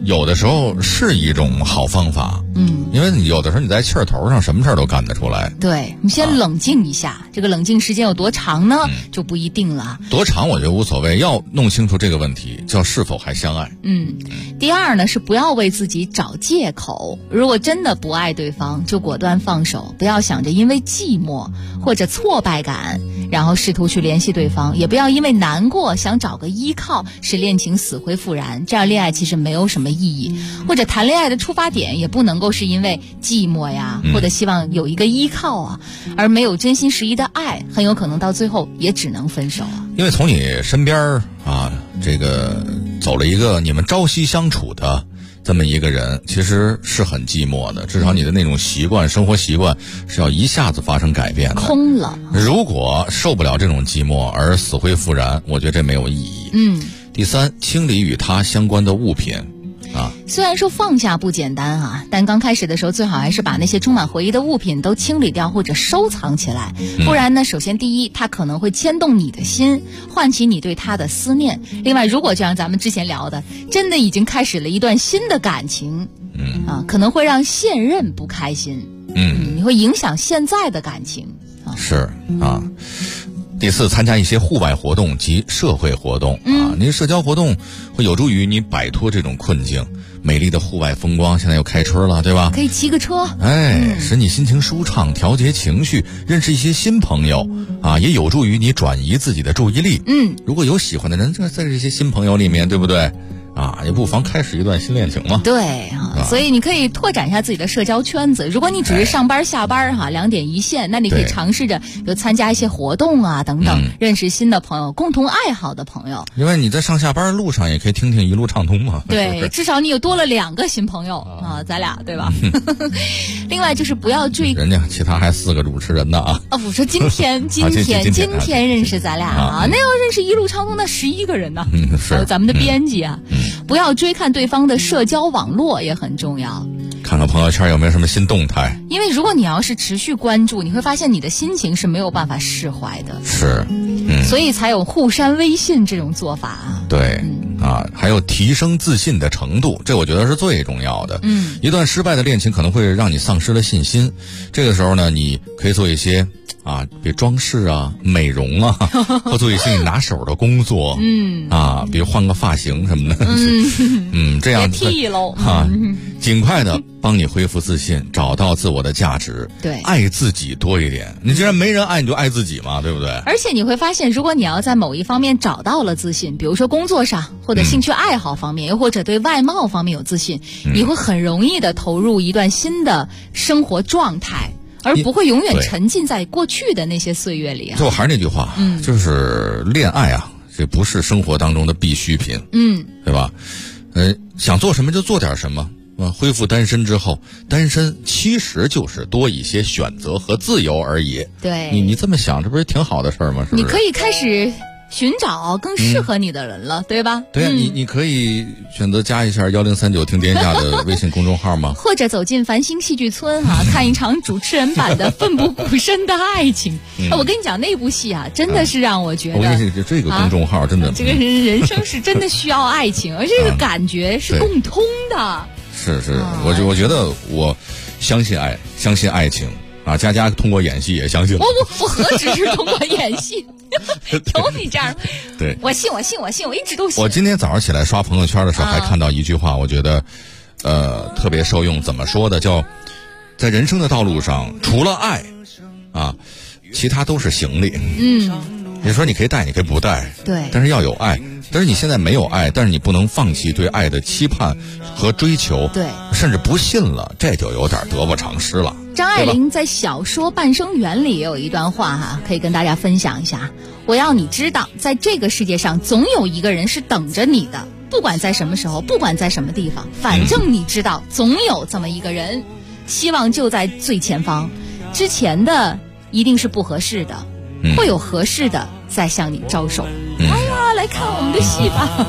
S17: 有的时候是一种好方法。因为有的时候你在气儿头上什么事儿都干得出来。
S4: 对，你先冷静一下，这个冷静时间有多长呢？就不一定了。
S17: 多长我觉得无所谓，要弄清楚这个问题，叫是否还相爱。
S4: 第二呢是不要为自己找借口，如果真的不爱对方，就果断放手，不要想着因为寂寞或者挫败感，然后试图去联系对方，也不要因为难过想找个依靠，使恋情死灰复燃，这样恋爱其实没有什么意义。或者谈恋爱的出发点也不能够是因为寂寞呀，或者希望有一个依靠啊，而没有真心实意的爱，很有可能到最后也只能分手啊。
S17: 因为从你身边这个走了一个你们朝夕相处的这么一个人，其实是很寂寞的，至少你的那种习惯，生活习惯是要一下子发生改变的。
S4: 空了。
S17: 如果受不了这种寂寞而死灰复燃，我觉得这没有意义。第三，清理与他相关的物品。
S4: 虽然说放下不简单啊，但刚开始的时候最好还是把那些充满回忆的物品都清理掉或者收藏起来，不然呢，首先第一，它可能会牵动你的心，唤起你对他的思念。另外，如果就像咱们之前聊的，真的已经开始了一段新的感情，可能会让现任不开心，你会影响现在的感情。
S17: 是啊。第四，参加一些户外活动及社会活动你社交活动会有助于你摆脱这种困境。美丽的户外风光，现在又开春了，对吧？
S4: 可以骑个车，
S17: 使你心情舒畅，调节情绪，认识一些新朋友也有助于你转移自己的注意力。如果有喜欢的人在这些新朋友里面，对不对？也不妨开始一段新恋情嘛。
S4: 对所以你可以拓展一下自己的社交圈子。如果你只是上班下班2点一线，那你可以尝试着有参加一些活动等等，认识新的朋友，共同爱好的朋友。
S17: 因为你在上下班路上也可以听听一路畅通嘛。
S4: 对，至少你有多了2个新朋友咱俩对吧？另外就是不要追
S17: 人家其他还4个主持人呢
S4: 我说今天认识咱俩那要认识一路畅通那11个人呢。还有咱们的编辑不要追看对方的社交网络也很重要，
S17: 看看朋友圈有没有什么新动态。
S4: 因为如果你要是持续关注，你会发现你的心情是没有办法释怀的。
S17: 是
S4: 所以才有互删微信这种做法
S17: 对还有提升自信的程度，这我觉得是最重要的。一段失败的恋情可能会让你丧失了信心，这个时候呢，你可以做一些比如装饰美容或做一些你拿手的工作比如换个发型什么的这样
S4: 别剃喽
S17: 尽快的帮你恢复自信，找到自我的价值。
S4: 对，
S17: 爱自己多一点。你既然没人爱，你就爱自己嘛，对不对？
S4: 而且你会发现，如果你要在某一方面找到了自信，比如说工作上或者兴趣爱好方面，又或者对外貌方面有自信，你会很容易的投入一段新的生活状态，而不会永远沉浸在过去的那些岁月里
S17: 最后还是那句话就是恋爱这不是生活当中的必需品对吧？想做什么就做点什么恢复单身之后，单身其实就是多一些选择和自由而已。
S4: 对，
S17: 你这么想，这不是挺好的事儿吗？是不是？
S4: 你可以开始寻找更适合你的人了，对吧？
S17: 对你可以选择加一下1039听天下的微信公众号吗？
S4: 或者走进繁星戏剧村看一场主持人版的奋不顾身的爱情。我跟你讲，那部戏真的是让我觉得，
S17: 我跟你说这个公众号真的，
S4: 这个人生是真的需要爱情，而这个感觉是共通的。
S17: 是，我觉得我相信爱情佳佳通过演戏也相信了。
S4: 我何止是通过演戏，有你这样。
S17: 对，
S4: 我信，我一直都信。
S17: 我今天早上起来刷朋友圈的时候，还看到一句话，我觉得特别受用。怎么说的？叫在人生的道路上，除了爱其他都是行李。你说你可以带，你可以不带，
S4: 对，
S17: 但是要有爱。但是你现在没有爱，但是你不能放弃对爱的期盼和追求，
S4: 对，
S17: 甚至不信了，这就有点得不偿失了。
S4: 张爱玲在小说《半生缘》里也有一段话可以跟大家分享一下。我要你知道，在这个世界上总有一个人是等着你的，不管在什么时候，不管在什么地方，反正你知道总有这么一个人，希望就在最前方，之前的一定是不合适的，会有合适的在向你招手。来看我们的戏吧。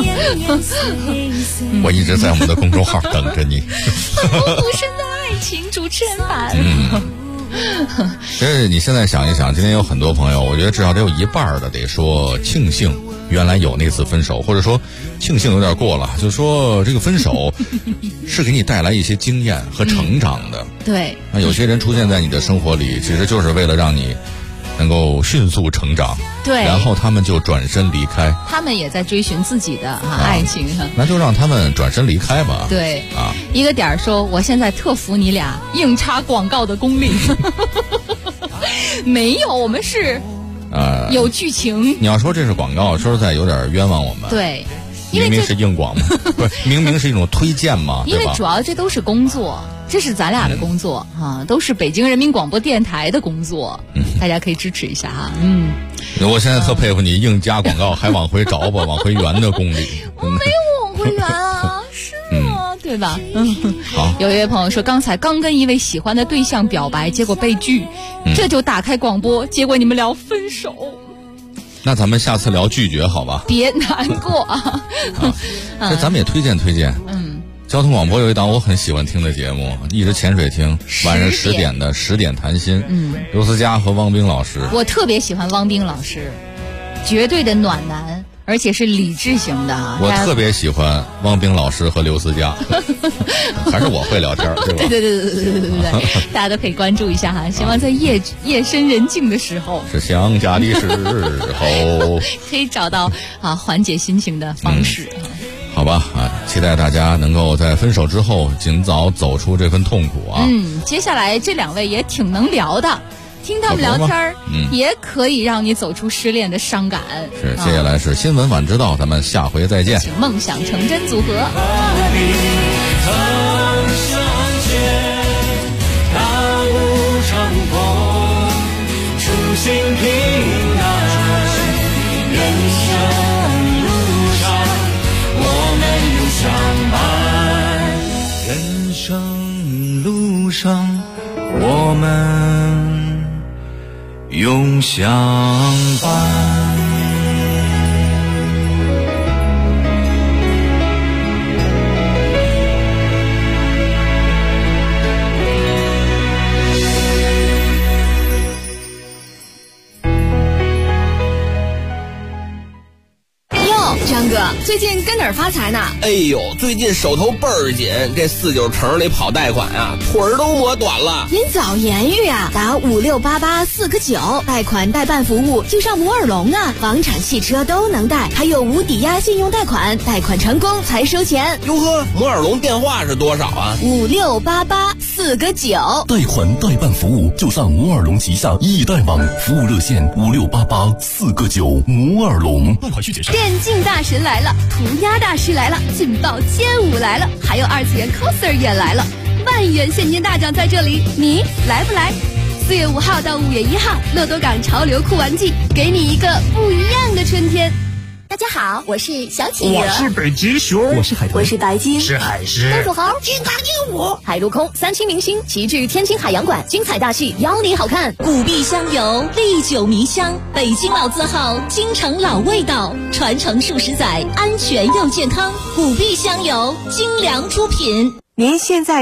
S17: 我一直在我们的公众号等着你。
S4: 奋不顾身的爱情主持人版。
S17: 其实你现在想一想，今天有很多朋友，我觉得至少得有一半的得说庆幸原来有那次分手，或者说庆幸有点过了，就是说这个分手是给你带来一些经验和成长的。
S4: 对，
S17: 那有些人出现在你的生活里，其实就是为了让你能够迅速成长。
S4: 对，
S17: 然后他们就转身离开，
S4: 他们也在追寻自己的爱情。
S17: 那就让他们转身离开吧。
S4: 对啊，一个点儿说，我现在特服你俩硬插广告的功力。没有，我们是有剧情。
S17: 你要说这是广告，说实在有点冤枉我们。
S4: 对，
S17: 明明是硬广嘛，不是明明是一种推荐嘛，
S4: 因为主要这都是工作，这是咱俩的工作都是北京人民广播电台的工作，大家可以支持一下哈。
S17: 我现在特佩服你硬加广告还往回找吧，往回圆的功力。
S4: 我没有往回圆啊，是吗？对吧？
S17: 好。
S4: 有一位朋友说，刚才刚跟一位喜欢的对象表白，结果被拒，这就打开广播，结果你们聊分手。
S17: 那咱们下次聊拒绝好吧？
S4: 别难过啊！
S17: 这咱们也推荐推荐。交通广播有一档我很喜欢听的节目，一直潜水听，晚上10点的10点谈心。刘思佳和汪冰老师。
S4: 我特别喜欢汪冰老师，绝对的暖男，而且是理智型的。
S17: 我特别喜欢汪冰老师和刘思佳，还是我会聊天，对吧？
S4: 对，大家都可以关注一下哈。希望在夜深人静的时候，
S17: 是想家的时候，
S4: 可以找到缓解心情的方式。
S17: 好吧期待大家能够在分手之后尽早走出这份痛苦啊。
S4: 接下来这两位也挺能聊的，听他们聊天也可以让你走出失恋的伤感。
S17: 是，接下来是新闻晚知道，咱们下回再见。
S4: 请梦想成真组合。
S7: 人生路上，我们永相伴。
S6: 张哥，最近跟哪儿发财呢？
S10: 哎呦，最近手头倍儿紧，这49城里跑贷款啊，腿儿都磨短了。
S6: 您早言语啊，打56884个9，贷款代办服务就上摩尔龙啊，房产汽车都能贷，还有无抵押信用贷款，贷款成功才收钱。
S10: 哟呵，摩尔龙电话是多少啊
S6: ？56884个9，
S13: 贷款代办服务就上摩尔龙旗下易贷网，服务热线56884个9，摩尔龙。贷款需谨慎。
S5: 电竞大神来了，涂鸦大师来了，劲爆街舞来了，还有二次元 coser 也来了，万元现金大奖在这里，你来不来？4月5号到5月1号，乐多港潮流酷玩季，给你一个不一样的春天。
S8: 大家好，我是小企鹅，
S12: 我是北极熊，
S8: 我是海豚，我是白鲸，
S12: 是海狮，
S8: 公主猴，金刚鹦鹉，海陆空3期明星齐聚天津海洋馆，精彩大戏邀你好看。
S21: 古碧香油，历久弥香，北京老字号，京城老味道，传承数十载，安全又健康。古碧香油，精良出品。
S23: 您现在